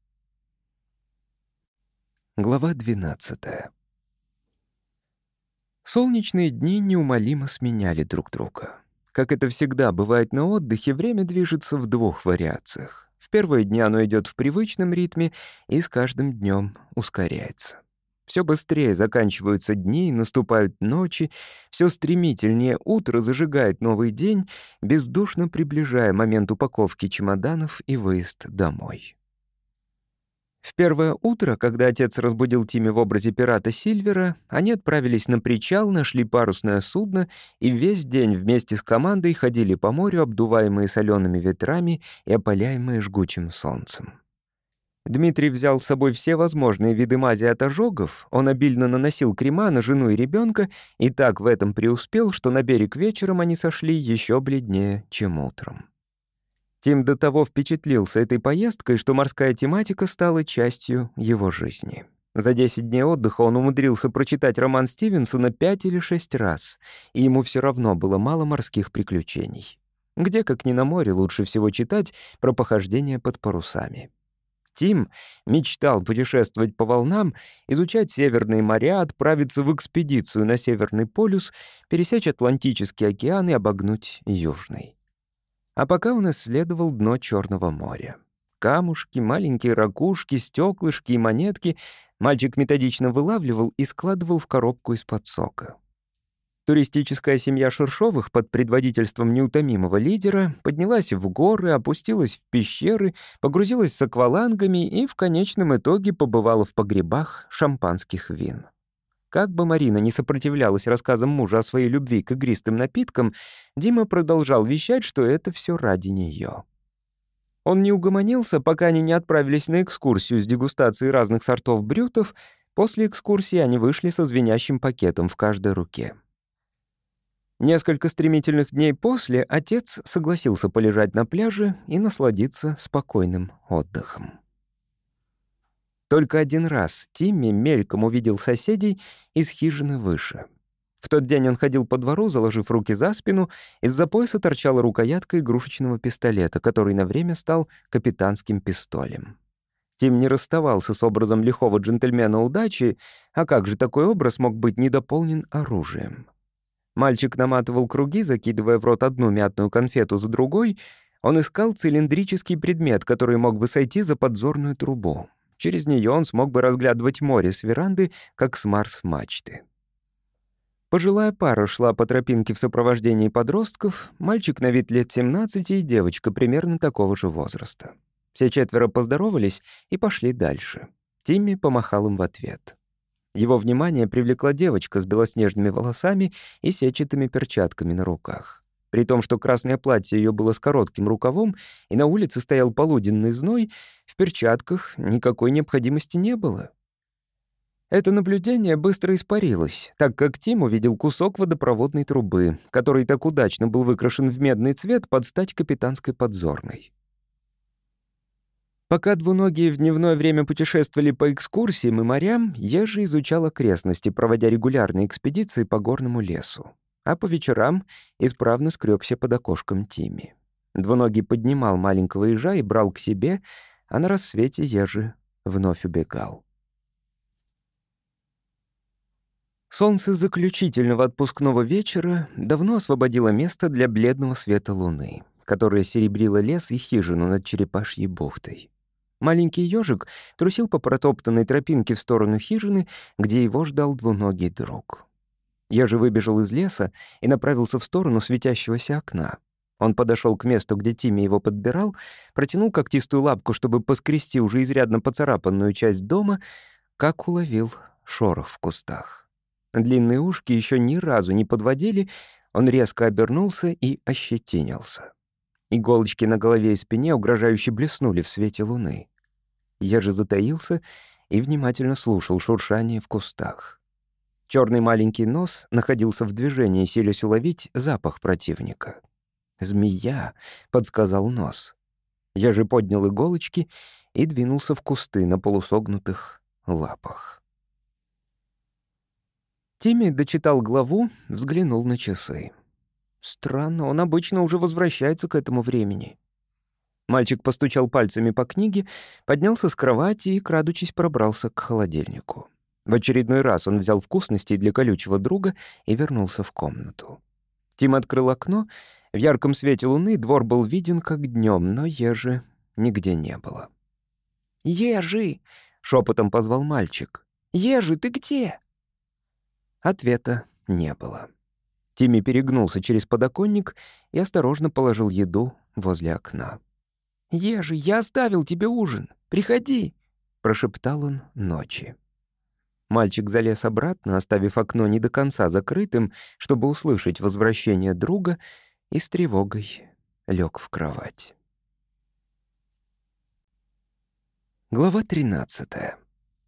A: Глава двенадцатая. Солнечные дни неумолимо сменяли друг друга. Как это всегда бывает на отдыхе, время движется в двух вариациях. В первые дни оно идет в привычном ритме и с каждым днем ускоряется. Все быстрее заканчиваются дни, наступают ночи, все стремительнее утро зажигает новый день, бездушно приближая момент упаковки чемоданов и выезд домой. В первое утро, когда отец разбудил Тимми в образе пирата Сильвера, они отправились на причал, нашли парусное судно и весь день вместе с командой ходили по морю, обдуваемые солеными ветрами и опаляемые жгучим солнцем. Дмитрий взял с собой все возможные виды мази от ожогов, он обильно наносил крема на жену и ребенка и так в этом преуспел, что на берег вечером они сошли еще бледнее, чем утром. Тим до того впечатлился этой поездкой, что морская тематика стала частью его жизни. За десять дней отдыха он умудрился прочитать роман Стивенсона пять или шесть раз, и ему все равно было мало морских приключений. Где, как ни на море, лучше всего читать про похождения под парусами. Тим мечтал путешествовать по волнам, изучать северные моря, отправиться в экспедицию на Северный полюс, пересечь Атлантический океан и обогнуть Южный. А пока он исследовал дно Черного моря. Камушки, маленькие ракушки, стеклышки и монетки мальчик методично вылавливал и складывал в коробку из-под сока. Туристическая семья Шершовых под предводительством неутомимого лидера поднялась в горы, опустилась в пещеры, погрузилась с аквалангами и в конечном итоге побывала в погребах шампанских вин. Как бы Марина не сопротивлялась рассказам мужа о своей любви к игристым напиткам, Дима продолжал вещать, что это все ради нее. Он не угомонился, пока они не отправились на экскурсию с дегустацией разных сортов брютов. После экскурсии они вышли со звенящим пакетом в каждой руке. Несколько стремительных дней после отец согласился полежать на пляже и насладиться спокойным отдыхом. Только один раз Тимми мельком увидел соседей из хижины выше. В тот день он ходил по двору, заложив руки за спину, из-за пояса торчала рукоятка игрушечного пистолета, который на время стал капитанским пистолем. Тим не расставался с образом лихого джентльмена удачи, а как же такой образ мог быть недополнен оружием? Мальчик наматывал круги, закидывая в рот одну мятную конфету за другой. Он искал цилиндрический предмет, который мог бы сойти за подзорную трубу. Через нее он смог бы разглядывать море с веранды, как с Марс-мачты. Пожилая пара шла по тропинке в сопровождении подростков, мальчик на вид лет семнадцати и девочка примерно такого же возраста. Все четверо поздоровались и пошли дальше. Тимми помахал им в ответ. Его внимание привлекла девочка с белоснежными волосами и сетчатыми перчатками на руках. При том, что красное платье ее было с коротким рукавом, и на улице стоял полуденный зной, в перчатках никакой необходимости не было. Это наблюдение быстро испарилось, так как Тим увидел кусок водопроводной трубы, который так удачно был выкрашен в медный цвет под стать капитанской подзорной. Пока двуногие в дневное время путешествовали по экскурсиям и морям, Ежи изучал окрестности, проводя регулярные экспедиции по горному лесу. А по вечерам исправно скрёбся под окошком Тимми. Двуногий поднимал маленького ежа и брал к себе, а на рассвете Ежи вновь убегал. Солнце заключительного отпускного вечера давно освободило место для бледного света луны, которая серебрила лес и хижину над Черепашьей бухтой. Маленький ежик трусил по протоптанной тропинке в сторону хижины, где его ждал двуногий друг. Ежи выбежал из леса и направился в сторону светящегося окна. Он подошел к месту, где Тимми его подбирал, протянул когтистую лапку, чтобы поскрести уже изрядно поцарапанную часть дома, как уловил шорох в кустах. Длинные ушки еще ни разу не подводили, он резко обернулся и ощетинился. Иголочки на голове и спине угрожающе блеснули в свете луны. Я же затаился и внимательно слушал шуршание в кустах. Черный маленький нос находился в движении, силясь уловить запах противника. «Змея», — подсказал нос. Я же поднял иголочки и двинулся в кусты на полусогнутых лапах. Тимми дочитал главу, взглянул на часы. Странно, он обычно уже возвращается к этому времени. Мальчик постучал пальцами по книге, поднялся с кровати и, крадучись, пробрался к холодильнику. В очередной раз он взял вкусности для колючего друга и вернулся в комнату. Тим открыл окно. В ярком свете луны двор был виден как днем, но Ежи нигде не было. «Ежи!» — шепотом позвал мальчик. «Ежи, ты где?» Ответа не было. Тимми перегнулся через подоконник и осторожно положил еду возле окна. «Ежи, я оставил тебе ужин. Приходи!» — прошептал он ночи. Мальчик залез обратно, оставив окно не до конца закрытым, чтобы услышать возвращение друга, и с тревогой лег в кровать. Глава тринадцатая.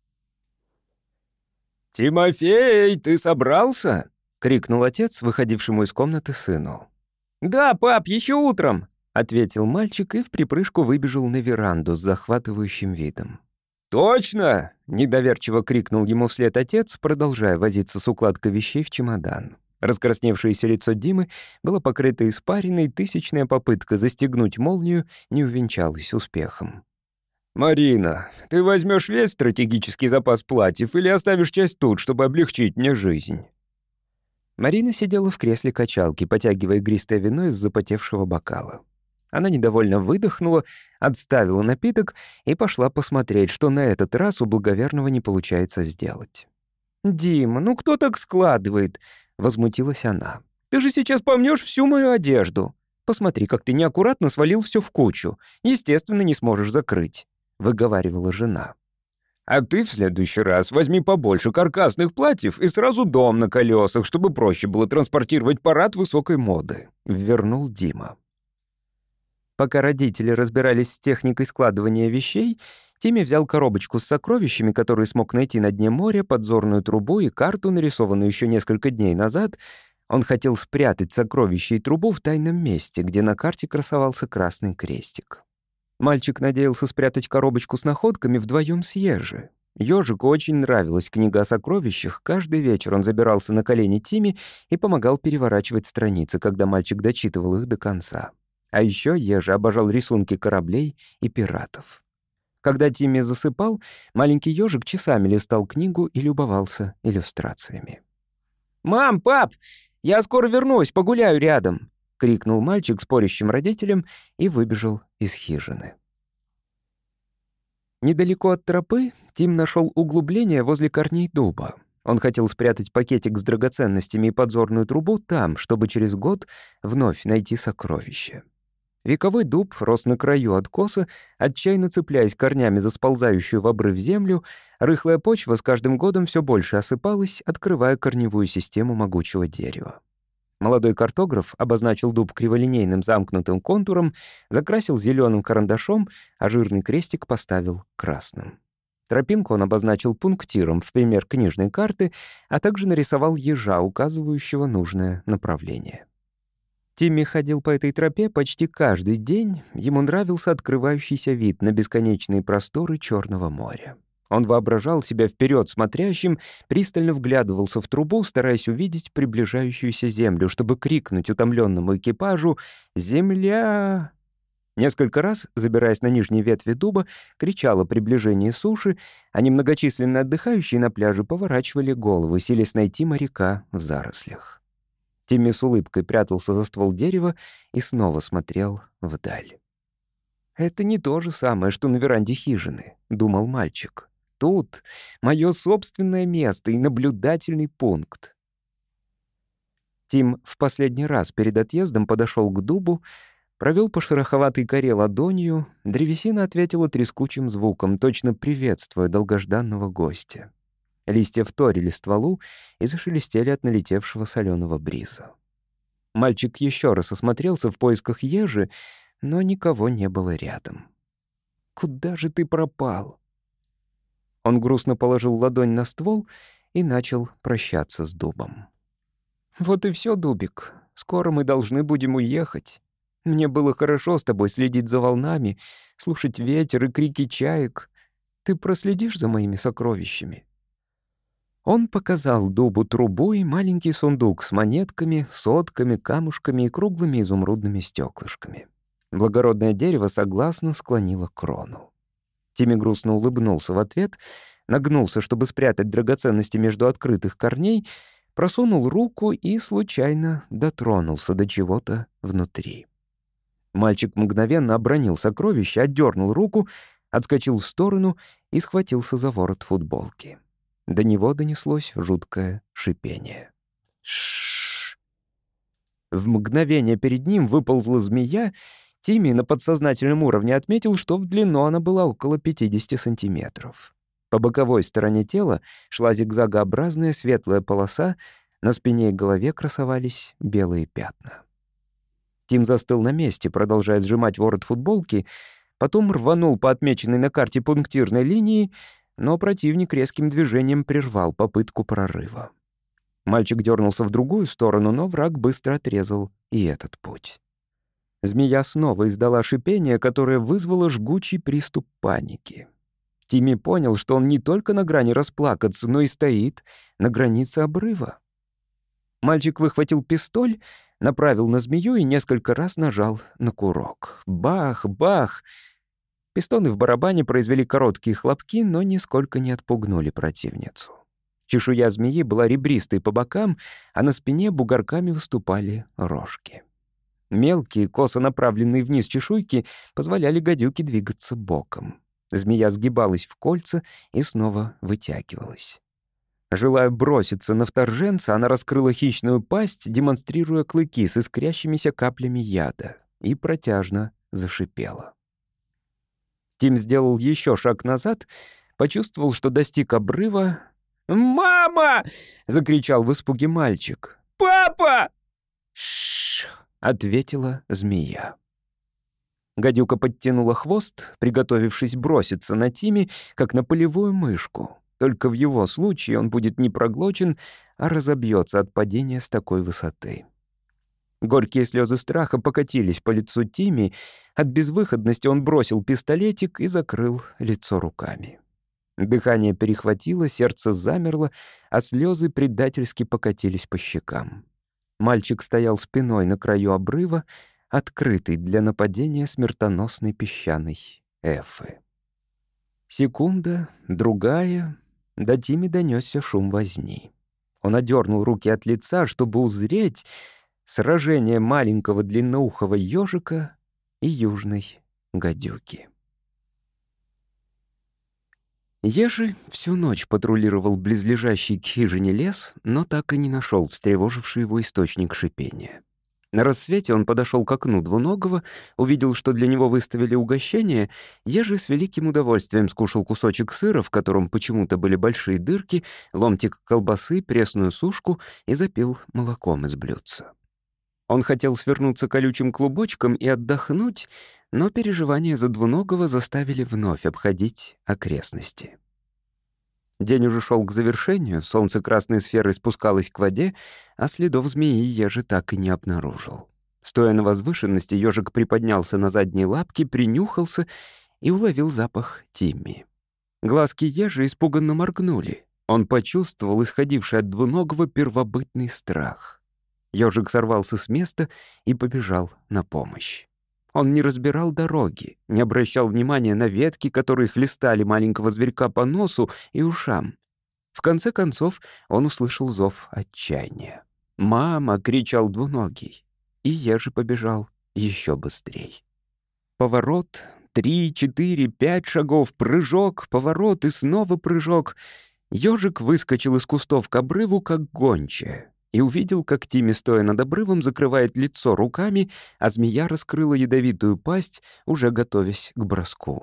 B: «Тимофей, ты собрался?»
A: — крикнул отец, выходившему из комнаты сыну.
B: «Да, пап, еще утром»,
A: — ответил мальчик и в припрыжку выбежал на веранду с захватывающим видом.
B: «Точно?»
A: — недоверчиво крикнул ему вслед отец, продолжая возиться с укладкой вещей в чемодан. Раскрасневшееся лицо Димы было покрыто испариной, тысячная попытка застегнуть молнию не увенчалась успехом.
B: «Марина, ты возьмешь весь стратегический запас платьев или оставишь часть тут, чтобы облегчить мне жизнь?»
A: Марина сидела в кресле качалки, потягивая игристое вино из запотевшего бокала. Она недовольно выдохнула, отставила напиток и пошла посмотреть, что на этот раз у благоверного не получается сделать.
B: «Дима, ну кто так складывает?» — возмутилась она. «Ты же сейчас помнешь всю мою одежду. Посмотри, как ты неаккуратно свалил все в кучу. Естественно, не сможешь закрыть», — выговаривала жена. «А ты в следующий раз возьми побольше каркасных платьев и сразу дом на колесах, чтобы проще было транспортировать парад высокой моды», — ввернул Дима.
A: Пока родители разбирались с техникой складывания вещей, Тимми взял коробочку с сокровищами, которые смог найти на дне моря, подзорную трубу и карту, нарисованную еще несколько дней назад. Он хотел спрятать сокровища и трубу в тайном месте, где на карте красовался красный крестик. Мальчик надеялся спрятать коробочку с находками вдвоем с Ежи. Ёжику очень нравилась книга о сокровищах. Каждый вечер он забирался на колени Тимми и помогал переворачивать страницы, когда мальчик дочитывал их до конца. А еще Ежи обожал рисунки кораблей и пиратов. Когда Тимми засыпал, маленький ежик часами листал книгу и любовался иллюстрациями.
B: «Мам, пап, я скоро вернусь, погуляю рядом», — крикнул мальчик спорящим родителям и выбежал из хижины.
A: Недалеко от тропы Тим нашел углубление возле корней дуба. Он хотел спрятать пакетик с драгоценностями и подзорную трубу там, чтобы через год вновь найти сокровище. Вековой дуб рос на краю откоса, отчаянно цепляясь корнями за сползающую в обрыв землю, рыхлая почва с каждым годом все больше осыпалась, открывая корневую систему могучего дерева. Молодой картограф обозначил дуб криволинейным замкнутым контуром, закрасил зеленым карандашом, а жирный крестик поставил красным. Тропинку он обозначил пунктиром в пример книжной карты, а также нарисовал ежа, указывающего нужное направление. Тимми ходил по этой тропе почти каждый день. Ему нравился открывающийся вид на бесконечные просторы Черного моря. Он воображал себя вперед смотрящим, пристально вглядывался в трубу, стараясь увидеть приближающуюся землю, чтобы крикнуть утомленному экипажу «Земля!». Несколько раз, забираясь на нижние ветви дуба, кричал о приближении суши, а немногочисленные отдыхающие на пляже поворачивали головы, силясь найти моряка в зарослях. Тимми с улыбкой прятался за ствол дерева и снова смотрел вдаль. «Это не то же самое, что на веранде хижины», — думал мальчик. «Тут мое собственное место и наблюдательный пункт». Тим в последний раз перед отъездом подошел к дубу, провел по шероховатой коре ладонью, древесина ответила трескучим звуком, точно приветствуя долгожданного гостя. Листья вторили стволу и зашелестели от налетевшего соленого бриза. Мальчик еще раз осмотрелся в поисках ежи, но никого не было рядом. «Куда же ты пропал?» Он грустно положил ладонь на ствол и начал прощаться с дубом. «Вот и все, дубик. Скоро мы должны будем уехать. Мне было хорошо с тобой следить за волнами, слушать ветер и крики чаек. Ты проследишь за моими сокровищами?» Он показал дубу трубу и маленький сундук с монетками, сотками, камушками и круглыми изумрудными стеклышками. Благородное дерево согласно склонило крону. Тимми грустно улыбнулся в ответ, нагнулся, чтобы спрятать драгоценности между открытых корней, просунул руку и случайно дотронулся до чего-то внутри. Мальчик мгновенно обронил сокровище, отдернул руку, отскочил в сторону и схватился за ворот футболки. До него донеслось жуткое шипение. Шш! В мгновение перед ним выползла змея. Тимми на подсознательном уровне отметил, что в длину она была около пятидесяти сантиметров. По боковой стороне тела шла зигзагообразная светлая полоса, на спине и голове красовались белые пятна. Тим застыл на месте, продолжая сжимать ворот футболки.
B: потом рванул по отмеченной на карте пунктирной линии, но противник резким движением прервал попытку прорыва. Мальчик дернулся в другую сторону, но враг быстро отрезал и этот путь. Змея снова издала шипение, которое вызвало жгучий приступ паники. Тимми понял, что он не только на грани расплакаться, но и стоит на границе обрыва. Мальчик выхватил пистоль, направил на змею и несколько раз нажал на курок. Бах, бах! Пистоны в барабане произвели короткие хлопки, но нисколько не отпугнули противницу. Чешуя змеи была ребристой по бокам, а на спине бугорками выступали рожки. Мелкие, косо направленные вниз чешуйки позволяли гадюке двигаться боком. Змея сгибалась в кольца и снова вытягивалась. Желая броситься на вторженца, она раскрыла хищную пасть, демонстрируя клыки с искрящимися каплями яда, и протяжно зашипела. Тим сделал еще шаг назад, почувствовал, что достиг обрыва. «Мама!» — закричал в испуге мальчик. «Папа!» «Ш-ш-ш!» — ответила змея. Гадюка подтянула хвост, приготовившись броситься на Тимми, как на полевую мышку. Только в его случае он будет не проглочен, а разобьется от падения с такой высоты. Горькие слезы страха покатились по лицу Тимми. От безвыходности он бросил пистолетик и закрыл лицо руками. Дыхание перехватило, сердце замерло, а слезы предательски покатились по щекам. Мальчик стоял спиной на краю обрыва, открытый для нападения смертоносной песчаной эфы. Секунда, другая, до Тимми донесся шум возни. Он одернул руки от лица, чтобы узреть сражение маленького длинноухого ежика и южной гадюки. Ежи всю ночь патрулировал близлежащий к хижине лес, но так и не нашел встревоживший его источник шипения. На рассвете он подошел к окну двуногого, увидел, что для него выставили угощение. Ежи с великим удовольствием скушал кусочек сыра, в котором почему-то были большие дырки, ломтик колбасы, пресную сушку и запил молоком из блюдца. Он хотел свернуться колючим клубочком и отдохнуть, но переживания за двуногого заставили вновь обходить окрестности. День уже шел к завершению, солнце красной сферой спускалось к воде, а следов змеи ежи так и не обнаружил. Стоя на возвышенности, ежик приподнялся на задние лапки, принюхался и уловил запах Тимми. Глазки ежи испуганно моргнули. Он почувствовал исходивший от двуногого первобытный страх. Ежик сорвался с места и побежал на помощь. Он не разбирал дороги, не обращал внимания на ветки, которые хлестали маленького зверька по носу и ушам. В конце концов он услышал зов отчаяния. «Мама!» — кричал двуногий. И ежи побежал еще быстрей. Поворот, три, четыре, пять шагов, прыжок, поворот и снова прыжок. Ежик выскочил из кустов к обрыву, как гончая, и увидел, как Тимми, стоя над обрывом, закрывает лицо руками, а змея раскрыла ядовитую пасть, уже готовясь к броску.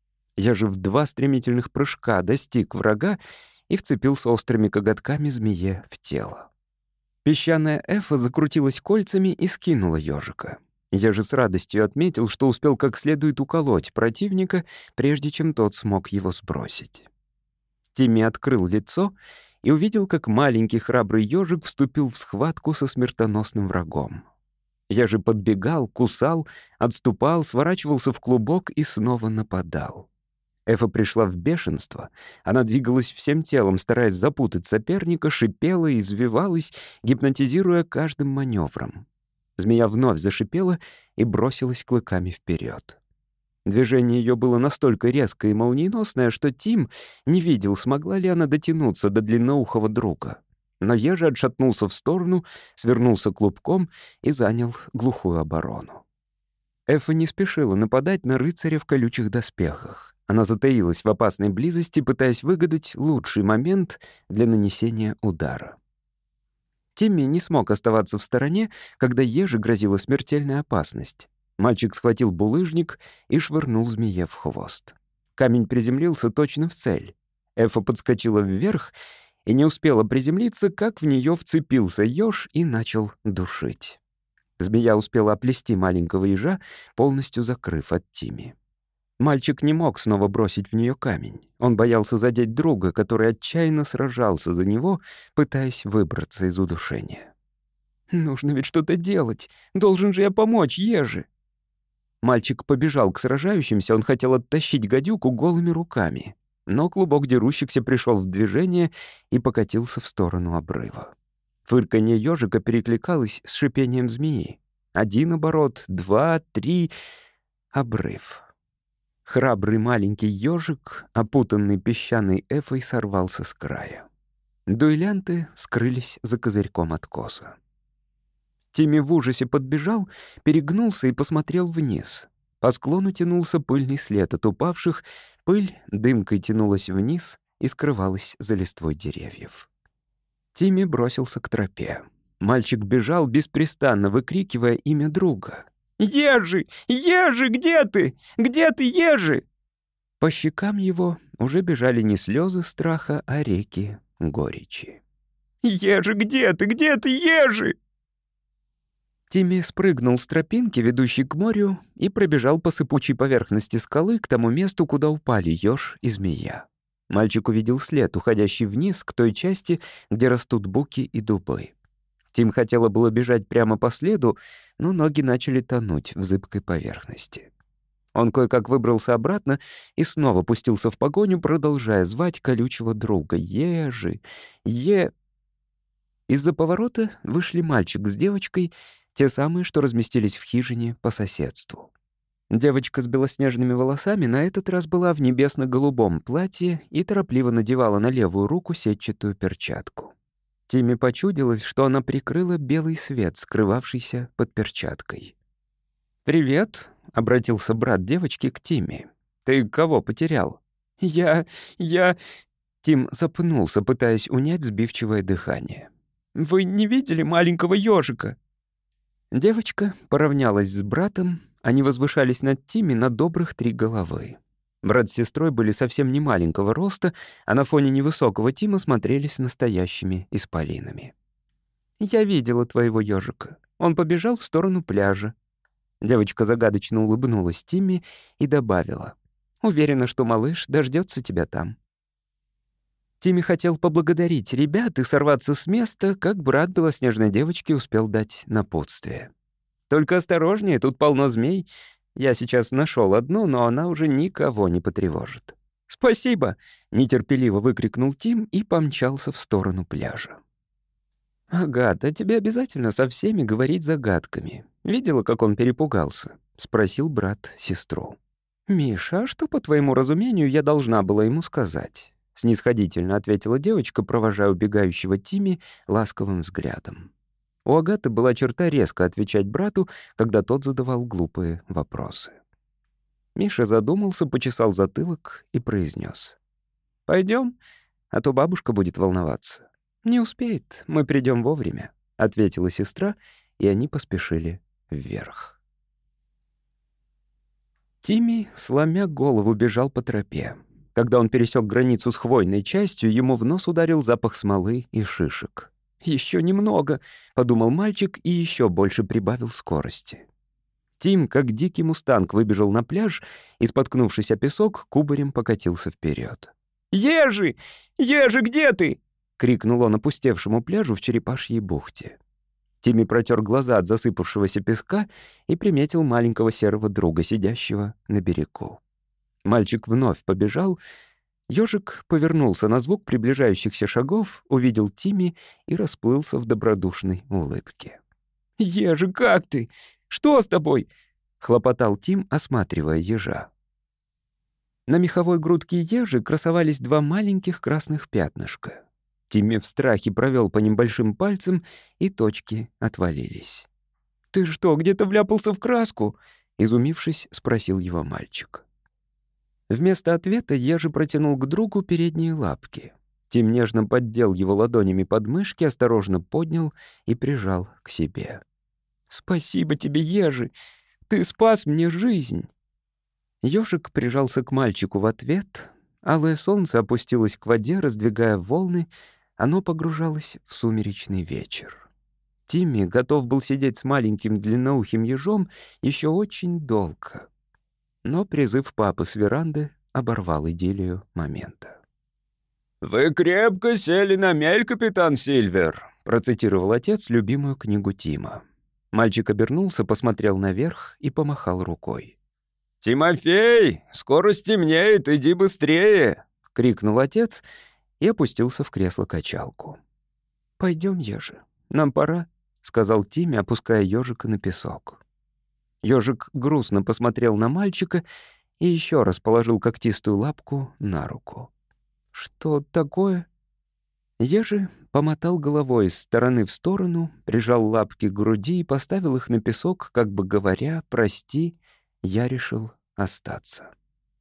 B: Я же в два стремительных прыжка достиг врага и вцепился острыми коготками змее в тело. Песчаная эфа закрутилась кольцами и скинула ежика. Я же с радостью отметил, что успел как следует уколоть противника, прежде чем тот смог его сбросить. Тимми открыл лицо и увидел, как маленький храбрый ежик вступил в схватку со смертоносным врагом. Я же подбегал, кусал, отступал, сворачивался в клубок и снова нападал. Эфа пришла в бешенство. Она двигалась всем телом, стараясь запутать соперника, шипела и извивалась, гипнотизируя каждым маневром. Змея вновь зашипела и бросилась клыками вперед. Движение ее было настолько резкое и молниеносное, что Тим не видел, смогла ли она дотянуться до длинноухого друга. Но еже отшатнулся в сторону, свернулся клубком и занял глухую оборону. Эфа не спешила нападать на рыцаря в колючих доспехах. Она затаилась в опасной близости, пытаясь выгадать лучший момент для нанесения удара. Тимми не смог оставаться в стороне, когда еже грозила смертельная опасность. Мальчик схватил булыжник и швырнул змее в хвост. Камень приземлился точно в цель. Эфа подскочила вверх и не успела приземлиться, как в нее вцепился еж и начал душить. Змея успела оплести маленького ежа, полностью закрыв от Тимми.
A: Мальчик не мог снова бросить в нее камень. Он боялся задеть друга, который отчаянно сражался за него, пытаясь выбраться из удушения.
B: «Нужно ведь что-то делать. Должен же я помочь Еже».
A: Мальчик побежал к сражающимся, он хотел оттащить гадюку голыми руками. Но клубок дерущихся пришел в движение и покатился в сторону обрыва. Фырканье ежика перекликалось с шипением змеи. Один оборот, два, три... Обрыв. Храбрый маленький ежик, опутанный песчаной эфой, сорвался с края. Дуэлянты скрылись за козырьком откоса. Тимми в ужасе подбежал, перегнулся и посмотрел вниз. По склону тянулся пыльный след от упавших, пыль дымкой тянулась вниз и скрывалась за листвой деревьев. Тимми бросился к тропе. Мальчик бежал, беспрестанно выкрикивая имя друга.
B: «Ежи! Ежи, где ты? Где ты, Ежи?»
A: По щекам его уже бежали не слезы страха, а реки горечи.
B: «Ежи, где ты? Где ты, Ежи?»
A: Тимми спрыгнул с тропинки, ведущей к морю, и пробежал по сыпучей поверхности скалы к тому месту, куда упали еж и змея. Мальчик увидел след, уходящий вниз к той части, где растут буки и дубы. Тим хотела было бежать прямо по следу, но ноги начали тонуть в зыбкой поверхности. Он кое-как выбрался обратно и снова пустился в погоню, продолжая звать колючего друга. «Ежи! Е...» Из-за поворота вышли мальчик с девочкой, те самые, что разместились в хижине по соседству. Девочка с белоснежными волосами на этот раз была в небесно-голубом платье и торопливо надевала на левую руку сетчатую перчатку. Тимми почудилось, что она прикрыла белый свет, скрывавшийся под перчаткой. «Привет», — обратился брат девочки к Тимми. «Ты кого потерял?»
B: «Я... я...»
A: Тим запнулся, пытаясь унять сбивчивое дыхание.
B: «Вы не видели маленького ежика?»
A: Девочка поравнялась с братом, они возвышались над Тимми на добрых три головы. Брат с сестрой были совсем не маленького роста, а на фоне невысокого Тима смотрелись настоящими исполинами. «Я видела твоего ежика. Он побежал в сторону пляжа». Девочка загадочно улыбнулась Тимми и добавила: «Уверена, что малыш дождется тебя там». Тимми хотел поблагодарить ребят и сорваться с места, как брат белоснежной девочки успел дать напутствие. «Только осторожнее, тут полно змей. Я сейчас нашел одну, но она уже никого не потревожит». «Спасибо!» — нетерпеливо выкрикнул Тим и помчался в сторону пляжа. «Агата, тебе обязательно со всеми говорить загадками. Видела, как он перепугался?» — спросил брат сестру. «Миша, а что, по твоему разумению, я должна была ему сказать?» — снисходительно ответила девочка, провожая убегающего Тимми ласковым взглядом. У Агаты была черта резко отвечать брату, когда тот задавал глупые вопросы. Миша задумался, почесал затылок и произнес: «Пойдем, а то бабушка будет волноваться». «Не успеет, мы придем вовремя», — ответила сестра, и они поспешили вверх. Тимми, сломя голову, бежал по тропе. Когда он пересек границу с хвойной частью, ему в нос ударил запах смолы и шишек. «Еще немного», — подумал мальчик и еще больше прибавил скорости. Тим, как дикий мустанг, выбежал на пляж и, споткнувшись о песок, кубарем покатился вперед.
B: «Ежи! Ежи, где ты?»
A: — крикнул он опустевшему пляжу в Черепашьей бухте. Тимми протер глаза от засыпавшегося песка и приметил маленького серого друга, сидящего на берегу. Мальчик вновь побежал. Ёжик повернулся на звук приближающихся шагов, увидел Тимми и расплылся в добродушной улыбке.
B: «Ежи, как ты? Что с тобой?»
A: — хлопотал Тим, осматривая ежа. На меховой грудке ежи красовались два маленьких красных пятнышка. Тимми в страхе провел по ним большим пальцем, и точки отвалились.
B: «Ты что, где-то вляпался в краску?»
A: — изумившись, спросил его мальчик. Вместо ответа ежи протянул к другу передние лапки. Тим нежно поддел его ладонями под мышки, осторожно поднял и прижал к себе.
B: «Спасибо тебе, ежи! Ты спас мне жизнь!»
A: Ёжик прижался к мальчику в ответ. Алое солнце опустилось к воде, раздвигая волны. Оно погружалось в сумеречный вечер. Тимми готов был сидеть с маленьким длинноухим ежом еще очень долго. Но призыв папы с веранды оборвал идиллию момента.
B: «Вы крепко сели на мель, капитан Сильвер», — процитировал отец любимую книгу Тима.
A: Мальчик обернулся, посмотрел наверх и помахал рукой.
B: «Тимофей, скоро стемнеет, иди быстрее!»
A: — крикнул отец и опустился в кресло-качалку. «Пойдем, ежи, нам пора», — сказал Тиме, опуская ежика на песок. Ежик грустно посмотрел на мальчика и еще раз положил когтистую лапку на руку. «Что такое?» Ежи помотал головой из стороны в сторону, прижал лапки к груди и поставил их на песок, как бы говоря: «Прости, я решил остаться».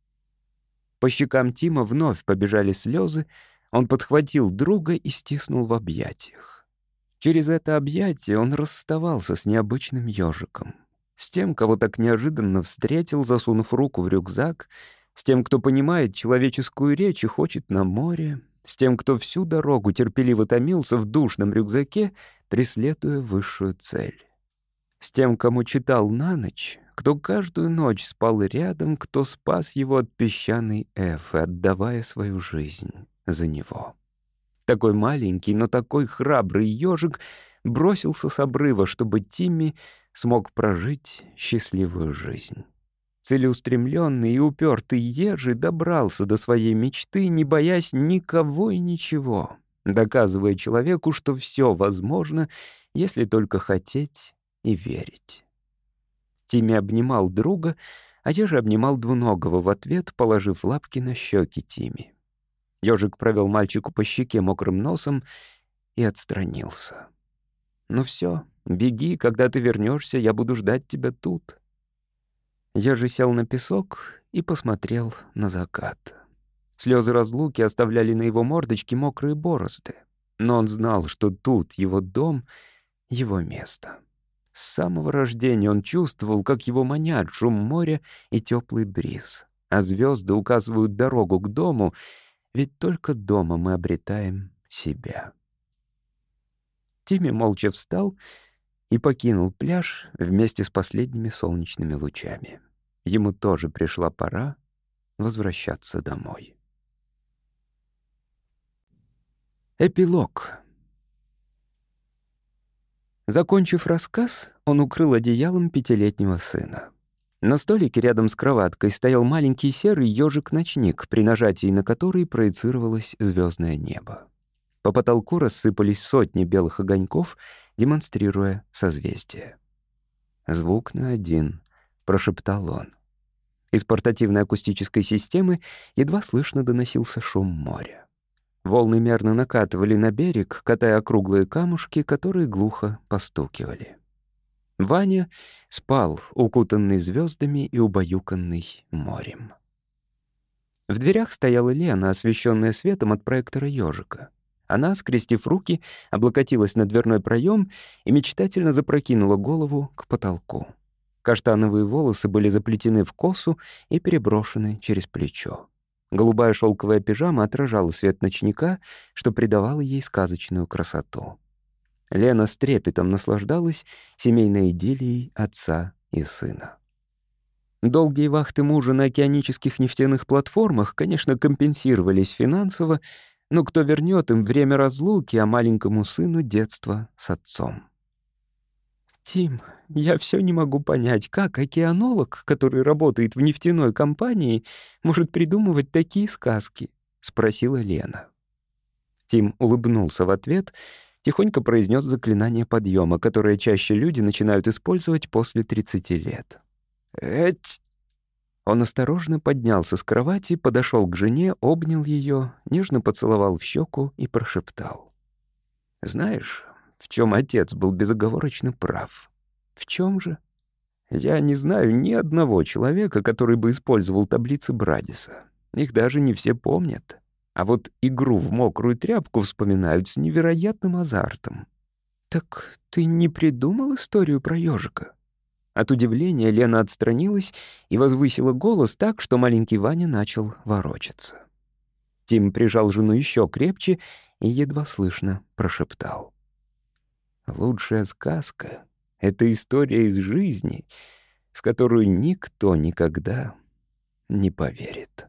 A: По щекам Тима вновь побежали слезы, он подхватил друга и стиснул в объятиях. Через это объятие он расставался с необычным ежиком, с тем, кого так неожиданно встретил, засунув руку в рюкзак, с тем, кто понимает человеческую речь и хочет на море, с тем, кто всю дорогу терпеливо томился в душном рюкзаке, преследуя высшую цель. С тем, кому читал на ночь, кто каждую ночь спал рядом, кто спас его от песчаной эфы, отдавая свою жизнь за него. Такой маленький, но такой храбрый ежик бросился с обрыва, чтобы Тимми смог прожить счастливую жизнь. Целеустремленный и упертый ежи добрался до своей мечты, не боясь никого и ничего, доказывая человеку, что все возможно, если только хотеть и верить. Тимми обнимал друга, а ежи обнимал двуногого в ответ, положив лапки на щеки Тимми. Ежик провел мальчику по щеке мокрым носом и отстранился. «Ну все, беги, когда ты вернешься, я буду ждать тебя тут». Ежи сел на песок и посмотрел на закат. Слезы разлуки оставляли на его мордочке мокрые борозды, но он знал, что тут его дом, его место. С самого рождения он чувствовал, как его манят шум моря и теплый бриз, а звезды указывают дорогу к дому, ведь только дома мы обретаем себя. Тимми молча встал и покинул пляж вместе с последними солнечными лучами. Ему тоже пришла пора возвращаться домой. Эпилог. Закончив рассказ, он укрыл одеялом пятилетнего сына. На столике рядом с кроваткой стоял маленький серый ежик-ночник, при нажатии на который проецировалось звездное небо. По потолку рассыпались сотни белых огоньков, демонстрируя созвездие. «Звук на один», — прошептал он. Из портативной акустической системы едва слышно доносился шум моря. Волны мерно накатывали на берег, катая округлые камушки, которые глухо постукивали. Ваня спал, укутанный звездами и убаюканный морем. В дверях стояла Лена, освещенная светом от проектора ежика. Она, скрестив руки, облокотилась на дверной проем и мечтательно запрокинула голову к потолку. Каштановые волосы были заплетены в косу и переброшены через плечо. Голубая шелковая пижама отражала свет ночника, что придавало ей сказочную красоту. Лена с трепетом наслаждалась семейной идиллией отца и сына. Долгие вахты мужа на океанических нефтяных платформах, конечно, компенсировались финансово, но кто вернет им время разлуки, а маленькому сыну детство с отцом? «Тим, я все не могу понять, как океанолог, который работает в нефтяной компании, может придумывать такие сказки?» — спросила Лена. Тим улыбнулся в ответ, тихонько произнес заклинание подъема, которое чаще люди начинают использовать после тридцати лет. «Эть!» Он осторожно поднялся с кровати, подошел к жене, обнял ее, нежно поцеловал в щеку и прошептал: «Знаешь, в чем отец был безоговорочно прав?» «В чем же?» «Я не знаю ни одного человека, который бы использовал таблицы Брадиса. Их даже не все помнят. А вот игру в мокрую тряпку вспоминают с невероятным азартом». «Так ты не придумал историю про ежика?» От удивления Лена отстранилась и возвысила голос так, что маленький Ваня начал ворочаться. Тим прижал жену еще крепче и едва слышно прошептал: «Лучшая сказка — это история из жизни, в которую никто никогда не поверит.